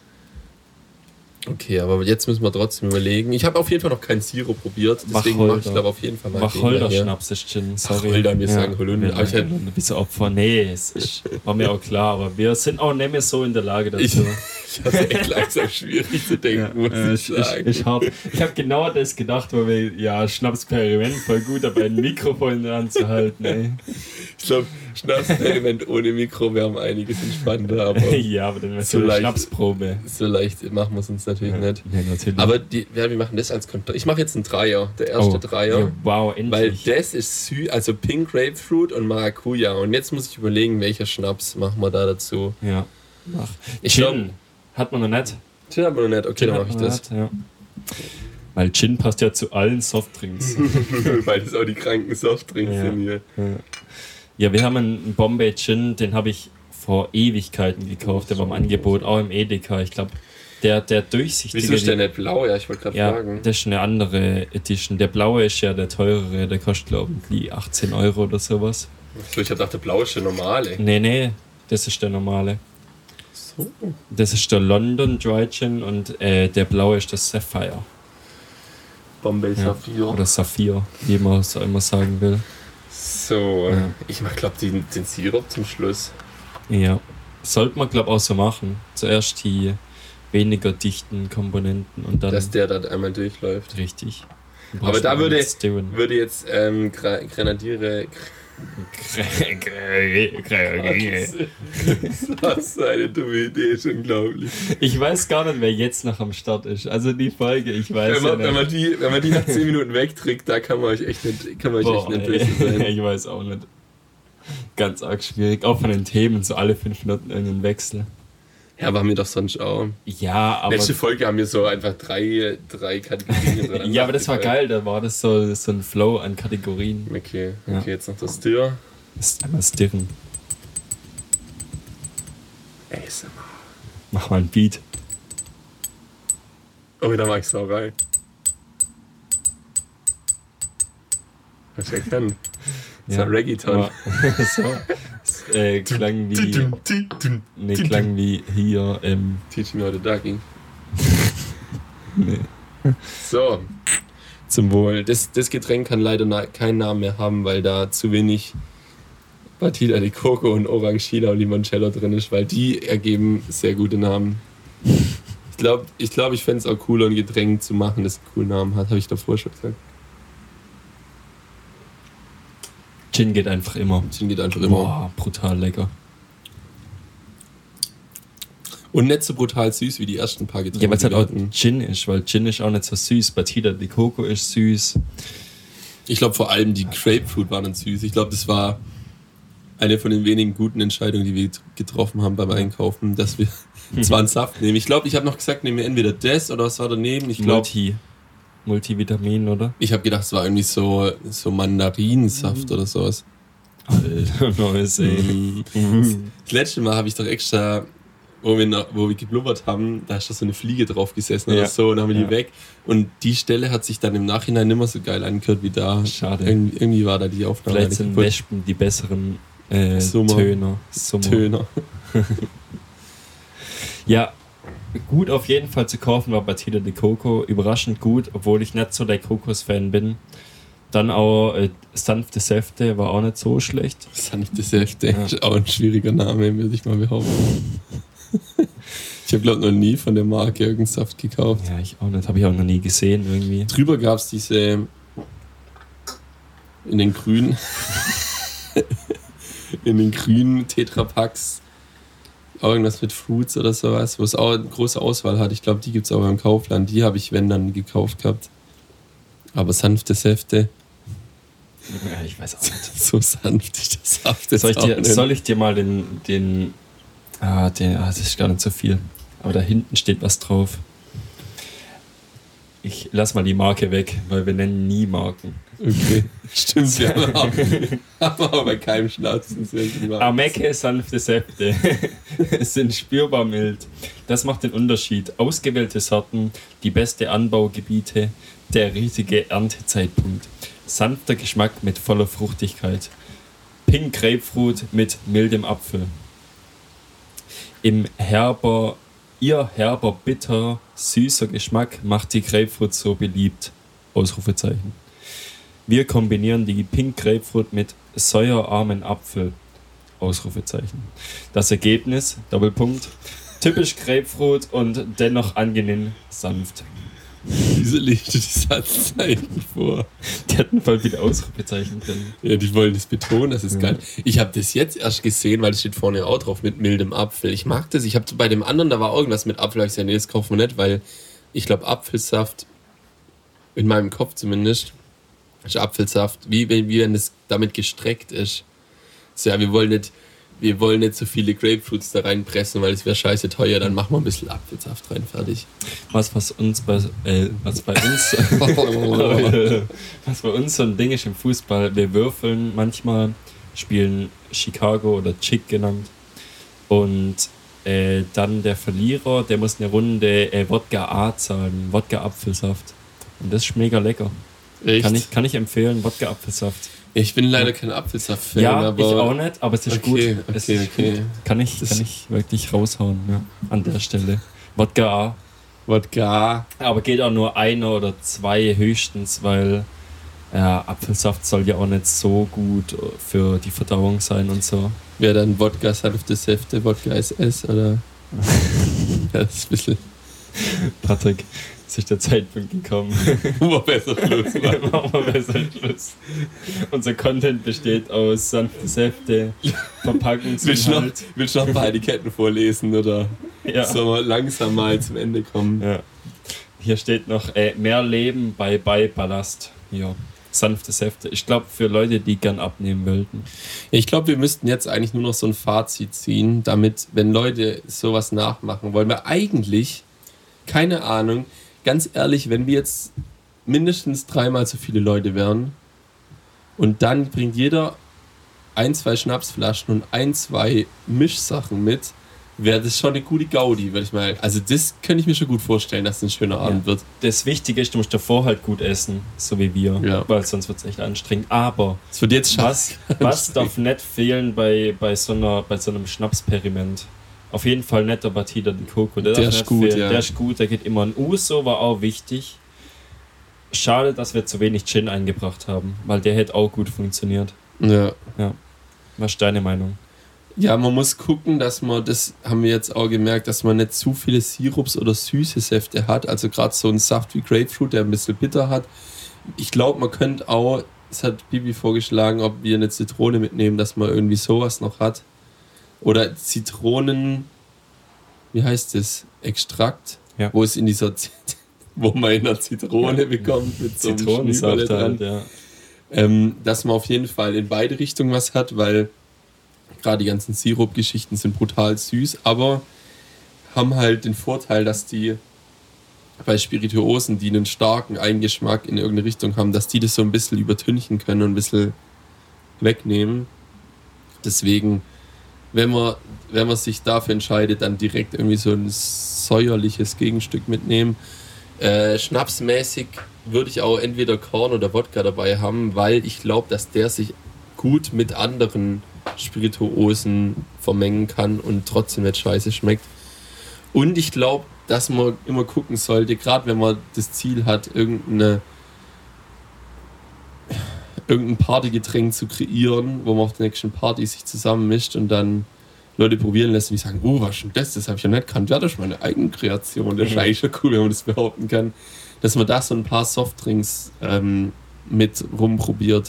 [SPEAKER 1] Okay, aber jetzt müssen wir trotzdem überlegen. Ich habe auf jeden Fall noch keinen Zero probiert, deswegen mache ich
[SPEAKER 2] Wacholder.
[SPEAKER 1] glaube auf jeden Fall mal
[SPEAKER 2] Wacholder-Schnaps ist Gin, sorry.
[SPEAKER 1] Wacholder, wir sagen Holunder.
[SPEAKER 2] wir
[SPEAKER 1] Aber ich
[SPEAKER 2] sagen
[SPEAKER 1] hätte-
[SPEAKER 2] Holunder. Wieso Opfer? Nee, es ist, war mir auch klar, aber wir sind auch nicht mehr so in der Lage dazu.
[SPEAKER 1] Ich, ich habe echt langsam schwierig zu denken, muss
[SPEAKER 2] äh,
[SPEAKER 1] ich
[SPEAKER 2] ist,
[SPEAKER 1] sagen.
[SPEAKER 2] ist, ist hart. Ich habe genau das gedacht, weil wir, ja, Schnapsperiment, voll gut, aber ein Mikrofon in der Hand zu halten, ey.
[SPEAKER 1] Ich glaube, Schnapsperiment ohne Mikro wäre um einiges entspannter, aber
[SPEAKER 2] Ja, aber dann wäre
[SPEAKER 1] So
[SPEAKER 2] so eine
[SPEAKER 1] leicht-
[SPEAKER 2] Schnapsprobe.
[SPEAKER 1] so leicht machen wir es uns natürlich nicht.
[SPEAKER 2] Nee, natürlich.
[SPEAKER 1] Aber die, ja, wir machen das als Kontrast. Ich mache jetzt einen Dreier, der erste
[SPEAKER 2] Oh,
[SPEAKER 1] Dreier.
[SPEAKER 2] ja, wow,
[SPEAKER 1] Weil
[SPEAKER 2] endlich.
[SPEAKER 1] das ist süß, also Pink Grapefruit und Maracuja. Und jetzt muss ich überlegen, welcher Schnaps machen wir da dazu.
[SPEAKER 2] Ja. Mach.
[SPEAKER 1] Ich
[SPEAKER 2] Gin
[SPEAKER 1] glaub-
[SPEAKER 2] hat man noch nicht.
[SPEAKER 1] Gin aber noch nicht, okay, dann
[SPEAKER 2] hat
[SPEAKER 1] mache ich
[SPEAKER 2] man
[SPEAKER 1] das.
[SPEAKER 2] noch nicht, ja. Weil Gin passt ja zu allen Softdrinks.
[SPEAKER 1] Weil das auch die kranken Softdrinks
[SPEAKER 2] Ja.
[SPEAKER 1] sind hier.
[SPEAKER 2] Ja, wir haben einen Bombay Gin, den habe ich vor Ewigkeiten gekauft. Der war im Angebot, auch im Edeka. Ich glaube, der, der durchsichtige.
[SPEAKER 1] Wieso ist der nicht blau? Ja, ich wollte gerade
[SPEAKER 2] Ja,
[SPEAKER 1] fragen.
[SPEAKER 2] das ist eine andere Edition. Der blaue ist ja der teurere, der kostet, glaube ich, achtzehn Euro oder sowas.
[SPEAKER 1] So, ich hab gedacht, der blaue ist der normale.
[SPEAKER 2] Nee, nee, das ist der normale.
[SPEAKER 1] So.
[SPEAKER 2] Das ist der London Dry Gin und äh, der blaue ist der Sapphire.
[SPEAKER 1] Bombay
[SPEAKER 2] Ja.
[SPEAKER 1] Saphir.
[SPEAKER 2] Oder Saphir, wie man es auch immer sagen will.
[SPEAKER 1] So,
[SPEAKER 2] Ja.
[SPEAKER 1] ich mach, glaub, den, den Sirup zum Schluss.
[SPEAKER 2] Ja. Sollte man, glaube ich, auch so machen. Zuerst die weniger dichten Komponenten und dann
[SPEAKER 1] Dass der dann einmal durchläuft.
[SPEAKER 2] richtig. Dann
[SPEAKER 1] Aber
[SPEAKER 2] brauchst
[SPEAKER 1] da
[SPEAKER 2] du
[SPEAKER 1] würde,
[SPEAKER 2] nichts tun.
[SPEAKER 1] würde jetzt ähm, Gra Grenadiere. Das ist eine dumme Idee, ist unglaublich.
[SPEAKER 2] Ich weiß gar nicht, wer jetzt noch am Start ist. Also die Folge, ich weiß
[SPEAKER 1] Wenn man,
[SPEAKER 2] ja
[SPEAKER 1] wenn, man
[SPEAKER 2] nicht.
[SPEAKER 1] die, wenn man die nach zehn Minuten wegträgt, da kann man euch echt nicht, kann man euch
[SPEAKER 2] Boah,
[SPEAKER 1] echt nicht
[SPEAKER 2] ey.
[SPEAKER 1] böse sein.
[SPEAKER 2] Ich weiß auch nicht. Ganz arg schwierig. Auch von den Themen, so alle fünf Minuten irgendeinen Wechsel.
[SPEAKER 1] Ja, waren wir doch sonst auch.
[SPEAKER 2] Ja, aber.
[SPEAKER 1] Letzte Folge haben wir so einfach drei, drei Kategorien hintereinander
[SPEAKER 2] Ja, aber das war
[SPEAKER 1] abgefeiert.
[SPEAKER 2] geil, da war das so, so ein Flow an Kategorien.
[SPEAKER 1] Okay,
[SPEAKER 2] Ja.
[SPEAKER 1] okay, jetzt noch das Stir.
[SPEAKER 2] Das ist einmal stirren.
[SPEAKER 1] A S M R.
[SPEAKER 2] Mach mal ein Beat.
[SPEAKER 1] Oh, da war ich Sauerei. Was ich erkennen. Das
[SPEAKER 2] Ja,
[SPEAKER 1] war Reggaeton.
[SPEAKER 2] so. Es, äh, klang wie. Nee, klang wie hier. Ähm,
[SPEAKER 1] Teach me how to ducking.
[SPEAKER 2] nee.
[SPEAKER 1] So. Zum Wohl. Das, das Getränk kann leider na- keinen Namen mehr haben, weil da zu wenig Batida de Coco und Orangina und Limoncello drin ist, weil die ergeben sehr gute Namen. Ich glaube, ich, glaub, ich fände es auch cooler, ein Getränk zu machen, das einen coolen Namen hat, habe ich davor schon gesagt.
[SPEAKER 2] Gin geht einfach immer.
[SPEAKER 1] Gin geht einfach immer.
[SPEAKER 2] Boah, brutal lecker.
[SPEAKER 1] Und nicht so brutal süß wie die ersten paar Getränke.
[SPEAKER 2] Ja, weil es halt auch
[SPEAKER 1] hatten.
[SPEAKER 2] Gin ist, weil Gin ist auch nicht so süß. Batida de Coco ist süß.
[SPEAKER 1] Ich glaube vor allem die Grapefruit waren dann süß. Ich glaube, das war eine von den wenigen guten Entscheidungen, die wir getroffen haben beim Einkaufen, dass wir zwar einen Saft nehmen. Ich glaube, ich habe noch gesagt, nehmen wir entweder das oder was war daneben. Ich glaube,
[SPEAKER 2] Multi. Multivitamin, oder?
[SPEAKER 1] ich habe gedacht, es war irgendwie so, so Mandarinensaft oder sowas.
[SPEAKER 2] Alter, neues, ey.
[SPEAKER 1] Mhm. Das letzte Mal habe ich doch extra, wo wir, noch, wo wir geblubbert haben, da ist da so eine Fliege drauf gesessen
[SPEAKER 2] Ja.
[SPEAKER 1] oder so und dann haben wir
[SPEAKER 2] Ja.
[SPEAKER 1] die weg. Und die Stelle hat sich dann im Nachhinein nicht mehr so geil angehört wie da.
[SPEAKER 2] Schade.
[SPEAKER 1] Irgendwie, irgendwie war da die Aufnahme.
[SPEAKER 2] Vielleicht sind
[SPEAKER 1] kaputt.
[SPEAKER 2] Wespen die besseren äh,
[SPEAKER 1] Summer.
[SPEAKER 2] Töner. Summer.
[SPEAKER 1] Töner.
[SPEAKER 2] Ja, gut auf jeden Fall zu kaufen war Batida de Coco. Überraschend gut, obwohl ich nicht so der Kokos-Fan bin. Dann auch äh, sanfte Säfte war auch nicht so schlecht.
[SPEAKER 1] Sanfte Säfte
[SPEAKER 2] Ja.
[SPEAKER 1] ist auch ein schwieriger Name, würde ich mal behaupten. Ich habe, glaube ich, noch nie von der Marke irgendeinen Saft gekauft.
[SPEAKER 2] Ja, ich auch nicht. Habe ich auch noch nie gesehen irgendwie.
[SPEAKER 1] Drüber gab es diese in den grünen in den grünen Tetrapacks irgendwas mit Fruits oder sowas, wo es auch eine große Auswahl hat. Ich glaube, die gibt es auch beim Kaufland. Die habe ich, wenn, dann gekauft gehabt. Aber sanfte Säfte,
[SPEAKER 2] Ja, ich weiß auch nicht.
[SPEAKER 1] so sanft ist der Saft. jetzt
[SPEAKER 2] Soll ich
[SPEAKER 1] auch
[SPEAKER 2] dir,
[SPEAKER 1] nicht.
[SPEAKER 2] soll ich dir mal den, den, ah, den, ah, das ist gar nicht so viel. Aber da hinten steht was drauf. Ich lass mal die Marke weg, weil wir nennen nie Marken.
[SPEAKER 1] Okay, stimmt, wir haben auch, haben auch bei keinem Schnatzen.
[SPEAKER 2] Amecke sanfte Säfte sind spürbar mild. Das macht den Unterschied. Ausgewählte Sorten, die beste Anbaugebiete, der richtige Erntezeitpunkt. Sanfter Geschmack mit voller Fruchtigkeit. Pink Grapefruit mit mildem Apfel. Im herber, ihr herber, bitter, süßer Geschmack macht die Grapefruit so beliebt. Ausrufezeichen. Wir kombinieren die Pink Grapefruit mit säuerarmen Apfel. Ausrufezeichen. Das Ergebnis, Doppelpunkt, typisch Grapefruit und dennoch angenehm sanft.
[SPEAKER 1] Wieso legst du die Satzzeichen vor?
[SPEAKER 2] Die hatten voll viele Ausrufezeichen drin.
[SPEAKER 1] Ja, die wollen das betonen, das ist
[SPEAKER 2] Ja.
[SPEAKER 1] geil. Ich habe das jetzt erst gesehen, weil es steht vorne auch drauf mit mildem Apfel. Ich mag das. Ich habe bei dem anderen, da war irgendwas mit Apfel, da hab ich gesagt, nee, das kaufen wir nicht, weil ich glaube, Apfelsaft, in meinem Kopf zumindest, ist Apfelsaft, wie, wenn- wie wenn es damit gestreckt ist. So, ja, wir wollen nicht, wir wollen nicht so viele Grapefruits da reinpressen, weil es wäre scheiße teuer, dann machen wir ein bisschen Apfelsaft rein, fertig.
[SPEAKER 2] Was, was uns bei, äh, was bei uns, was bei uns so ein Ding ist im Fußball, wir würfeln manchmal, spielen Chicago oder Chick genannt und äh, dann der Verlierer, der muss eine Runde äh, Wodka A zahlen, Wodka Apfelsaft und das ist mega lecker.
[SPEAKER 1] Echt?
[SPEAKER 2] Kann ich, kann ich empfehlen, Wodka Apfelsaft.
[SPEAKER 1] Ich bin leider kein Apfelsaft-Fan,
[SPEAKER 2] Ja,
[SPEAKER 1] aber...
[SPEAKER 2] ich auch nicht, aber es ist
[SPEAKER 1] Okay,
[SPEAKER 2] gut. Es
[SPEAKER 1] okay,
[SPEAKER 2] ist
[SPEAKER 1] okay.
[SPEAKER 2] gut. Kann ich,
[SPEAKER 1] Das-
[SPEAKER 2] kann ich wirklich raushauen, ja, an der Stelle. Wodka A.
[SPEAKER 1] Wodka.
[SPEAKER 2] Aber geht auch nur einer oder zwei höchstens, weil ja, Apfelsaft soll ja auch nicht so gut für die Verdauung sein und so.
[SPEAKER 1] Wäre dann Wodka sanfte Säfte, Wodka S S oder? Ja, das ist ein bisschen
[SPEAKER 2] Patrick, es ist der Zeitpunkt gekommen.
[SPEAKER 1] immer besser Schluss machen.
[SPEAKER 2] Machen wir besser Schluss. Unser Content besteht aus sanfte Säfte,
[SPEAKER 1] Willst du noch,
[SPEAKER 2] Verpackungsinhalt.
[SPEAKER 1] willst du noch ein paar Etiketten vorlesen oder
[SPEAKER 2] Ja.
[SPEAKER 1] sollen wir langsam mal zum Ende kommen?
[SPEAKER 2] Ja. Hier steht noch äh, mehr Leben bei Beiballast. Ja. Sanfte Säfte. Ich glaube, für Leute, die gern abnehmen wollten.
[SPEAKER 1] Ich glaube, wir müssten jetzt eigentlich nur noch so ein Fazit ziehen, damit, wenn Leute sowas nachmachen wollen, wir eigentlich, keine Ahnung, ganz ehrlich, wenn wir jetzt mindestens dreimal so viele Leute wären und dann bringt jeder ein, zwei Schnapsflaschen und ein, zwei Mischsachen mit, wäre das schon eine gute Gaudi, würde ich mal. Also das könnte ich mir schon gut vorstellen, dass es ein schöner Abend
[SPEAKER 2] Ja.
[SPEAKER 1] wird.
[SPEAKER 2] Das Wichtige ist, du musst davor halt gut essen, so wie wir,
[SPEAKER 1] Ja.
[SPEAKER 2] weil sonst wird es echt anstrengend. Aber
[SPEAKER 1] Es wird jetzt schon.
[SPEAKER 2] was, was darf nicht fehlen bei, bei, so einer, bei so einem Schnapsperiment? Auf jeden Fall netter Batida de Coco. Der,
[SPEAKER 1] Der
[SPEAKER 2] darf
[SPEAKER 1] ist
[SPEAKER 2] nicht
[SPEAKER 1] gut,
[SPEAKER 2] fehlen.
[SPEAKER 1] ja.
[SPEAKER 2] Der ist gut, der geht immer. Ein Uso war auch wichtig. Schade, dass wir zu wenig Gin eingebracht haben, weil der hätte auch gut funktioniert.
[SPEAKER 1] Ja.
[SPEAKER 2] Was ist deine Meinung?
[SPEAKER 1] Ja, man muss gucken, dass man, das haben wir jetzt auch gemerkt, dass man nicht zu viele Sirups oder süße Säfte hat. Also gerade so ein Saft wie Grapefruit, der ein bisschen bitter hat. Ich glaube, man könnte auch, es hat Bibi vorgeschlagen, ob wir eine Zitrone mitnehmen, dass man irgendwie sowas noch hat. Oder Zitronen, wie heißt das? Extrakt,
[SPEAKER 2] Ja.
[SPEAKER 1] wo es in dieser, Z- wo man in einer Zitrone bekommt mit so einem
[SPEAKER 2] Zitronensaft
[SPEAKER 1] Schnieberle dran.
[SPEAKER 2] halt, ja.
[SPEAKER 1] Ähm, dass man auf jeden Fall in beide Richtungen was hat, weil gerade die ganzen Sirup-Geschichten sind brutal süß, aber haben halt den Vorteil, dass die bei Spirituosen, die einen starken Eingeschmack in irgendeine Richtung haben, dass die das so ein bisschen übertünchen können und ein bisschen wegnehmen. Deswegen, wenn man, wenn man sich dafür entscheidet, dann direkt irgendwie so ein säuerliches Gegenstück mitnehmen. Äh, schnapsmäßig würde ich auch entweder Korn oder Wodka dabei haben, weil ich glaube, dass der sich gut mit anderen Spirituosen vermengen kann und trotzdem nicht scheiße schmeckt. Und ich glaube, dass man immer gucken sollte, gerade wenn man das Ziel hat, irgendeine irgendein Partygetränk zu kreieren, wo man auf der nächsten Party sich zusammenmischt und dann Leute probieren lässt und die sagen, oh, was ist denn das? Das habe ich ja nicht gekannt. Ja, das ist meine Eigenkreation. Das ist eigentlich schon cool, wenn man das behaupten kann. Dass man da so ein paar Softdrinks ähm, mit rumprobiert.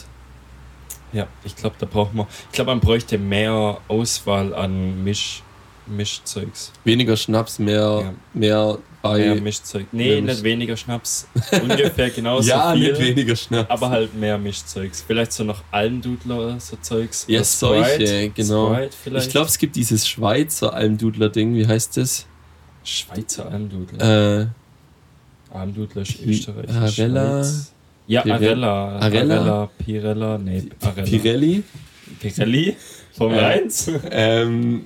[SPEAKER 2] Ja, ich glaube, da braucht man. Ich glaube, man bräuchte mehr Auswahl an Misch, Mischzeugs.
[SPEAKER 1] Weniger Schnaps, mehr,
[SPEAKER 2] Ja.
[SPEAKER 1] mehr bei.
[SPEAKER 2] Mehr Mischzeug. Nee,
[SPEAKER 1] mehr Misch-
[SPEAKER 2] nicht weniger Schnaps. Ungefähr genauso
[SPEAKER 1] ja,
[SPEAKER 2] viel.
[SPEAKER 1] nicht weniger Schnaps.
[SPEAKER 2] Aber halt mehr Mischzeugs. Vielleicht so noch Almdudler, so Zeugs.
[SPEAKER 1] ja,
[SPEAKER 2] Oder
[SPEAKER 1] solche,
[SPEAKER 2] Sprite.
[SPEAKER 1] genau.
[SPEAKER 2] Sprite vielleicht.
[SPEAKER 1] Ich glaube, es gibt dieses Schweizer Almdudler-Ding, wie heißt das?
[SPEAKER 2] Schweizer Almdudler.
[SPEAKER 1] Äh,
[SPEAKER 2] Almdudler ist
[SPEAKER 1] Pi-
[SPEAKER 2] Österreich.
[SPEAKER 1] Arella?
[SPEAKER 2] Schweiz. Ja,
[SPEAKER 1] Pire-
[SPEAKER 2] Arella.
[SPEAKER 1] Arella?
[SPEAKER 2] Arella, Pirella, nee, Arella.
[SPEAKER 1] Pirelli.
[SPEAKER 2] Pirelli? Formel
[SPEAKER 1] Äh.
[SPEAKER 2] eins?
[SPEAKER 1] Ähm,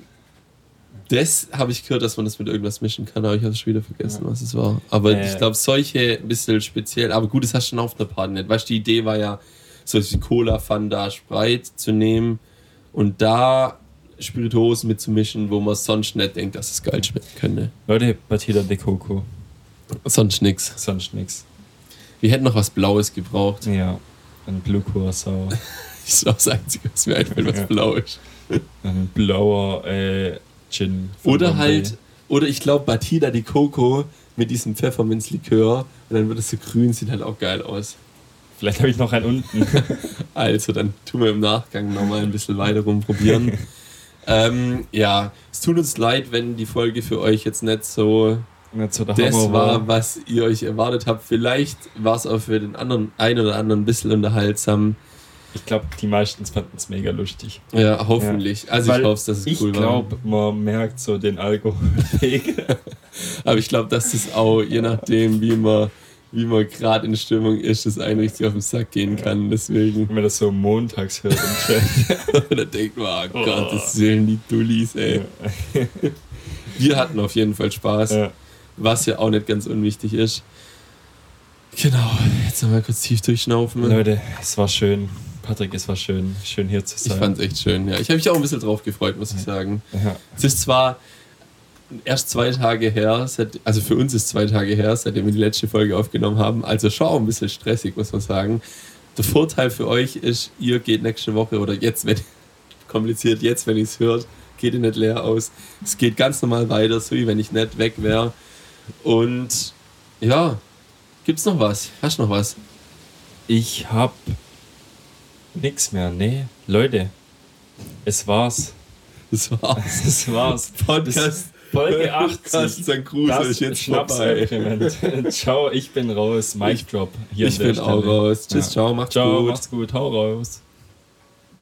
[SPEAKER 1] das habe ich gehört, dass man das mit irgendwas mischen kann, aber ich habe schon wieder vergessen,
[SPEAKER 2] Ja.
[SPEAKER 1] was es war. Aber
[SPEAKER 2] Äh.
[SPEAKER 1] ich glaube, solche ein bisschen speziell, aber gut, das hast du schon auf einer Party nicht. Weißt du, die Idee war ja, solche Cola, Fanta, Sprite zu nehmen und da Spirituosen mitzumischen, wo man sonst nicht denkt, dass es geil schmecken könnte.
[SPEAKER 2] Leute, Batida de Coco.
[SPEAKER 1] Sonst nix.
[SPEAKER 2] Sonst nix.
[SPEAKER 1] Wir hätten noch was Blaues gebraucht.
[SPEAKER 2] Ja. Ein Blue Curacao.
[SPEAKER 1] Das ist auch das Einzige, was mir einfällt, was
[SPEAKER 2] Ja.
[SPEAKER 1] blau ist.
[SPEAKER 2] Ein blauer äh, Gin. von
[SPEAKER 1] Oder
[SPEAKER 2] Bombay.
[SPEAKER 1] halt, oder ich glaube Batida de Coco mit diesem Pfefferminzlikör und dann wird es so grün, sieht halt auch geil aus.
[SPEAKER 2] Vielleicht habe ich noch einen unten.
[SPEAKER 1] Also, dann tun wir im Nachgang nochmal ein bisschen weiter rumprobieren. ähm, ja, es tut uns leid, wenn die Folge für euch jetzt nicht so
[SPEAKER 2] Nicht so der
[SPEAKER 1] das
[SPEAKER 2] Hammer
[SPEAKER 1] war, was ihr euch erwartet habt. Vielleicht war es auch für den anderen, einen oder anderen ein bisschen unterhaltsam.
[SPEAKER 2] Ich glaube, die meisten fanden es mega lustig.
[SPEAKER 1] Ja, hoffentlich. Also
[SPEAKER 2] Weil
[SPEAKER 1] ich hoffe, dass es
[SPEAKER 2] ich
[SPEAKER 1] cool war.
[SPEAKER 2] glaube, man merkt so den Alkoholweg.
[SPEAKER 1] Aber ich glaube, dass das auch, je nachdem, wie man, wie man gerade in Stimmung ist, das einen richtig auf den Sack gehen kann. Deswegen.
[SPEAKER 2] Wenn man das so montags hört im Chat.
[SPEAKER 1] Da denkt man, oh Gott, das sind die Dullis, ey. Wir hatten auf jeden Fall Spaß.
[SPEAKER 2] Ja.
[SPEAKER 1] Was ja auch nicht ganz unwichtig ist. Genau, jetzt nochmal kurz tief durchschnaufen.
[SPEAKER 2] Leute, es war schön. Patrick, es war schön, schön hier zu
[SPEAKER 1] Ich
[SPEAKER 2] sein.
[SPEAKER 1] fand's echt schön, ja. Ich habe mich auch ein bisschen drauf gefreut, muss ich sagen.
[SPEAKER 2] Ja.
[SPEAKER 1] Es ist zwar erst zwei Tage her, seit, also für uns ist zwei Tage her, seitdem wir die letzte Folge aufgenommen haben, also schon auch ein bisschen stressig, muss man sagen. Der Vorteil für euch ist, ihr geht nächste Woche oder jetzt, wenn kompliziert, jetzt, wenn ihr es hört, geht ihr nicht leer aus. Es geht ganz normal weiter, so wie wenn ich nicht weg wäre. Und ja, gibt's noch was? Hast du noch was?
[SPEAKER 2] Ich hab nix mehr, nee. Leute, es war's.
[SPEAKER 1] Das war's.
[SPEAKER 2] Es war's.
[SPEAKER 1] Podcast.
[SPEAKER 2] Folge achtzig.
[SPEAKER 1] Podcast Sankt Kruse ist jetzt vorbei.
[SPEAKER 2] Schnaps-Experiment. Ciao, ich bin raus. Mic Drop. Hier
[SPEAKER 1] Ich
[SPEAKER 2] an der
[SPEAKER 1] bin auch
[SPEAKER 2] Stelle.
[SPEAKER 1] raus. Tschüss,
[SPEAKER 2] Ja.
[SPEAKER 1] ciao, macht's
[SPEAKER 2] Ciao,
[SPEAKER 1] gut.
[SPEAKER 2] macht's gut. Hau raus.